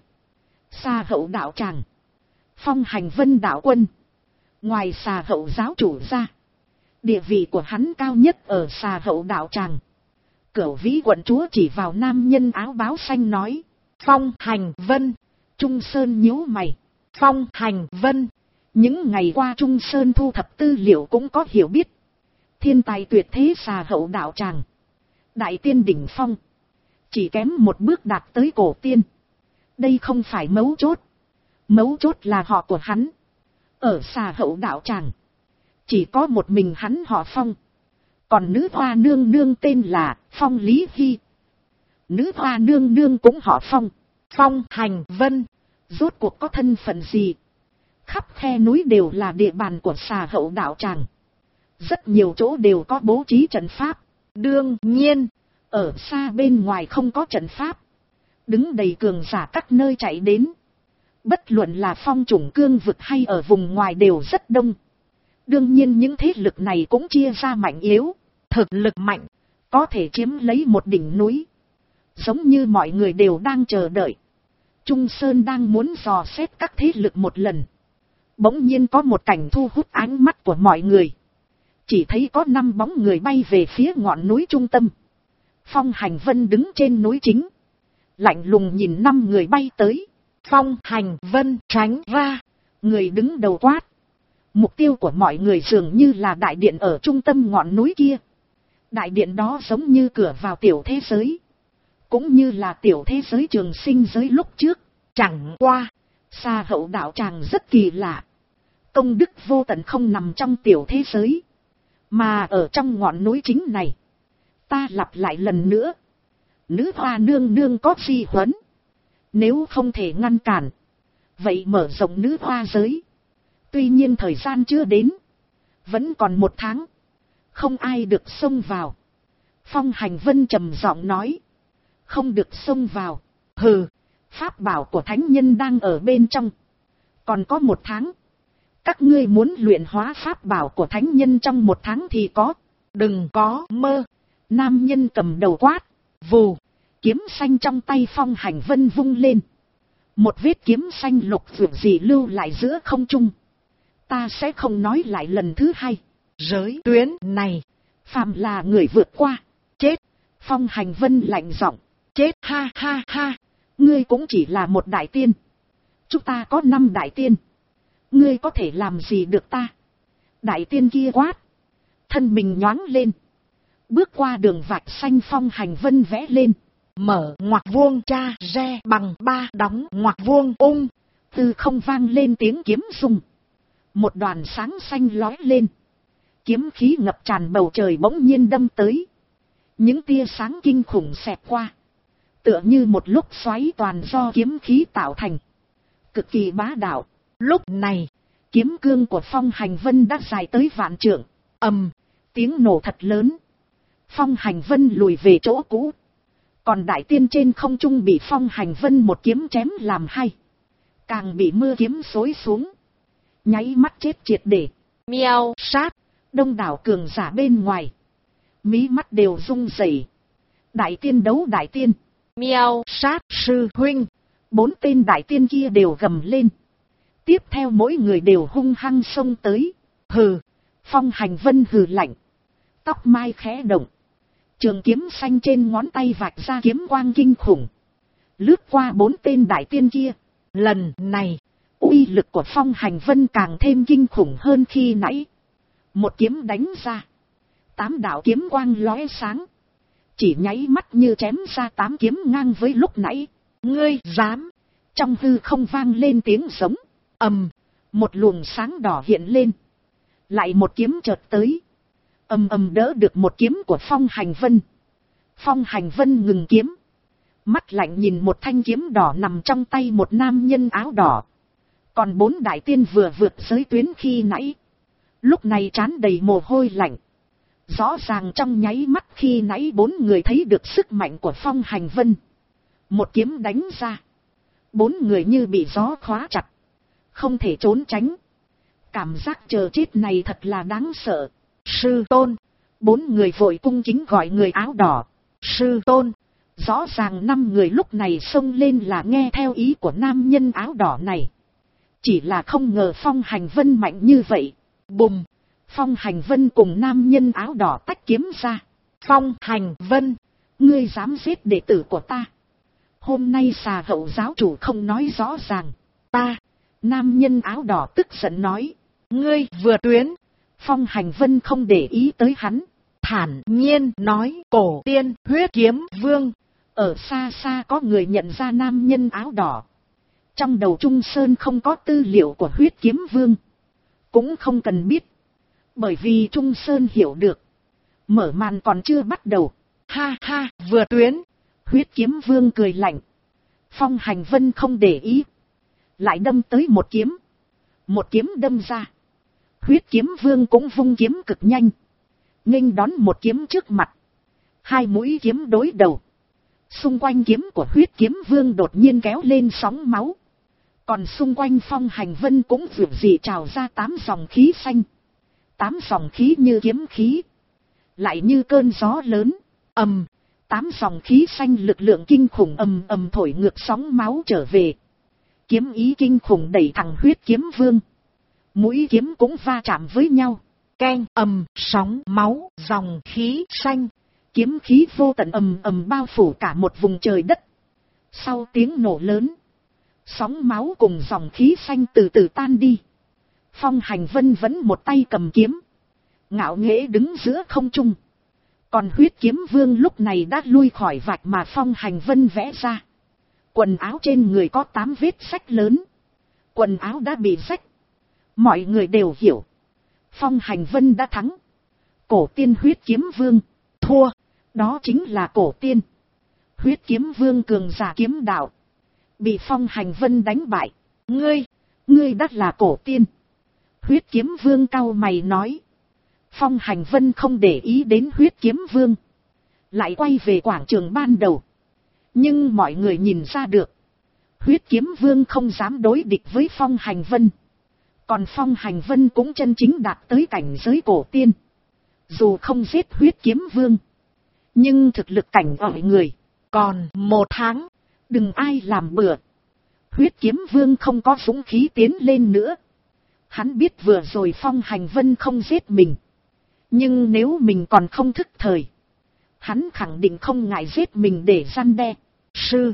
Xà Hậu đạo tràng. Phong Hành Vân đạo quân. Ngoài Xà Hậu giáo chủ ra. Địa vị của hắn cao nhất ở Xà Hậu đạo tràng. Cửu Vĩ quận chúa chỉ vào nam nhân áo báo xanh nói. Phong Hành Vân. Trung Sơn nhíu mày. Phong Hành Vân. Những ngày qua Trung Sơn thu thập tư liệu cũng có hiểu biết. Thiên tài tuyệt thế Xà Hậu đạo tràng. Đại tiên đỉnh phong. Chỉ kém một bước đạt tới cổ tiên. Đây không phải mấu chốt. Mấu chốt là họ của hắn. Ở Xà Hậu đạo tràng. Chỉ có một mình hắn họ Phong. Còn nữ hoa nương nương tên là Phong Lý Hy. Nữ hoa nương nương cũng họ Phong. Phong Hành Vân. Rốt cuộc có thân phận gì? Khắp khe núi đều là địa bàn của Xà Hậu đạo tràng. Rất nhiều chỗ đều có bố trí trận pháp. Đương nhiên, ở xa bên ngoài không có trận pháp. Đứng đầy cường giả các nơi chạy đến. Bất luận là phong chủng cương vực hay ở vùng ngoài đều rất đông. Đương nhiên những thế lực này cũng chia ra mạnh yếu. Thực lực mạnh, có thể chiếm lấy một đỉnh núi. Giống như mọi người đều đang chờ đợi. Trung Sơn đang muốn dò xét các thế lực một lần. Bỗng nhiên có một cảnh thu hút ánh mắt của mọi người. Chỉ thấy có 5 bóng người bay về phía ngọn núi trung tâm. Phong Hành Vân đứng trên núi chính. Lạnh lùng nhìn 5 người bay tới. Phong Hành Vân tránh ra. Người đứng đầu quát. Mục tiêu của mọi người dường như là đại điện ở trung tâm ngọn núi kia. Đại điện đó giống như cửa vào tiểu thế giới. Cũng như là tiểu thế giới trường sinh giới lúc trước. Chẳng qua, Sa Hậu đạo tràng rất kỳ lạ. Công đức vô tận không nằm trong tiểu thế giới, mà ở trong ngọn núi chính này. Ta lặp lại lần nữa. Nữ hoa nương nương có di huấn. Nếu không thể ngăn cản, vậy mở rộng nữ hoa giới. Tuy nhiên thời gian chưa đến. Vẫn còn 1 tháng. Không ai được xông vào. Phong Hành Vân trầm giọng nói. Không được xông vào. Hừ, pháp bảo của thánh nhân đang ở bên trong. Còn có 1 tháng. Các ngươi muốn luyện hóa pháp bảo của thánh nhân trong 1 tháng thì có. Đừng có mơ. Nam nhân cầm đầu quát. Vù, kiếm xanh trong tay Phong Hành Vân vung lên. Một vết kiếm xanh lục vượt dị lưu lại giữa không trung. Ta sẽ không nói lại lần thứ 2. Giới tuyến này, phàm là người vượt qua, chết. Phong Hành Vân lạnh giọng. Chết, ha ha ha. Ngươi cũng chỉ là một đại tiên. Chúng ta có 5 đại tiên. Ngươi có thể làm gì được ta? Đại tiên kia quát. Thân mình nhoáng lên. Bước qua đường vạch xanh Phong Hành Vân vẽ lên. Mở ngoặc vuông cha re bằng 3 đóng ngoặc vuông ung. Từ không vang lên tiếng kiếm rung. Một đoàn sáng xanh lói lên. Kiếm khí ngập tràn bầu trời bỗng nhiên đâm tới. Những tia sáng kinh khủng xẹt qua. Tựa như một lúc xoáy toàn do kiếm khí tạo thành. Cực kỳ bá đạo. Lúc này, kiếm cương của Phong Hành Vân đã dài tới vạn trượng. Ầm, tiếng nổ thật lớn. Phong Hành Vân lùi về chỗ cũ. Còn đại tiên trên không trung bị Phong Hành Vân một kiếm chém làm 2. Càng bị mưa kiếm xối xuống. Nháy mắt chết triệt để. Miao sát. Đông đảo cường giả bên ngoài. Mí mắt đều rung rẩy. Đại tiên đấu đại tiên. Miao sát sư huynh. 4 tên đại tiên kia đều gầm lên. Tiếp theo mỗi người đều hung hăng xông tới. Hừ. Phong Hành Vân hừ lạnh. Tóc mai khẽ động. Trường kiếm xanh trên ngón tay vạch ra kiếm quang kinh khủng. Lướt qua 4 tên đại tiên kia. Lần này, uy lực của Phong Hành Vân càng thêm kinh khủng hơn khi nãy. Một kiếm đánh ra. 8 đạo kiếm quang lóe sáng. Chỉ nháy mắt như chém ra 8 kiếm ngang với lúc nãy. Ngươi dám. Trong hư không vang lên tiếng giống. Ầm. Một luồng sáng đỏ hiện lên. Lại một kiếm chợt tới. Ầm ầm đỡ được một kiếm của Phong Hành Vân. Phong Hành Vân ngừng kiếm. Mắt lạnh nhìn một thanh kiếm đỏ nằm trong tay một nam nhân áo đỏ. Còn 4 đại tiên vừa vượt giới tuyến khi nãy. Lúc này trán đầy mồ hôi lạnh. Rõ ràng trong nháy mắt khi nãy 4 người thấy được sức mạnh của Phong Hành Vân. Một kiếm đánh ra. 4 người như bị gió khóa chặt. Không thể trốn tránh. Cảm giác chờ chết này thật là đáng sợ. Sư tôn. 4 người vội cung kính gọi người áo đỏ. Sư tôn. Rõ ràng 5 người lúc này xông lên là nghe theo ý của nam nhân áo đỏ này. Chỉ là không ngờ Phong Hành Vân mạnh như vậy. Bùm. Phong Hành Vân cùng nam nhân áo đỏ tách kiếm ra. Phong Hành Vân. Ngươi dám giết đệ tử của ta. Hôm nay Xà Hậu giáo chủ không nói rõ ràng. Ta. Nam nhân áo đỏ tức giận nói. Ngươi vừa tuyến. Phong Hành Vân không để ý tới hắn. Thản nhiên nói cổ tiên huyết kiếm vương. Ở xa xa có người nhận ra nam nhân áo đỏ. Trong đầu Trung Sơn không có tư liệu của huyết kiếm vương. Cũng không cần biết. Bởi vì Trung Sơn hiểu được. Mở màn còn chưa bắt đầu. Ha ha, vừa tuyến. Huyết kiếm vương cười lạnh. Phong Hành Vân không để ý. Lại đâm tới một kiếm. Một kiếm đâm ra. Huyết kiếm vương cũng vung kiếm cực nhanh. Nghênh đón một kiếm trước mặt. 2 mũi kiếm đối đầu. Xung quanh kiếm của huyết kiếm vương đột nhiên kéo lên sóng máu. Còn xung quanh Phong Hành Vân cũng vượt dị trào ra 8 dòng khí xanh. 8 dòng khí như kiếm khí. Lại như cơn gió lớn. Ầm. 8 dòng khí xanh lực lượng kinh khủng ầm ầm thổi ngược sóng máu trở về. Kiếm ý kinh khủng đẩy thẳng huyết kiếm vương. Mũi kiếm cũng va chạm với nhau. Keng ầm, sóng máu, dòng khí xanh. Kiếm khí vô tận ầm ầm bao phủ cả một vùng trời đất. Sau tiếng nổ lớn, sóng máu cùng dòng khí xanh từ từ tan đi. Phong Hành Vân vẫn một tay cầm kiếm, ngạo nghễ đứng giữa không trung. Còn huyết kiếm vương lúc này đã lui khỏi vạch mà Phong Hành Vân vẽ ra. Quần áo trên người có 8 vết rách lớn. Quần áo đã bị rách. Mọi người đều hiểu. Phong Hành Vân đã thắng. Cổ tiên huyết kiếm vương thua. Đó chính là cổ tiên. Huyết kiếm vương cường giả kiếm đạo. Bị Phong Hành Vân đánh bại. Ngươi đã là cổ tiên. Huyết kiếm vương cau mày nói. Phong Hành Vân không để ý đến huyết kiếm vương. Lại quay về quảng trường ban đầu. Nhưng mọi người nhìn ra được. Huyết kiếm vương không dám đối địch với Phong Hành Vân. Còn Phong Hành Vân cũng chân chính đạt tới cảnh giới cổ tiên. Dù không giết huyết kiếm vương, nhưng thực lực cảnh ở người. Còn 1 tháng. Đừng ai làm bừa. Huyết kiếm vương không có dũng khí tiến lên nữa. Hắn biết vừa rồi Phong Hành Vân không giết mình. Nhưng nếu mình còn không thức thời, hắn khẳng định không ngại giết mình để răn đe. Sư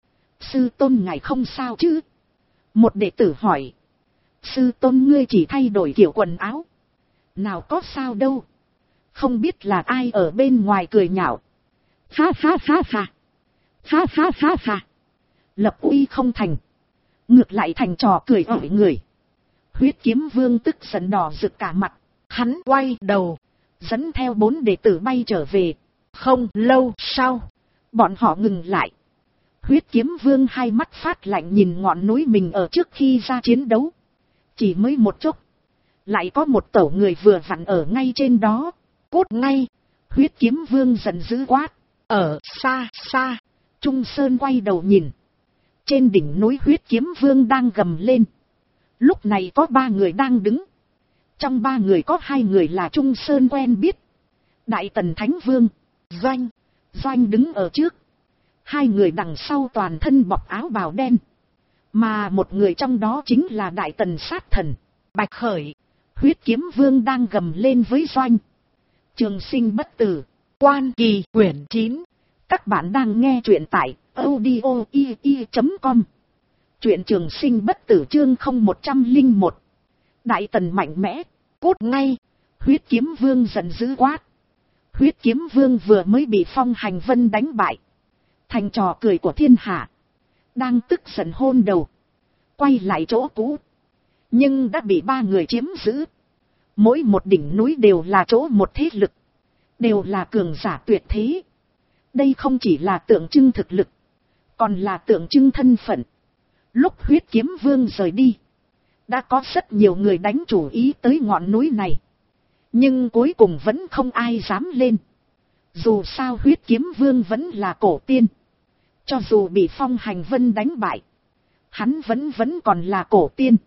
tôn ngài không sao chứ? Một đệ tử hỏi. Sư tôn ngươi chỉ thay đổi kiểu quần áo. Nào có sao đâu. Không biết là ai ở bên ngoài cười nhạo. Ha ha ha ha. Ha ha ha ha. Lập uy không thành. Ngược lại thành trò cười ở người. Huyết kiếm vương tức giận đỏ rực cả mặt. Hắn quay đầu, dẫn theo 4 đệ tử bay trở về. Không lâu sau, bọn họ ngừng lại. Huyết kiếm vương hai mắt phát lạnh nhìn ngọn núi mình ở trước khi ra chiến đấu. Chỉ mới một chút, lại có một tổ người vừa vặn ở ngay trên đó. Cút ngay! Huyết kiếm vương giận dữ quát. Ở xa xa, Trung Sơn quay đầu nhìn. Trên đỉnh núi huyết kiếm vương đang gầm lên. Lúc này có 3 người đang đứng. Trong 3 người có 2 người là Trung Sơn quen biết. Đại Tần Thánh Vương, Doanh đứng ở trước. 2 người đằng sau toàn thân bọc áo bào đen. Mà một người trong đó chính là Đại Tần sát thần, Bạch Khởi. Huyết kiếm vương đang gầm lên với Doanh. Trường sinh bất tử. Quan Kỳ quyển 9. Các bạn đang nghe truyện tại audio.com. Truyện trường sinh bất tử chương 0101. Đại Tần mạnh mẽ. Cút ngay! Huyết kiếm vương giận dữ quát. Huyết kiếm vương vừa mới bị Phong Hành Vân đánh bại, thành trò cười của thiên hạ. Đang tức giận hôn đầu, quay lại chỗ cũ. Nhưng đã bị 3 người chiếm giữ. Mỗi một đỉnh núi đều là chỗ một thế lực. Đều là cường giả tuyệt thế. Đây không chỉ là tượng trưng thực lực, còn là tượng trưng thân phận. Lúc huyết kiếm vương rời đi, đã có rất nhiều người đánh chủ ý tới ngọn núi này. Nhưng cuối cùng vẫn không ai dám lên. Dù sao huyết kiếm vương vẫn là cổ tiên. Cho dù bị Phong Hành Vân đánh bại, hắn vẫn còn là cổ tiên.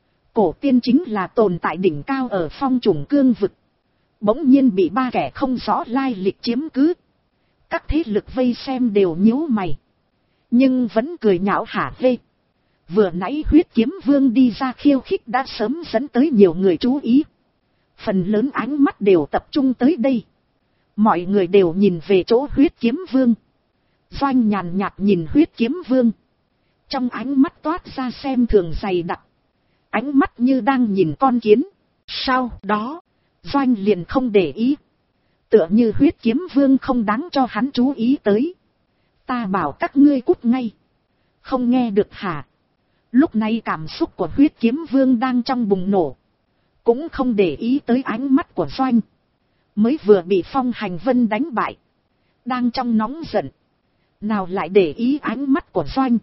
Cổ tiên chính là tồn tại đỉnh cao ở phong trùng cương vực. Bỗng nhiên bị 3 kẻ không rõ lai lịch chiếm cứ. Các thế lực vây xem đều nhíu mày, nhưng vẫn cười nhạo hả hê. Vừa nãy huyết kiếm vương đi ra khiêu khích đã sớm dẫn tới nhiều người chú ý. Phần lớn ánh mắt đều tập trung tới đây. Mọi người đều nhìn về chỗ huyết kiếm vương. Doanh nhàn nhạt nhìn huyết kiếm vương. Trong ánh mắt toát ra xem thường dày đặc. Ánh mắt như đang nhìn con kiến. Sau đó, Doanh liền không để ý. Tựa như huyết kiếm vương không đáng cho hắn chú ý tới. Ta bảo các ngươi cút ngay. Không nghe được hả? Lúc này cảm xúc của huyết kiếm vương đang trong bùng nổ. Cũng không để ý tới ánh mắt của Doanh. Mới vừa bị Phong Hành Vân đánh bại. Đang trong nóng giận. Nào lại để ý ánh mắt của Doanh.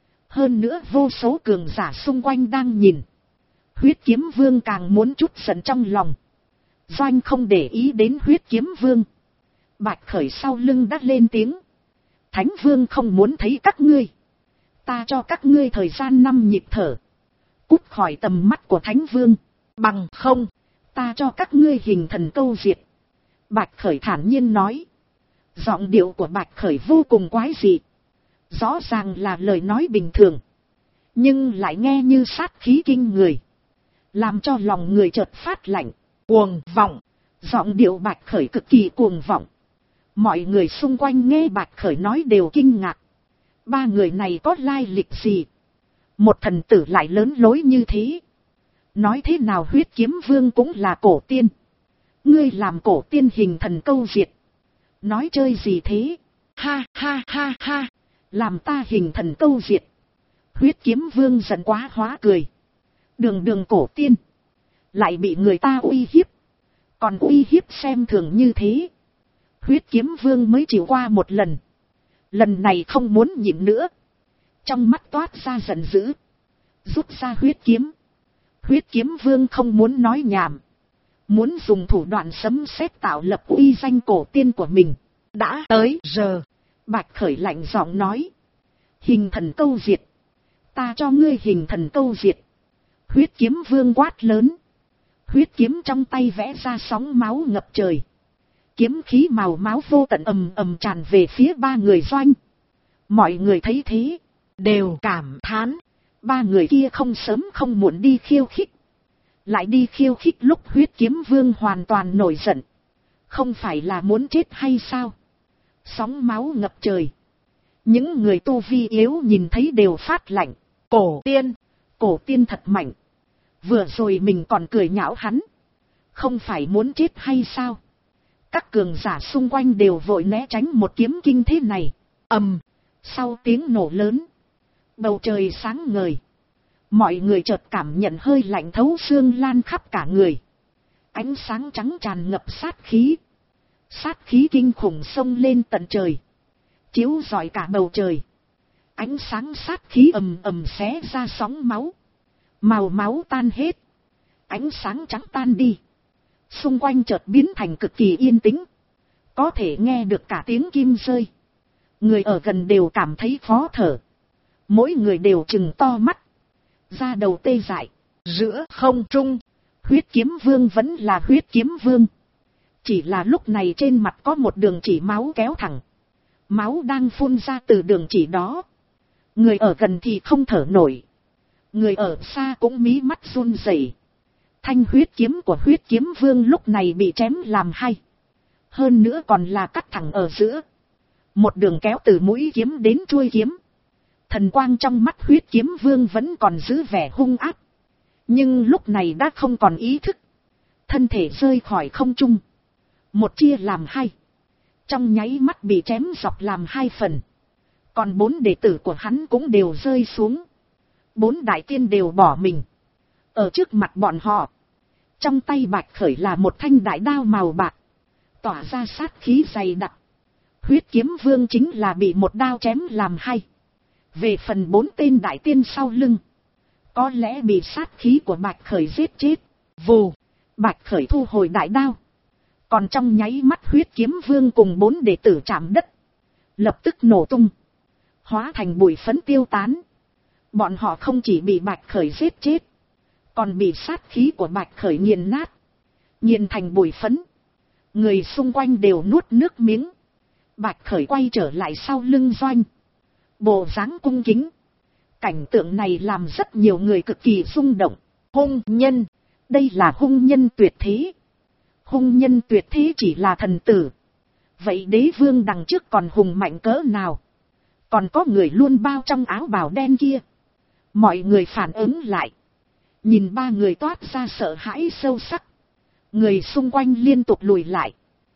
Hơn nữa vô số cường giả xung quanh đang nhìn. Huyết kiếm vương càng muốn chút giận trong lòng. Doanh không để ý đến huyết kiếm vương. Bạch Khởi sau lưng đã lên tiếng. Thánh vương không muốn thấy các ngươi. Ta cho các ngươi thời gian 5 nhịp thở. Cút khỏi tầm mắt của Thánh vương. Bằng không, ta cho các ngươi hình thần câu diệt. Bạch Khởi thản nhiên nói. Giọng điệu của Bạch Khởi vô cùng quái dị. Rõ ràng là lời nói bình thường, nhưng lại nghe như sát khí kinh người, làm cho lòng người chợt phát lạnh. Cuồng vọng. Giọng điệu Bạch Khởi cực kỳ cuồng vọng. Mọi người xung quanh nghe Bạch Khởi nói đều kinh ngạc. Ba người này có lai lịch gì? Một thần tử lại lớn lối như thế. Nói thế nào Huyết Kiếm Vương cũng là cổ tiên. Ngươi làm cổ tiên hình thần câu diệt. Nói chơi gì thế? Ha ha ha ha. Làm ta hình thần câu diệt. Huyết Kiếm Vương giận quá hóa cười. Đường cổ tiên. Lại bị người ta uy hiếp. Còn uy hiếp xem thường như thế. Huyết Kiếm Vương mới chịu qua một lần. Lần này không muốn nhịn nữa. Trong mắt toát ra giận dữ. Rút ra huyết kiếm. Huyết Kiếm Vương không muốn nói nhảm. Muốn dùng thủ đoạn sấm sét tạo lập uy danh cổ tiên của mình. Đã tới giờ. Bạch Khởi lạnh giọng nói. Hình thần câu diệt. Ta cho ngươi hình thần câu diệt. Huyết Kiếm Vương quát lớn. Huyết kiếm trong tay vẽ ra sóng máu ngập trời. Kiếm khí màu máu vô tận ầm ầm tràn về phía ba người doanh. Mọi người thấy thế, đều cảm thán. Ba người kia không sớm không muộn đi khiêu khích. Lại đi khiêu khích lúc Huyết Kiếm Vương hoàn toàn nổi giận. Không phải là muốn chết hay sao? Sóng máu ngập trời. Những người tu vi yếu nhìn thấy đều phát lạnh. Cổ tiên thật mạnh. Vừa rồi mình còn cười nhạo hắn. Không phải muốn chết hay sao? Các cường giả xung quanh đều vội né tránh một kiếm kinh thế này. Sau tiếng nổ lớn, bầu trời sáng ngời. Mọi người chợt cảm nhận hơi lạnh thấu xương lan khắp cả người. Ánh sáng trắng tràn ngập sát khí. Sát khí kinh khủng xông lên tận trời, chiếu rọi cả bầu trời. Ánh sáng sát khí ầm ầm xé ra sóng máu. Màu máu tan hết. Ánh sáng trắng tan đi. Xung quanh chợt biến thành cực kỳ yên tĩnh. Có thể nghe được cả tiếng kim rơi. Người ở gần đều cảm thấy khó thở. Mỗi người đều trừng to mắt. Da đầu tê dại. Giữa không trung, Huyết Kiếm Vương vẫn là Huyết Kiếm Vương. Chỉ là lúc này trên mặt có một đường chỉ máu kéo thẳng. Máu đang phun ra từ đường chỉ đó. Người ở gần thì không thở nổi. Người ở xa cũng mí mắt run rẩy. Thanh huyết kiếm của Huyết Kiếm Vương lúc này bị chém làm hai. Hơn nữa còn là cắt thẳng ở giữa. Một đường kéo từ mũi kiếm đến chuôi kiếm. Thần quang trong mắt Huyết Kiếm Vương vẫn còn giữ vẻ hung ác. Nhưng lúc này đã không còn ý thức. Thân thể rơi khỏi không trung. Một chia làm hai. Trong nháy mắt bị chém dọc làm hai phần. Còn 4 đệ tử của hắn cũng đều rơi xuống. 4 đại tiên đều bỏ mình. Ở trước mặt bọn họ, trong tay Bạch Khởi là một thanh đại đao màu bạc, tỏa ra sát khí dày đặc. Huyết Kiếm Vương chính là bị một đao chém làm hai. Về phần 4 tên đại tiên sau lưng, có lẽ bị sát khí của Bạch Khởi giết chết. Vù, Bạch Khởi thu hồi đại đao. Còn trong nháy mắt Huyết Kiếm Vương cùng 4 đệ tử chạm đất, lập tức nổ tung, hóa thành bụi phấn tiêu tán. Bọn họ không chỉ bị Bạch Khởi giết chết, còn bị sát khí của Bạch Khởi nghiền nát, nghiền thành bụi phấn. Người xung quanh đều nuốt nước miếng. Bạch Khởi quay trở lại sau lưng doanh, bộ dáng cung kính. Cảnh tượng này làm rất nhiều người cực kỳ rung động. Hung nhân, đây là hung nhân tuyệt thế. Hung nhân tuyệt thế chỉ là thần tử. Vậy đế vương đằng trước còn hùng mạnh cỡ nào? Còn có người luôn bao trong áo bào đen kia. Mọi người phản ứng lại. Nhìn ba người toát ra sợ hãi sâu sắc. Người xung quanh liên tục lùi lại.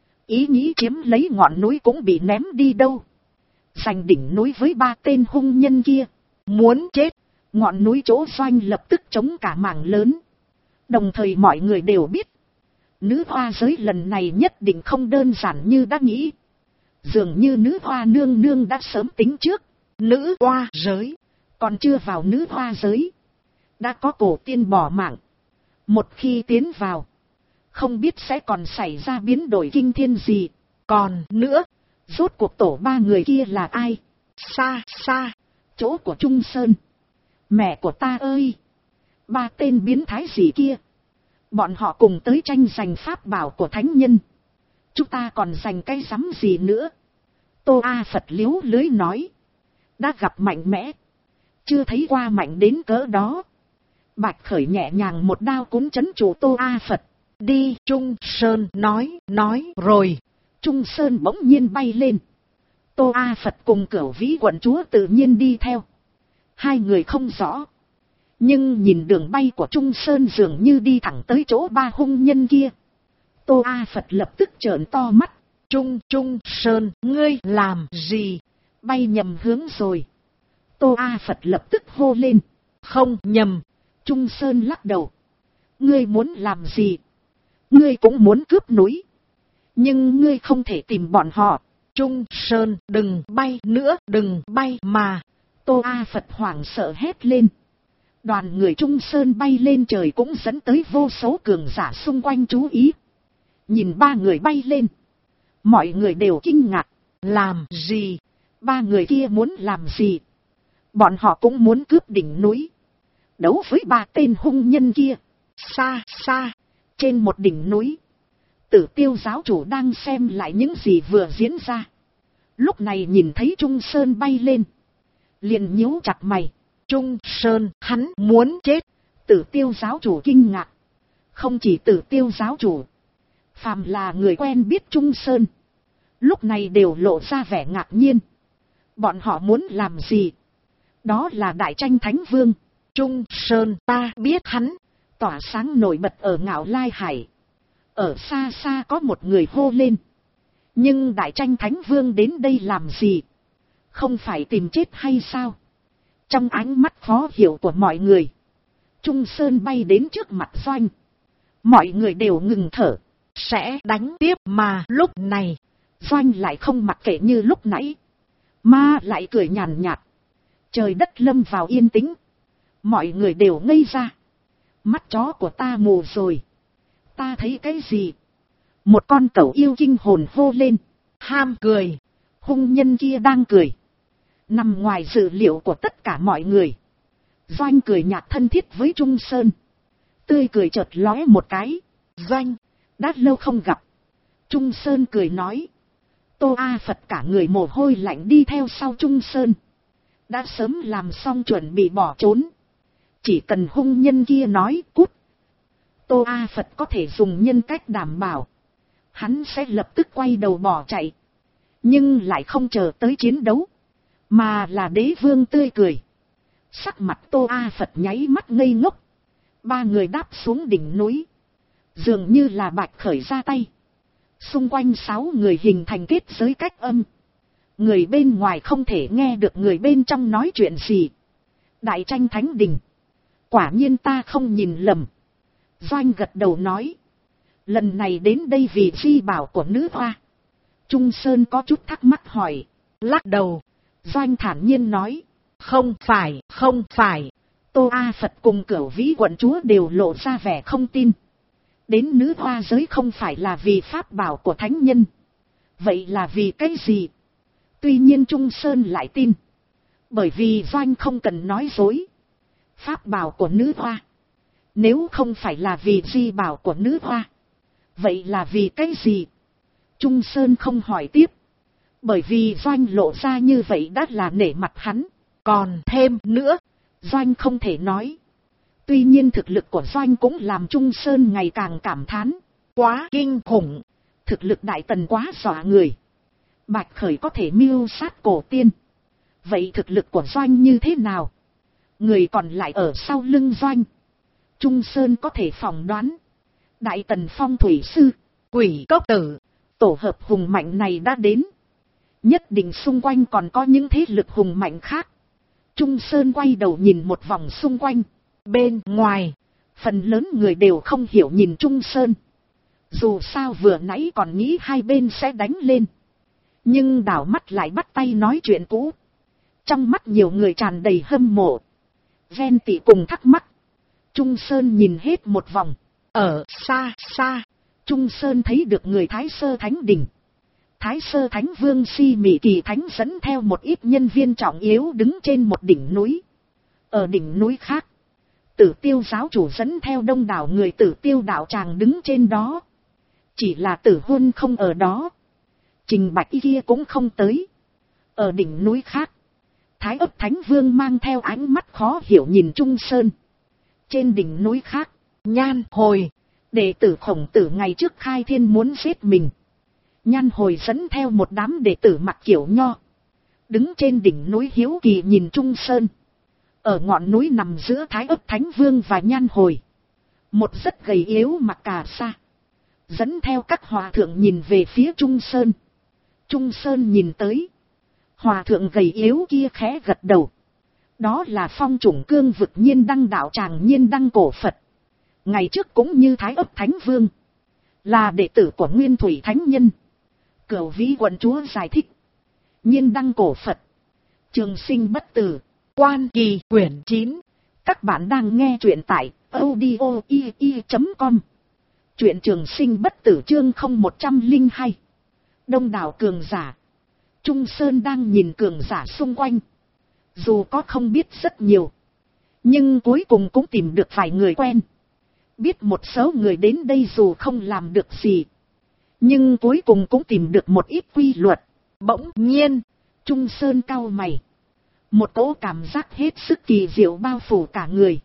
Ý nghĩ chiếm lấy ngọn núi cũng bị ném đi đâu. Giành đỉnh núi với 3 tên hung nhân kia. Muốn chết. Ngọn núi chỗ doanh lập tức chống cả mảng lớn. Đồng thời mọi người đều biết. Nữ hoa giới lần này nhất định không đơn giản như đã nghĩ. Dường như nữ hoa nương nương đã sớm tính trước. Nữ hoa giới còn chưa vào nữ hoa giới, đã có cổ tiên bỏ mạng. Một khi tiến vào, không biết sẽ còn xảy ra biến đổi kinh thiên gì. Còn nữa, rốt cuộc tổ 3 người kia là ai? Xa xa, chỗ của Trung Sơn. Mẹ của ta ơi! 3 tên biến thái gì kia? Bọn họ cùng tới tranh giành pháp bảo của thánh nhân. Chúng ta còn giành cái rắm gì nữa? Tô A Phật liếu lưới nói. Đã gặp mạnh mẽ. Chưa thấy qua mạnh đến cỡ đó. Bạch Khởi nhẹ nhàng một đao cũng trấn trụ Tô A Phật. Đi, Trung Sơn nói rồi. Trung Sơn bỗng nhiên bay lên. Tô A Phật cùng Cửu Vĩ quận chúa tự nhiên đi theo. Hai người không rõ. Nhưng nhìn đường bay của Trung Sơn dường như đi thẳng tới chỗ ba hung nhân kia. Tô A Phật lập tức trợn to mắt. Trung Sơn, ngươi làm gì? Bay nhầm hướng rồi. Tô A Phật lập tức hô lên. Không nhầm. Trung Sơn lắc đầu. Ngươi muốn làm gì? Ngươi cũng muốn cướp núi. Nhưng ngươi không thể tìm bọn họ. Trung Sơn, đừng bay nữa, đừng bay mà. Tô A Phật hoảng sợ hét lên. Đoàn người Trung Sơn bay lên trời cũng dẫn tới vô số cường giả xung quanh chú ý. Nhìn ba người bay lên. Mọi người đều kinh ngạc. Làm gì? Ba người kia muốn làm gì? Bọn họ cũng muốn cướp đỉnh núi. Đấu với ba tên hung nhân kia. Xa, trên một đỉnh núi. Tử Tiêu giáo chủ đang xem lại những gì vừa diễn ra. Lúc này nhìn thấy Trung Sơn bay lên. Liền nhíu chặt mày. Trung Sơn, hắn muốn chết. Tử Tiêu giáo chủ kinh ngạc. Không chỉ Tử Tiêu giáo chủ. Phàm là người quen biết Trung Sơn. Lúc này đều lộ ra vẻ ngạc nhiên. Bọn họ muốn làm gì? Đó là Đại Tranh Thánh Vương. Trung Sơn, ta biết hắn. Tỏa sáng nổi bật ở Ngạo Lai Hải. Ở xa xa có một người hô lên. Nhưng Đại Tranh Thánh Vương đến đây làm gì? Không phải tìm chết hay sao? Trong ánh mắt khó hiểu của mọi người. Trung Sơn bay đến trước mặt Doanh. Mọi người đều ngừng thở. Sẽ đánh tiếp mà lúc này. Doanh lại không mặc kệ như lúc nãy. Mà lại cười nhàn nhạt. Trời đất lâm vào yên tĩnh. Mọi người đều ngây ra. Mắt chó của ta mù rồi. Ta thấy cái gì? Một con cẩu yêu kinh hồn hô lên. Ham cười. Hung nhân kia đang cười. Nằm ngoài dự liệu của tất cả mọi người. Doanh cười nhạt thân thiết với Trung Sơn. Tươi cười chợt lóe một cái. Doanh, đã lâu không gặp. Trung Sơn cười nói. Tô A Phật cả người mồ hôi lạnh đi theo sau Trung Sơn. Đã sớm làm xong chuẩn bị bỏ trốn. Chỉ cần hung nhân kia nói cút. Tô A Phật có thể dùng nhân cách đảm bảo. Hắn sẽ lập tức quay đầu bỏ chạy. Nhưng lại không chờ tới chiến đấu. Mà là Đế Vương tươi cười. Sắc mặt Tô A Phật nháy mắt ngây ngốc. Ba người đáp xuống đỉnh núi. Dường như là Bạch Khởi ra tay. Xung quanh 6 người hình thành kết giới cách âm. Người bên ngoài không thể nghe được người bên trong nói chuyện gì. Đại Tranh Thánh Đình. Quả nhiên ta không nhìn lầm. Doanh gật đầu nói. Lần này đến đây vì di bảo của nữ hoa. Trung Sơn có chút thắc mắc hỏi. Lắc đầu. Doanh thản nhiên nói. Không phải. Tô A Phật cùng Cửu Vĩ quận chúa đều lộ ra vẻ không tin. Đến nữ hoa giới không phải là vì pháp bảo của thánh nhân. Vậy là vì cái gì? Tuy nhiên Trung Sơn lại tin. Bởi vì Doanh không cần nói dối. Pháp bảo của nữ hoa. Nếu không phải là vì di bảo của nữ hoa. Vậy là vì cái gì? Trung Sơn không hỏi tiếp. Bởi vì Doanh lộ ra như vậy đã là nể mặt hắn. Còn thêm nữa. Doanh không thể nói. Tuy nhiên thực lực của Doanh cũng làm Trung Sơn ngày càng cảm thán. Quá kinh khủng. Thực lực Đại Tần quá dọa người. Bạch Khởi có thể mưu sát cổ tiên. Vậy thực lực của Doanh như thế nào? Người còn lại ở sau lưng Doanh. Trung Sơn có thể phỏng đoán. Đại Tần phong thủy sư, Quỷ Cốc Tử, tổ hợp hùng mạnh này đã đến. Nhất định xung quanh còn có những thế lực hùng mạnh khác. Trung Sơn quay đầu nhìn một vòng xung quanh. Bên ngoài, phần lớn người đều không hiểu nhìn Trung Sơn. Dù sao vừa nãy còn nghĩ hai bên sẽ đánh lên. Nhưng đảo mắt lại bắt tay nói chuyện cũ. Trong mắt nhiều người tràn đầy hâm mộ. Ghen tị cùng thắc mắc. Trung Sơn nhìn hết một vòng. Ở xa xa, Trung Sơn thấy được người Thái Sơ Thánh Đình. Thái Sơ Thánh Vương Si Mị Kỳ Thánh dẫn theo một ít nhân viên trọng yếu đứng trên một đỉnh núi. Ở đỉnh núi khác, Tử Tiêu giáo chủ dẫn theo đông đảo người Tử Tiêu đạo tràng đứng trên đó. Chỉ là Tử Huân không ở đó. Trình Bạch kia cũng không tới. Ở đỉnh núi khác, Thái Ấp Thánh Vương mang theo ánh mắt khó hiểu nhìn Trung Sơn. Trên đỉnh núi khác, Nhan Hồi, đệ tử Khổng Tử ngày trước khai thiên muốn giết mình. Nhan Hồi dẫn theo một đám đệ tử mặc kiểu nho, đứng trên đỉnh núi hiếu kỳ nhìn Trung Sơn. Ở ngọn núi nằm giữa Thái Ấp Thánh Vương và Nhan Hồi, một rất gầy yếu mặc cà sa, dẫn theo các hòa thượng nhìn về phía Trung Sơn. Trung Sơn nhìn tới, hòa thượng gầy yếu kia khẽ gật đầu. Đó là Phong Chủng Cương Vực Nhiên Đăng đạo tràng Nhiên Đăng cổ Phật. Ngày trước cũng như Thái Ấp Thánh Vương, là đệ tử của Nguyên Thủy Thánh Nhân. Cửu Vĩ Quận Chúa giải thích. Nhiên Đăng cổ Phật, trường sinh bất tử, Quan Kỳ quyển 9. Các bạn đang nghe truyện tại audio.com. Truyện trường sinh bất tử chương 0102. Đông đảo cường giả. Trung Sơn đang nhìn cường giả xung quanh. Dù có không biết rất nhiều, nhưng cuối cùng cũng tìm được vài người quen. Biết một số người đến đây dù không làm được gì, nhưng cuối cùng cũng tìm được một ít quy luật. Bỗng nhiên, Trung Sơn cau mày. Một cỗ cảm giác hết sức kỳ diệu bao phủ cả người.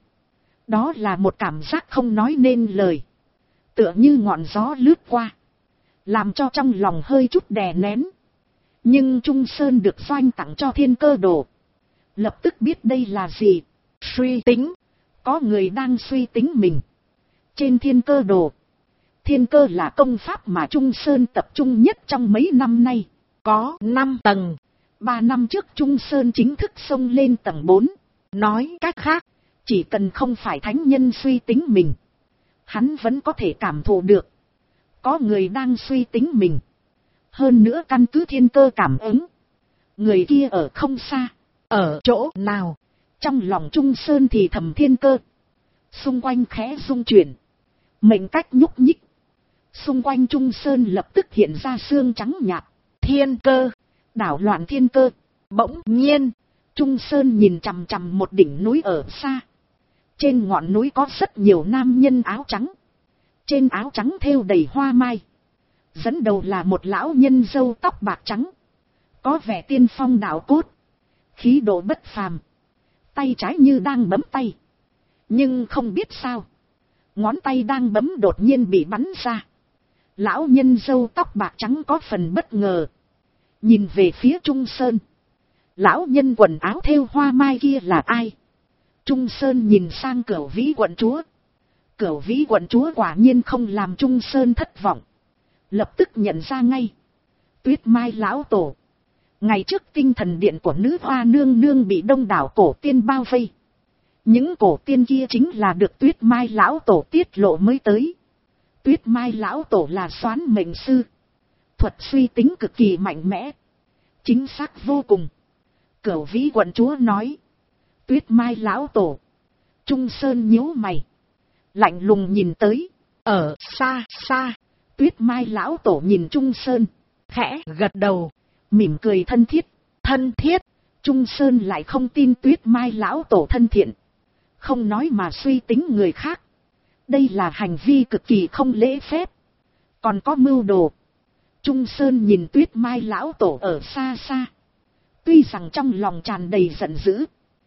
Đó là một cảm giác không nói nên lời. Tựa như ngọn gió lướt qua, làm cho trong lòng hơi chút đè nén. Nhưng Trung Sơn được Doanh tặng cho Thiên Cơ Đồ, lập tức biết đây là gì. Suy tính, có người đang suy tính mình. Trên Thiên Cơ Đồ, Thiên Cơ là công pháp mà Trung Sơn tập trung nhất trong mấy năm nay. Có 5 tầng. 3 năm trước Trung Sơn chính thức xông lên tầng 4. Nói cách khác, chỉ cần không phải thánh nhân suy tính mình, hắn vẫn có thể cảm thụ được có người đang suy tính mình. Hơn nữa căn cứ thiên cơ cảm ứng, người kia ở không xa. Ở chỗ nào? Trong lòng Trung Sơn thì thầm thiên cơ. Xung quanh khẽ rung chuyển, mệnh cách nhúc nhích. Xung quanh Trung Sơn lập tức hiện ra xương trắng nhạt. Thiên cơ, đảo loạn thiên cơ. Bỗng nhiên, Trung Sơn nhìn chằm chằm một đỉnh núi ở xa. Trên ngọn núi có rất nhiều nam nhân áo trắng. Trên áo trắng thêu đầy hoa mai. Dẫn đầu là một lão nhân râu tóc bạc trắng, có vẻ tiên phong đạo cốt, khí độ bất phàm. Tay trái như đang bấm tay, nhưng không biết sao, ngón tay đang bấm đột nhiên bị bắn ra. Lão nhân râu tóc bạc trắng có phần bất ngờ, nhìn về phía Trung Sơn. Lão nhân quần áo thêu hoa mai kia là ai? Trung Sơn nhìn sang Cửu Vĩ quận chúa. Cửu Vĩ quận chúa quả nhiên không làm Trung Sơn thất vọng, lập tức nhận ra ngay. Tuyết Mai lão tổ. Ngày trước tinh thần điện của nữ hoa nương nương bị đông đảo cổ tiên bao vây. Những cổ tiên kia chính là được Tuyết Mai lão tổ tiết lộ mới tới. Tuyết Mai lão tổ là soán mệnh sư, thuật suy tính cực kỳ mạnh mẽ, chính xác vô cùng. Cửu Vĩ quận chúa nói. Tuyết Mai lão tổ. Trung Sơn nhíu mày, lạnh lùng nhìn tới. Ở xa xa, Tuyết Mai lão tổ nhìn Trung Sơn, khẽ gật đầu, mỉm cười thân thiết. Thân thiết? Trung Sơn lại không tin Tuyết Mai lão tổ thân thiện, không nói mà suy tính người khác. Đây là hành vi cực kỳ không lễ phép, còn có mưu đồ. Trung Sơn nhìn Tuyết Mai lão tổ ở xa xa, tuy rằng trong lòng tràn đầy giận dữ,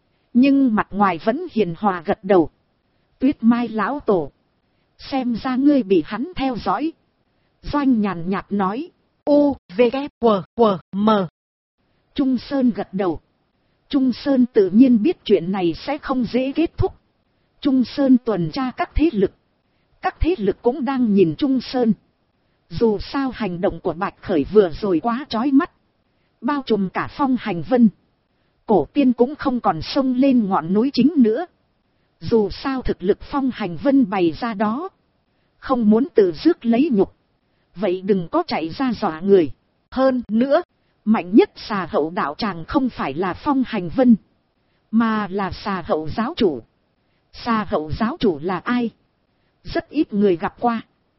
nhưng mặt ngoài vẫn hiền hòa gật đầu. Tuyết Mai lão tổ, xem ra ngươi bị hắn theo dõi. Doanh nhàn nhạt nói. U, V, K, W, W, M. Trung Sơn gật đầu. Trung Sơn tự nhiên biết chuyện này sẽ không dễ kết thúc. Trung Sơn tuần tra các thế lực. Các thế lực cũng đang nhìn Trung Sơn. Dù sao hành động của Bạch Khởi vừa rồi quá chói mắt, bao trùm cả Phong Hành Vân. Cổ tiên cũng không còn xông lên ngọn núi chính nữa. Dù sao thực lực Phong Hành Vân bày ra đó, không muốn tự rước lấy nhục, vậy đừng có chạy ra dọa người. Hơn nữa, mạnh nhất Xà Hậu đạo tràng không phải là Phong Hành Vân, mà là Xà Hậu giáo chủ. Xà Hậu giáo chủ là ai? Rất ít người gặp qua.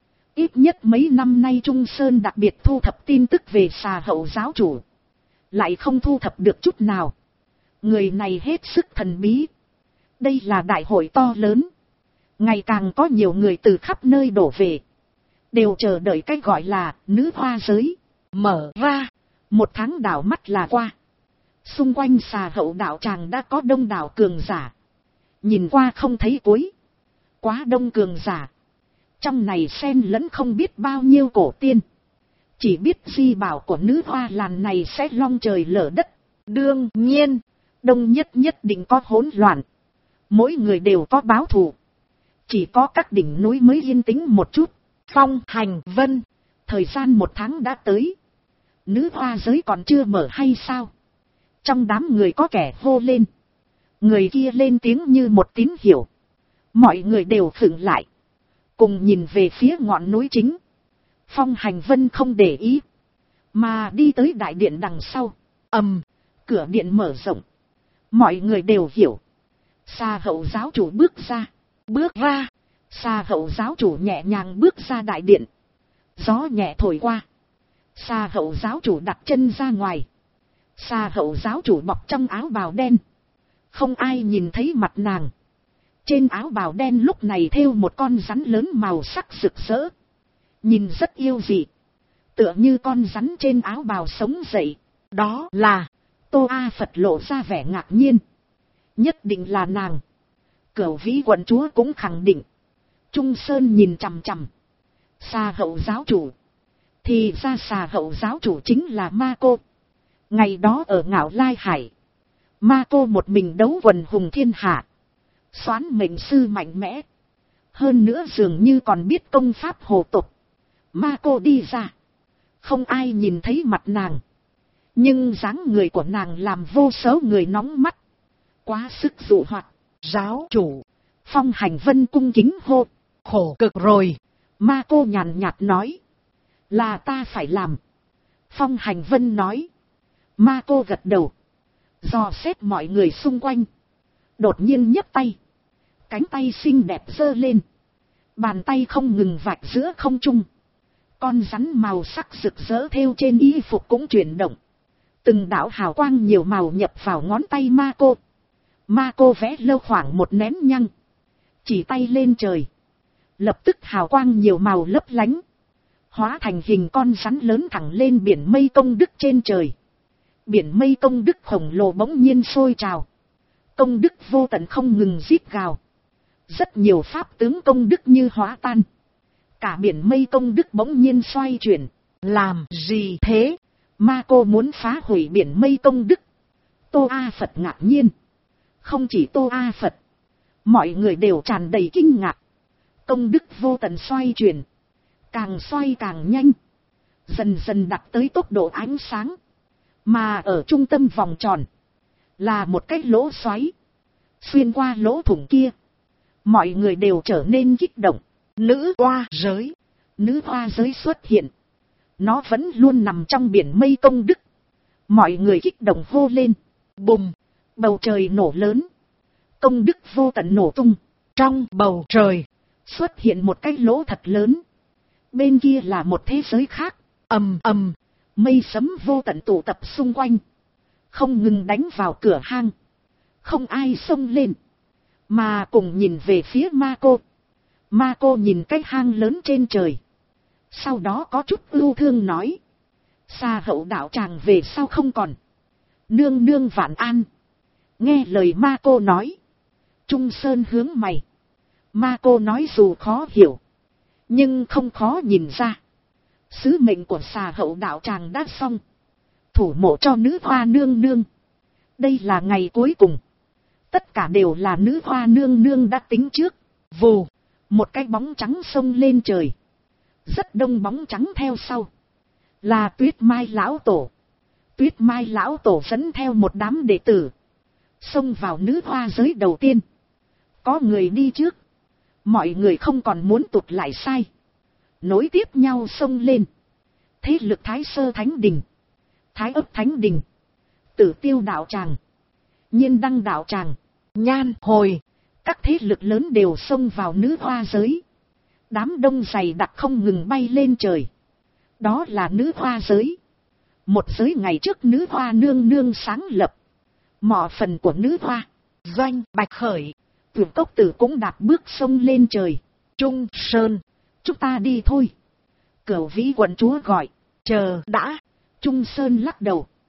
Ít nhất mấy năm nay Trung Sơn đặc biệt thu thập tin tức về Xà Hậu giáo chủ, lại không thu thập được chút nào. Người này hết sức thần bí. Đây là đại hội to lớn, ngày càng có nhiều người từ khắp nơi đổ về, đều chờ đợi cái gọi là nữ hoa giới mở ra. 1 tháng đảo mắt là qua, Xung quanh Xà Hậu đạo tràng đã có đông đảo cường giả. Nhìn qua không thấy cuối. Quá đông cường giả. Trong này xen lẫn không biết bao nhiêu cổ tiên. Chỉ biết di bảo của nữ hoa làn này sẽ long trời lở đất. Đương nhiên, đông nhất nhất định có hỗn loạn. Mỗi người đều có báo thù. Chỉ có các đỉnh núi mới yên tĩnh một chút. Phong Hành Vân, thời gian 1 tháng đã tới. Nữ hoa giới còn chưa mở hay sao? Trong đám người có kẻ hô lên. Người kia lên tiếng như một tín hiệu. Mọi người đều khựng lại. Cùng nhìn về phía ngọn núi chính. Phong Hành Vân không để ý. Mà đi tới đại điện đằng sau. Cửa điện mở rộng. Mọi người đều hiểu. Xà Hậu giáo chủ bước ra. Xà Hậu giáo chủ nhẹ nhàng bước ra đại điện. Gió nhẹ thổi qua. Xà Hậu giáo chủ đặt chân ra ngoài. Xà Hậu giáo chủ bọc trong áo bào đen. Không ai nhìn thấy mặt nàng. Trên áo bào đen lúc này thêu một con rắn lớn màu sắc rực rỡ. Nhìn rất yêu dị. Tựa như con rắn trên áo bào sống dậy. Đó là Tô A Phật lộ ra vẻ ngạc nhiên. Nhất định là nàng. Cửu Vĩ quận chúa cũng khẳng định. Trung Sơn nhìn chằm chằm. Xà Hậu giáo chủ. Thì ra Xà Hậu giáo chủ chính là Ma Cô. Ngày đó ở Ngạo Lai Hải. Ma Cô một mình đấu quần hùng thiên hạ. Soán mệnh sư mạnh mẽ. Hơn nữa dường như còn biết công pháp hồ tục. Ma Cô đi ra. Không ai nhìn thấy mặt nàng. Nhưng dáng người của nàng làm vô số người nóng mắt. Quá sức dụ hoạt. Giáo chủ. Phong Hành Vân cung kính hô. Khổ cực rồi. Ma Cô nhàn nhạt nói. Là ta phải làm. Phong Hành Vân nói. Ma Cô gật đầu. Dò xét mọi người xung quanh. Đột nhiên nhấc tay. Cánh tay xinh đẹp giơ lên. Bàn tay không ngừng vạch giữa không trung. Con rắn màu sắc rực rỡ thêu trên y phục cũng chuyển động. Từng đạo hào quang nhiều màu nhập vào ngón tay Ma Cô. Ma Cô vẽ lâu khoảng 1 nén nhăng. Chỉ tay lên trời. Lập tức hào quang nhiều màu lấp lánh. Hóa thành hình con rắn lớn thẳng lên biển mây công đức trên trời. Biển mây công đức khổng lồ bỗng nhiên sôi trào. Công đức vô tận không ngừng rít gào. Rất nhiều pháp tướng công đức như hóa tan. Cả biển mây công đức bỗng nhiên xoay chuyển. Làm gì thế? Ma Cô muốn phá hủy biển mây công đức. Tô A Phật ngạc nhiên. Không chỉ Tô A Phật. Mọi người đều tràn đầy kinh ngạc. Công đức vô tận xoay chuyển. Càng xoay càng nhanh. Dần dần đạt tới tốc độ ánh sáng. Mà ở trung tâm vòng tròn. Là một cái lỗ xoáy. Xuyên qua lỗ thủng kia. Mọi người đều trở nên kích động. Nữ hoa giới. Nữ hoa giới xuất hiện. Nó vẫn luôn nằm trong biển mây công đức. Mọi người kích động hô lên. Bùm. Bầu trời nổ lớn. Công đức vô tận nổ tung. Trong bầu trời. Xuất hiện một cái lỗ thật lớn. Bên kia là một thế giới khác. Mây sấm vô tận tụ tập xung quanh. Không ngừng đánh vào cửa hang. Không ai xông lên. Mà cùng nhìn về phía Ma Cô. Ma Cô nhìn cái hang lớn trên trời. Sau đó có chút ưu thương nói. Xà Hậu đạo tràng về sau không còn. Nương nương vạn an. Nghe lời Ma Cô nói. Trung Sơn hướng mày. Ma Cô nói dù khó hiểu. Nhưng không khó nhìn ra. Sứ mệnh của Xà Hậu đạo tràng đã xong. Thủ mộ cho nữ hoa nương nương. Đây là ngày cuối cùng. Tất cả đều là nữ hoa nương nương đã tính trước. Vù. Một cái bóng trắng xông lên trời. Rất đông bóng trắng theo sau. Là Tuyết Mai lão tổ. Tuyết Mai lão tổ dẫn theo một đám đệ tử. Xông vào nữ hoa giới đầu tiên. Có người đi trước. Mọi người không còn muốn tụt lại sai. Nối tiếp nhau xông lên. Thế lực Thái Sơ Thánh Đình. Thái Ấp Thánh Đình. Tử Tiêu đạo tràng. Nhiên Đăng đạo tràng. Nhan Hồi. Các thế lực lớn đều xông vào nữ hoa giới. Đám đông dày đặc không ngừng bay lên trời. Đó là nữ hoa giới. Một giới ngày trước nữ hoa nương nương sáng lập. Mỏ phần của nữ hoa. Doanh Bạch Khởi. Tuyển Cốc Tử cũng đạp bước sông lên trời. Trung Sơn. Chúng ta đi thôi. Cửu Vĩ quận chúa gọi. Chờ đã. Trung Sơn lắc đầu.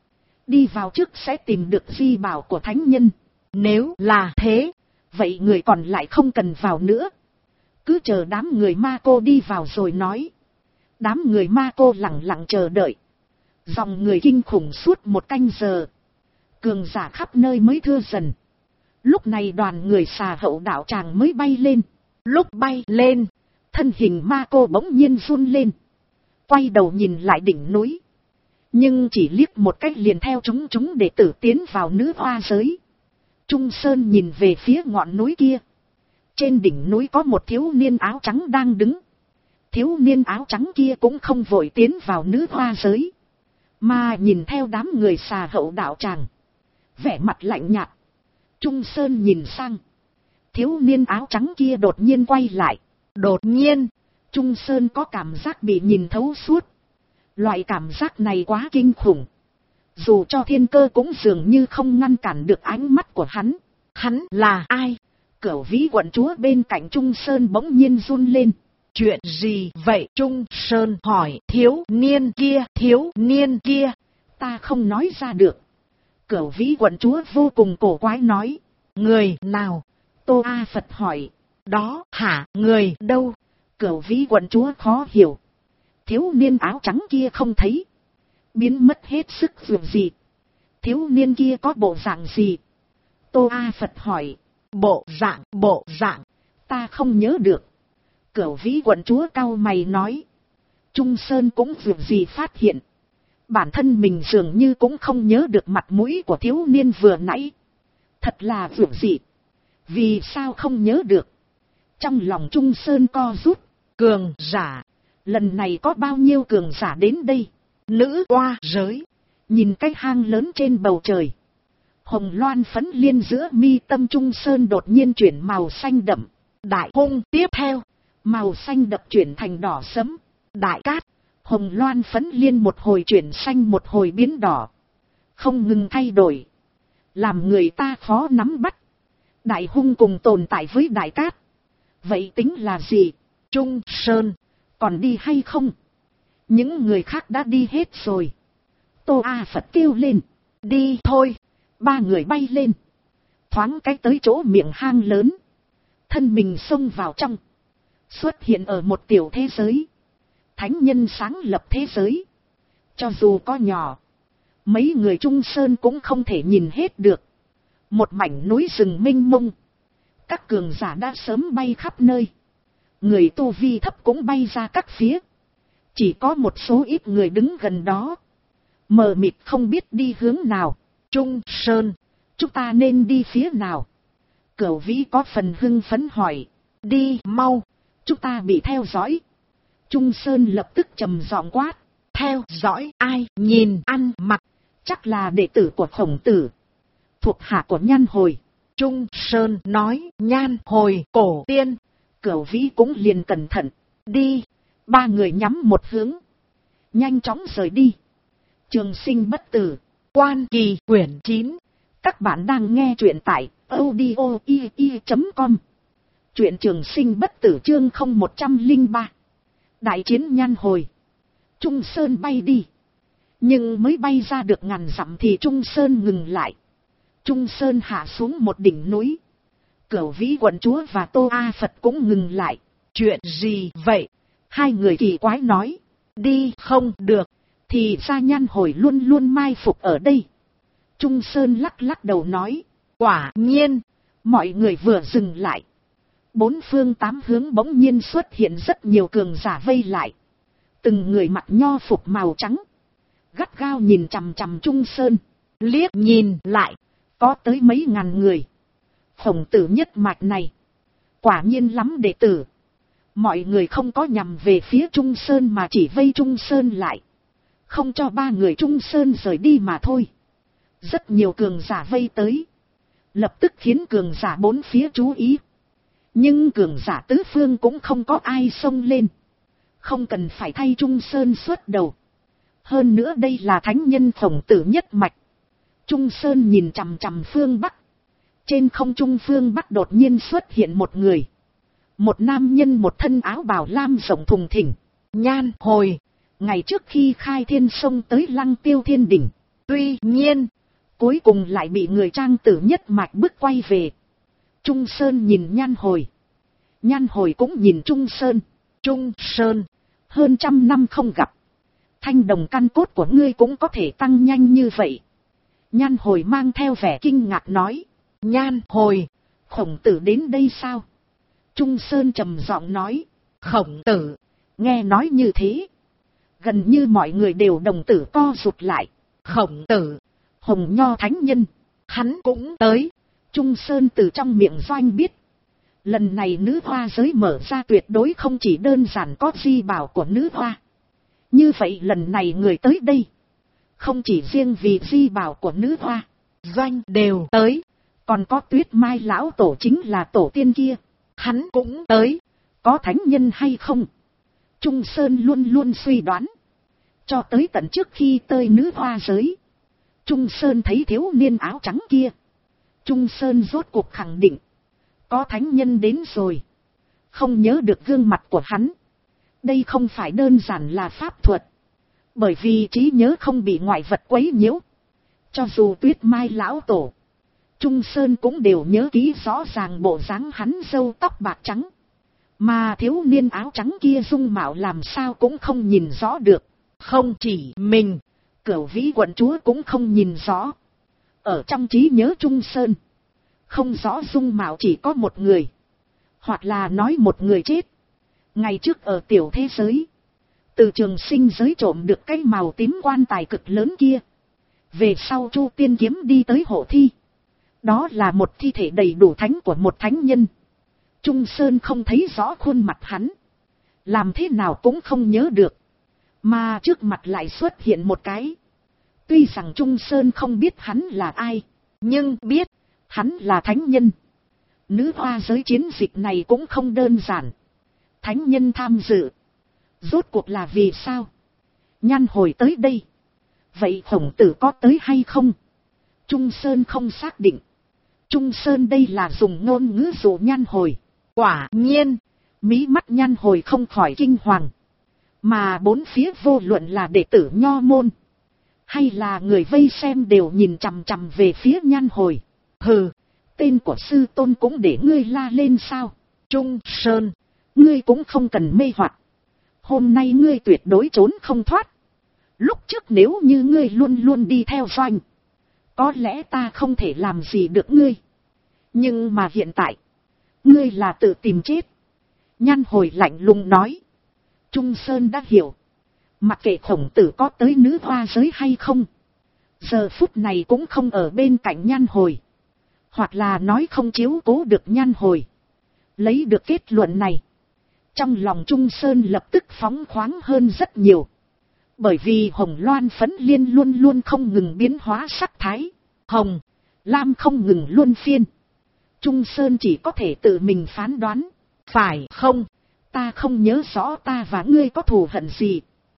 Đi vào trước sẽ tìm được di bảo của thánh nhân. Nếu là thế, vậy người còn lại không cần vào nữa. Cứ chờ đám người ma cô đi vào rồi nói. Đám người ma cô lặng lặng chờ đợi. Dòng người kinh khủng suốt 1 canh giờ. Cường giả khắp nơi mới thưa dần. Lúc này đoàn người xà hậu đạo tràng mới bay lên. Lúc bay lên, thân hình ma cô bỗng nhiên run lên. Quay đầu nhìn lại đỉnh núi. Nhưng chỉ liếc một cách liền theo chúng đệ tử tiến vào nữ hoa giới. Trung Sơn nhìn về phía ngọn núi kia. Trên đỉnh núi có một thiếu niên áo trắng đang đứng. Thiếu niên áo trắng kia cũng không vội tiến vào nữ hoa giới, mà nhìn theo đám người xà hậu đạo tràng. Vẻ mặt lạnh nhạt. Trung Sơn nhìn sang. Thiếu niên áo trắng kia đột nhiên quay lại. Đột nhiên, Trung Sơn có cảm giác bị nhìn thấu suốt. Loại cảm giác này quá kinh khủng. Dù cho thiên cơ cũng dường như không ngăn cản được ánh mắt của hắn. Hắn là ai? Cửu Vĩ quận chúa bên cạnh Trung Sơn bỗng nhiên run lên. Chuyện gì vậy? Trung Sơn hỏi. Thiếu niên kia. Ta không nói ra được. Cửu Vĩ quận chúa vô cùng cổ quái nói. Người nào? Tô A Phật hỏi. Đó hả? Người đâu? Cửu Vĩ quận chúa khó hiểu. Thiếu niên áo trắng kia không thấy. Biến mất hết sức dù gì. Thiếu niên kia có bộ dạng gì? Tô A Phật hỏi. Bộ dạng. Ta không nhớ được. Cửu Vĩ quận chúa cau mày nói. Trung Sơn cũng dù gì phát hiện. Bản thân mình dường như cũng không nhớ được mặt mũi của thiếu niên vừa nãy. Thật là dù gì. Vì sao không nhớ được? Trong lòng Trung Sơn co rút. Cường giả. Lần này có bao nhiêu cường giả đến đây? Nữ oa giới. Nhìn cái hang lớn trên bầu trời. Hồng loan phấn liên giữa mi tâm Trung Sơn đột nhiên chuyển màu xanh đậm. Đại hung tiếp theo. Màu xanh đậm chuyển thành đỏ sẫm. Đại cát. Hồng loan phấn liên một hồi chuyển xanh một hồi biến đỏ. Không ngừng thay đổi. Làm người ta khó nắm bắt. Đại hung cùng tồn tại với đại cát. Vậy tính là gì? Trung Sơn. Còn đi hay không? Những người khác đã đi hết rồi. Tô A Phật kêu lên. Đi thôi. 3 người bay lên. Thoáng cái tới chỗ miệng hang lớn. Thân mình xông vào trong. Xuất hiện ở một tiểu thế giới. Thánh nhân sáng lập thế giới. Cho dù có nhỏ. Mấy người Trung Sơn cũng không thể nhìn hết được. Một mảnh núi rừng mênh mông. Các cường giả đã sớm bay khắp nơi. Người tu vi thấp cũng bay ra các phía. Chỉ có một số ít người đứng gần đó. Mờ mịt không biết đi hướng nào. Trung Sơn. Chúng ta nên đi phía nào? Cửu Vĩ có phần hưng phấn hỏi. Đi mau. Chúng ta bị theo dõi. Trung Sơn lập tức trầm giọng quát. Theo dõi ai? Nhìn ăn mặc. Chắc là đệ tử của Khổng Tử. Thuộc hạ của Nhan Hồi. Trung Sơn nói. Nhan Hồi cổ tiên. Cửu Vĩ cũng liền cẩn thận. Đi. 3 người nhắm một hướng. Nhanh chóng rời đi. Trường Sinh bất tử. Quan Kỳ quyển 9. Các bạn đang nghe truyện tại audio.com. Truyện Trường Sinh bất tử chương 0103. Đại chiến Nhan Hồi. Trung Sơn bay đi. Nhưng mới bay ra được ngàn dặm thì Trung Sơn ngừng lại. Trung Sơn hạ xuống một đỉnh núi. Cửu Vĩ quận chúa và Tô A Phật cũng ngừng lại. Chuyện gì vậy? 2 người kỳ quái nói. Đi không được. Thì ra Nhan Hồi luôn luôn mai phục ở đây. Trung Sơn lắc lắc đầu nói. Quả nhiên. Mọi người vừa dừng lại. 4 phương 8 hướng bỗng nhiên xuất hiện rất nhiều cường giả vây lại. Từng người mặc nho phục màu trắng. Gắt gao nhìn chằm chằm Trung Sơn. Liếc nhìn lại. Có tới mấy ngàn người. Khổng Tử nhất mạch này. Quả nhiên lắm đệ tử. Mọi người không có nhằm về phía Trung Sơn mà chỉ vây Trung Sơn lại. Không cho 3 người Trung Sơn rời đi mà thôi. Rất nhiều cường giả vây tới. Lập tức khiến cường giả 4 phía chú ý. Nhưng cường giả tứ phương cũng không có ai xông lên. Không cần phải thay Trung Sơn xuất đầu. Hơn nữa đây là thánh nhân Khổng Tử nhất mạch. Trung Sơn nhìn chằm chằm phương Bắc. Trên không trung phương Bắc đột nhiên xuất hiện một người. Một nam nhân một thân áo bào lam rộng thùng thình. Nhan Hồi. Ngày trước khi khai thiên xông tới Lăng Tiêu Thiên Đỉnh. Tuy nhiên, cuối cùng lại bị người trang tử nhất mạch bức quay về. Trung Sơn nhìn Nhan Hồi. Nhan Hồi cũng nhìn Trung Sơn. Trung Sơn, hơn 100 năm không gặp. Thanh đồng căn cốt của ngươi cũng có thể tăng nhanh như vậy. Nhan Hồi mang theo vẻ kinh ngạc nói. Nhan Hồi, Khổng Tử đến đây sao? Trung Sơn trầm giọng nói. Khổng Tử. Nghe nói như thế, gần như mọi người đều đồng tử co rụt lại. Khổng Tử, Hồng Nho Thánh Nhân, hắn cũng tới. Trung Sơn từ trong miệng Doanh biết. Lần này nữ hoa giới mở ra tuyệt đối không chỉ đơn giản có di bảo của nữ hoa. Như vậy lần này người tới đây, không chỉ riêng vì di bảo của nữ hoa, Doanh đều tới. còn có Tuyết Mai lão tổ chính là tổ tiên kia. Hắn cũng tới. Có thánh nhân hay không? Trung Sơn luôn luôn suy đoán. Cho tới tận trước khi tới nữ hoa giới, Trung Sơn thấy thiếu niên áo trắng kia. Trung Sơn rốt cuộc khẳng định. Có thánh nhân đến rồi. Không nhớ được gương mặt của hắn. Đây không phải đơn giản là pháp thuật. Bởi vì trí nhớ không bị ngoại vật quấy nhiễu. Cho dù Tuyết Mai lão tổ, Trung Sơn cũng đều nhớ kỹ rõ ràng bộ dáng hắn râu tóc bạc trắng. Mà thiếu niên áo trắng kia dung mạo làm sao cũng không nhìn rõ được. Không chỉ mình, Cửu Vĩ quận chúa cũng không nhìn rõ. Ở trong trí nhớ Trung Sơn, không rõ dung mạo chỉ có một người. Hoặc là nói một người chết. Ngày trước ở tiểu thế giới, từ trường sinh giới trộm được cái màu tím quan tài cực lớn kia. Về sau Chu Tiên Kiếm đi tới hộ thi. Đó là một thi thể đầy đủ thánh của một thánh nhân. Trung Sơn không thấy rõ khuôn mặt hắn. Làm thế nào cũng không nhớ được. Mà trước mặt lại xuất hiện một cái. Tuy rằng Trung Sơn không biết hắn là ai, nhưng biết hắn là thánh nhân. Nữ hoa giới chiến dịch này cũng không đơn giản. Thánh nhân tham dự. Rốt cuộc là vì sao? Nhan Hồi tới đây. Vậy Khổng Tử có tới hay không? Trung Sơn không xác định. Trung Sơn đây là dùng ngôn ngữ dụ Nhan Hồi. quả nhiên, Mí mắt Nhan Hồi không khỏi kinh hoàng. Mà bốn phía vô luận là đệ tử Nho môn, hay là người vây xem đều nhìn chằm chằm về phía Nhan Hồi. hừ, Tên của sư tôn cũng để ngươi la lên sao? Trung Sơn, Ngươi cũng không cần mê hoặc. Hôm nay ngươi tuyệt đối trốn không thoát. Lúc trước nếu như ngươi luôn luôn đi theo Doanh, có lẽ ta không thể làm gì được ngươi. Nhưng mà hiện tại, ngươi là tự tìm chết. Nhan Hồi lạnh lùng nói. Trung Sơn đã hiểu. Mặc kệ Khổng Tử có tới nữ hoa giới hay không, giờ phút này cũng không ở bên cạnh Nhan Hồi. Hoặc là nói không chiếu cố được Nhan Hồi. Lấy được kết luận này, trong lòng Trung Sơn lập tức phóng khoáng hơn rất nhiều. Bởi vì hồng loan phấn liên luôn luôn không ngừng biến hóa sắc thái. Hồng, lam không ngừng luân phiên. Trung Sơn chỉ có thể tự mình phán đoán. phải không? Ta không nhớ rõ ta và ngươi có thù hận gì.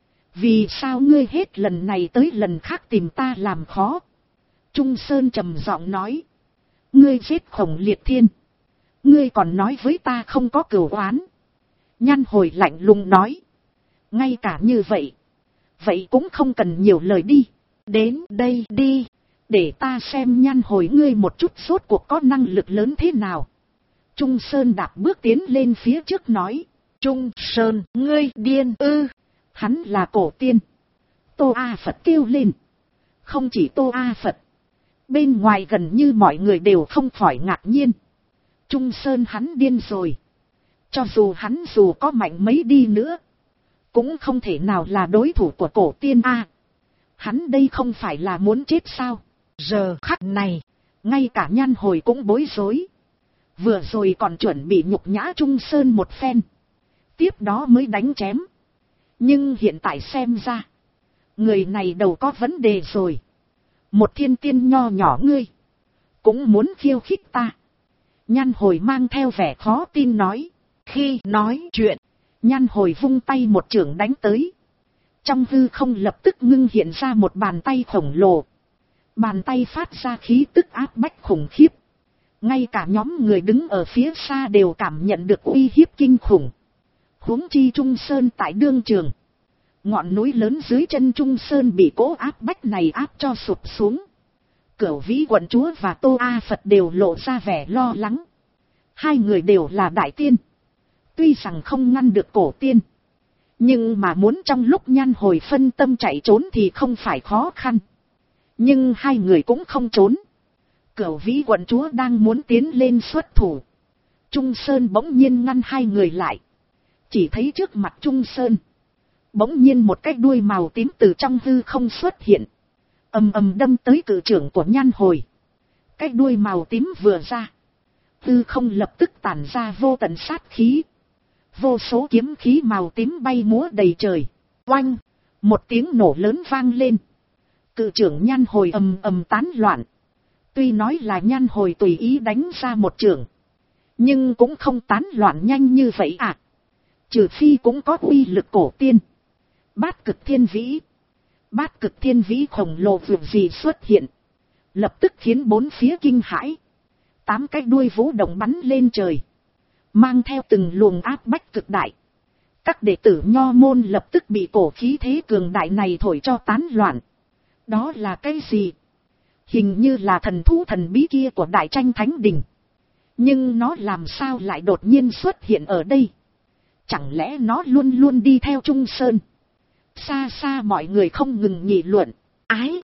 Vì sao ngươi hết lần này tới lần khác tìm ta làm khó? Trung Sơn trầm giọng nói. Ngươi giết Khổng Liệt Thiên. Ngươi còn nói với ta không có cừu oán. Nhan Hồi lạnh lùng nói. Ngay cả như vậy. Vậy cũng không cần nhiều lời đi. Đến đây đi. Để ta xem Nhan Hồi ngươi một chút rốt cuộc có năng lực lớn thế nào. Trung Sơn đạp bước tiến lên phía trước nói. Trung Sơn, ngươi điên ư? Hắn là cổ tiên. Tô A Phật kêu lên. Không chỉ Tô A Phật. Bên ngoài gần như mọi người đều không khỏi ngạc nhiên. Trung Sơn hắn điên rồi. Cho dù hắn dù có mạnh mấy đi nữa, cũng không thể nào là đối thủ của cổ tiên A. Hắn đây không phải là muốn chết sao? Giờ khắc này, ngay cả Nhan Hồi cũng bối rối. Vừa rồi còn chuẩn bị nhục nhã Trung Sơn một phen, tiếp đó mới đánh chém. Nhưng hiện tại xem ra, người này đầu có vấn đề rồi. Một thiên tiên nho nhỏ ngươi, cũng muốn khiêu khích ta. Nhan Hồi mang theo vẻ khó tin nói. khi nói chuyện, Nhan Hồi vung tay một chưởng đánh tới. Trong hư không lập tức ngưng hiện ra một bàn tay khổng lồ. Bàn tay phát ra khí tức áp bách khủng khiếp. Ngay cả nhóm người đứng ở phía xa đều cảm nhận được uy hiếp kinh khủng. Huống chi Trung Sơn tại đương trường. Ngọn núi lớn dưới chân Trung Sơn bị cỗ áp bách này áp cho sụp xuống. Cửu Vĩ quận chúa và Tô A Phật đều lộ ra vẻ lo lắng. Hai người đều là đại tiên. Tuy rằng không ngăn được cổ tiên, nhưng mà muốn trong lúc Nhan Hồi phân tâm chạy trốn thì không phải khó khăn. Nhưng hai người cũng không trốn. Cửu Vĩ quận chúa đang muốn tiến lên xuất thủ. Trung Sơn bỗng nhiên ngăn hai người lại. Chỉ thấy trước mặt Trung Sơn, bỗng nhiên một cái đuôi màu tím từ trong hư không xuất hiện. Ầm ầm đâm tới cự trưởng của Nhan Hồi. Cái đuôi màu tím vừa ra, hư không lập tức tản ra vô tận sát khí. Vô số kiếm khí màu tím bay múa đầy trời. Oanh! Một tiếng nổ lớn vang lên. Cự trưởng Nhan Hồi ầm ầm tán loạn. Tuy nói là Nhan Hồi tùy ý đánh ra một trưởng, nhưng cũng không tán loạn nhanh như vậy à. Trừ phi cũng có uy lực cổ tiên. Bát Cực Thiên Vĩ. Bát Cực Thiên Vĩ khổng lồ vượt gì xuất hiện, lập tức khiến bốn phía kinh hãi. 8 cái đuôi vũ động bắn lên trời, mang theo từng luồng áp bách cực đại. Các đệ tử Nho môn lập tức bị cổ khí thế cường đại này thổi cho tán loạn. Đó là cái gì? Hình như là thần thú thần bí kia của Đại Tranh Thánh Đình. Nhưng nó làm sao lại đột nhiên xuất hiện ở đây? Chẳng lẽ nó luôn luôn đi theo Trung Sơn? Xa xa mọi người không ngừng nghị luận. Ái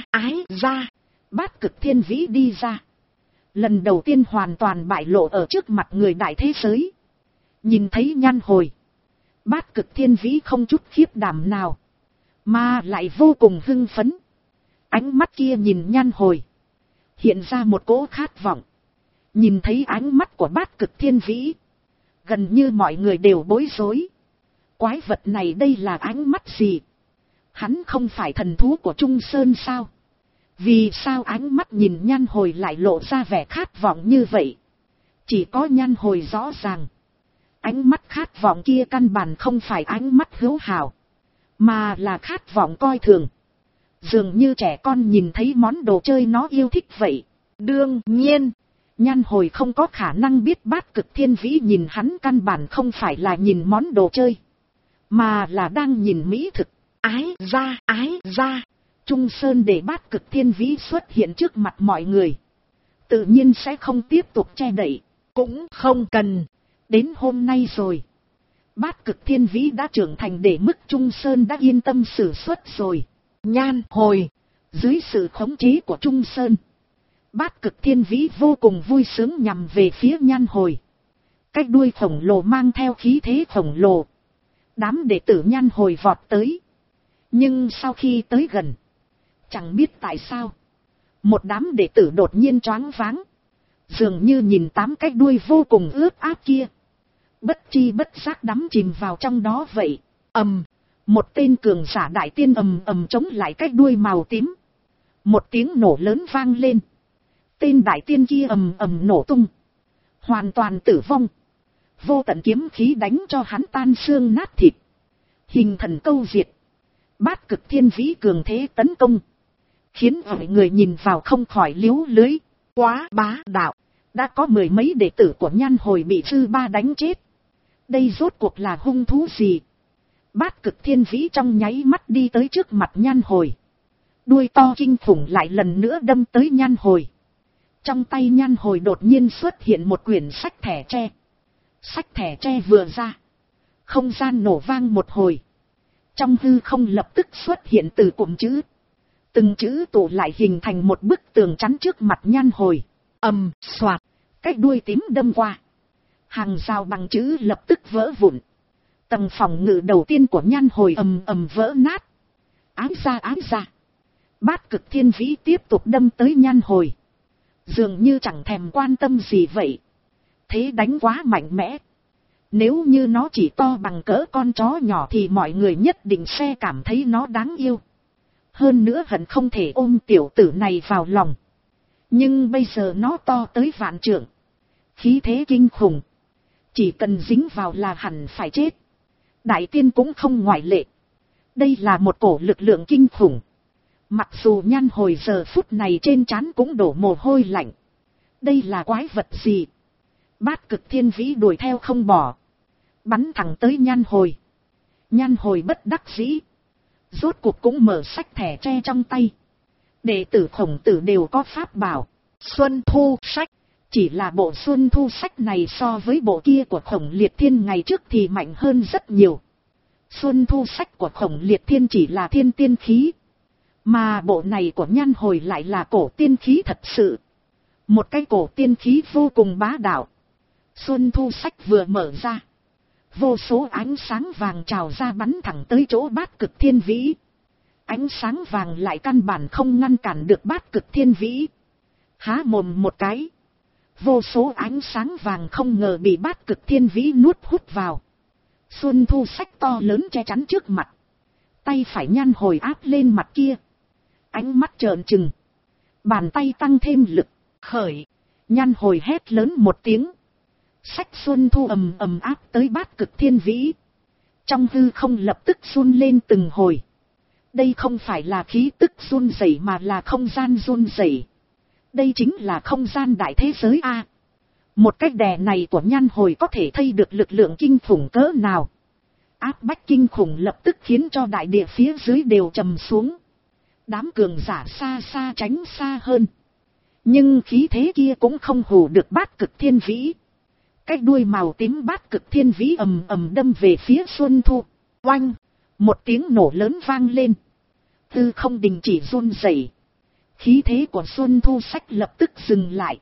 ra. Bát Cực Thiên Vĩ đi ra. Lần đầu tiên hoàn toàn bại lộ ở trước mặt người đại thế giới. Nhìn thấy Nhan Hồi, Bát Cực Thiên Vĩ không chút khiếp đảm nào, mà lại vô cùng hưng phấn. Ánh mắt kia nhìn Nhan Hồi, hiện ra một cỗ khát vọng. Nhìn thấy ánh mắt của Bát Cực Thiên Vĩ, gần như mọi người đều bối rối. Quái vật này đây là ánh mắt gì? Hắn không phải thần thú của Trung Sơn sao? Vì sao ánh mắt nhìn Nhan Hồi lại lộ ra vẻ khát vọng như vậy? Chỉ có Nhan Hồi rõ ràng. Ánh mắt khát vọng kia căn bản không phải ánh mắt hữu hảo, mà là khát vọng coi thường. Dường như trẻ con nhìn thấy món đồ chơi nó yêu thích vậy. Đương nhiên, Nhan Hồi không có khả năng biết Bát Cực Thiên Vĩ nhìn hắn căn bản không phải là nhìn món đồ chơi, mà là đang nhìn mỹ thực. Ái ra. Trung Sơn để Bát Cực Thiên Vĩ xuất hiện trước mặt mọi người, tự nhiên sẽ không tiếp tục che đậy. Cũng không cần. Đến hôm nay rồi, Bát Cực Thiên Vĩ đã trưởng thành để mức Trung Sơn đã yên tâm sử xuất rồi. Nhan Hồi, dưới sự khống chế của Trung Sơn, Bát Cực Thiên Vĩ vô cùng vui sướng nhằm về phía Nhan Hồi. Cái đuôi khổng lồ mang theo khí thế khổng lồ. Đám đệ tử Nhan Hồi vọt tới. Nhưng sau khi tới gần, chẳng biết tại sao, một đám đệ tử đột nhiên choáng váng. Dường như nhìn 8 cái đuôi vô cùng ướt át kia, bất chi bất giác đắm chìm vào trong đó vậy. Một tên cường giả đại tiên ầm chống lại cái đuôi màu tím. Một tiếng nổ lớn vang lên. Tên đại tiên kia ầm nổ tung, hoàn toàn tử vong. Vô tận kiếm khí đánh cho hắn tan xương nát thịt. Hình thần câu diệt. Bát Cực Thiên Vĩ cường thế tấn công, khiến mọi người nhìn vào không khỏi liếu lưới. Quá bá đạo. Đã có 10 mấy đệ tử của Nhan Hồi bị sư ba đánh chết. Đây rốt cuộc là hung thú gì? Bát Cực Thiên Vĩ trong nháy mắt đi tới trước mặt Nhan Hồi. Đuôi to kinh khủng lại lần nữa đâm tới Nhan Hồi. Trong tay Nhan Hồi đột nhiên xuất hiện một quyển sách thẻ tre. Sách thẻ tre vừa ra, không gian nổ vang một hồi. Trong hư không lập tức xuất hiện từ cụm chữ. Từng chữ tụ lại hình thành một bức tường chắn trước mặt Nhan Hồi. Xoạt, cái đuôi tím đâm qua. Hàng rào bằng chữ lập tức vỡ vụn. Tầng phòng ngự đầu tiên của Nhan Hồi ầm vỡ nát. Ái ra. Bát Cực Thiên Vĩ tiếp tục đâm tới Nhan Hồi, dường như chẳng thèm quan tâm gì vậy. Thế đánh quá mạnh mẽ. Nếu như nó chỉ to bằng cỡ con chó nhỏ thì mọi người nhất định sẽ cảm thấy nó đáng yêu. Hơn nữa hận không thể ôm tiểu tử này vào lòng. Nhưng bây giờ nó to tới vạn trượng, khí thế kinh khủng. Chỉ cần dính vào là hẳn phải chết. Đại tiên cũng không ngoại lệ. Đây là một cổ lực lượng kinh khủng. Mặc dù Nhan Hồi giờ phút này trên trán cũng đổ mồ hôi lạnh. Đây là quái vật gì? Bát Cực Thiên Vĩ đuổi theo không bỏ, bắn thẳng tới Nhan Hồi. Nhan Hồi bất đắc dĩ, Rốt cuộc cũng mở sách thẻ tre trong tay. Đệ tử Khổng Tử đều có pháp bảo. Xuân Thu sách. Chỉ là bộ Xuân Thu sách này so với bộ kia của Khổng Liệt Thiên ngày trước thì mạnh hơn rất nhiều. Xuân Thu sách của Khổng Liệt Thiên chỉ là thiên tiên khí. Mà bộ này của Nhan Hồi lại là cổ tiên khí thật sự. Một cái cổ tiên khí vô cùng bá đạo. Xuân Thu sách vừa mở ra. Vô số ánh sáng vàng trào ra bắn thẳng tới chỗ Bát Cực Thiên Vĩ. Ánh sáng vàng lại căn bản không ngăn cản được Bát Cực Thiên Vĩ. Há mồm một cái. Vô số ánh sáng vàng không ngờ bị Bát Cực Thiên Vĩ nuốt hút vào. Xuân Thu sách to lớn che chắn trước mặt. Tay phải Nhan Hồi áp lên mặt kia. Ánh mắt trợn trừng. Bàn tay tăng thêm lực. Khởi. Nhan Hồi hét lớn một tiếng. Sách Xuân Thu ầm ầm áp tới Bát Cực Thiên Vĩ. Trong hư không lập tức run lên từng hồi. Đây không phải là khí tức run rẩy mà là không gian run rẩy. Đây chính là không gian đại thế giới a. Một cách đè này của Nhan Hồi có thể thấy được lực lượng kinh khủng cỡ nào. Áp bách kinh khủng lập tức khiến cho đại địa phía dưới đều trầm xuống. Đám cường giả xa xa tránh xa hơn. Nhưng khí thế kia cũng không hù được Bát Cực Thiên Vĩ. Cái đuôi màu tím Bát Cực Thiên Vĩ ầm ầm đâm về phía Xuân Thu. Oanh! Một tiếng nổ lớn vang lên. Tư không đình chỉ run rẩy. Khí thế của Xuân Thu sách lập tức dừng lại.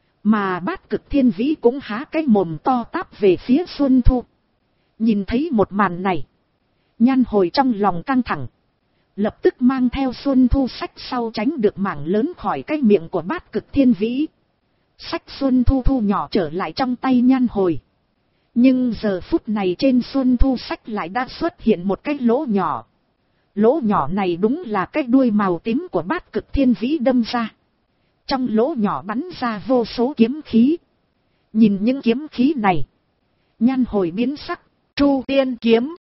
Mà Bát Cực Thiên Vĩ cũng há cái mồm to táp về phía Xuân Thu. Nhìn thấy một màn này. Nhan Hồi trong lòng căng thẳng. Lập tức mang theo Xuân Thu sách sau tránh được mảng lớn khỏi cái miệng của Bát Cực Thiên Vĩ. Sách Xuân Thu thu nhỏ trở lại trong tay Nhan Hồi. Nhưng giờ phút này trên Xuân Thu sách lại đã xuất hiện một cái lỗ nhỏ. Lỗ nhỏ này đúng là cái đuôi màu tím của Bát Cực Thiên Vĩ đâm ra. Trong lỗ nhỏ bắn ra vô số kiếm khí. Nhìn những kiếm khí này. Nhan Hồi biến sắc. Chu Tiên kiếm.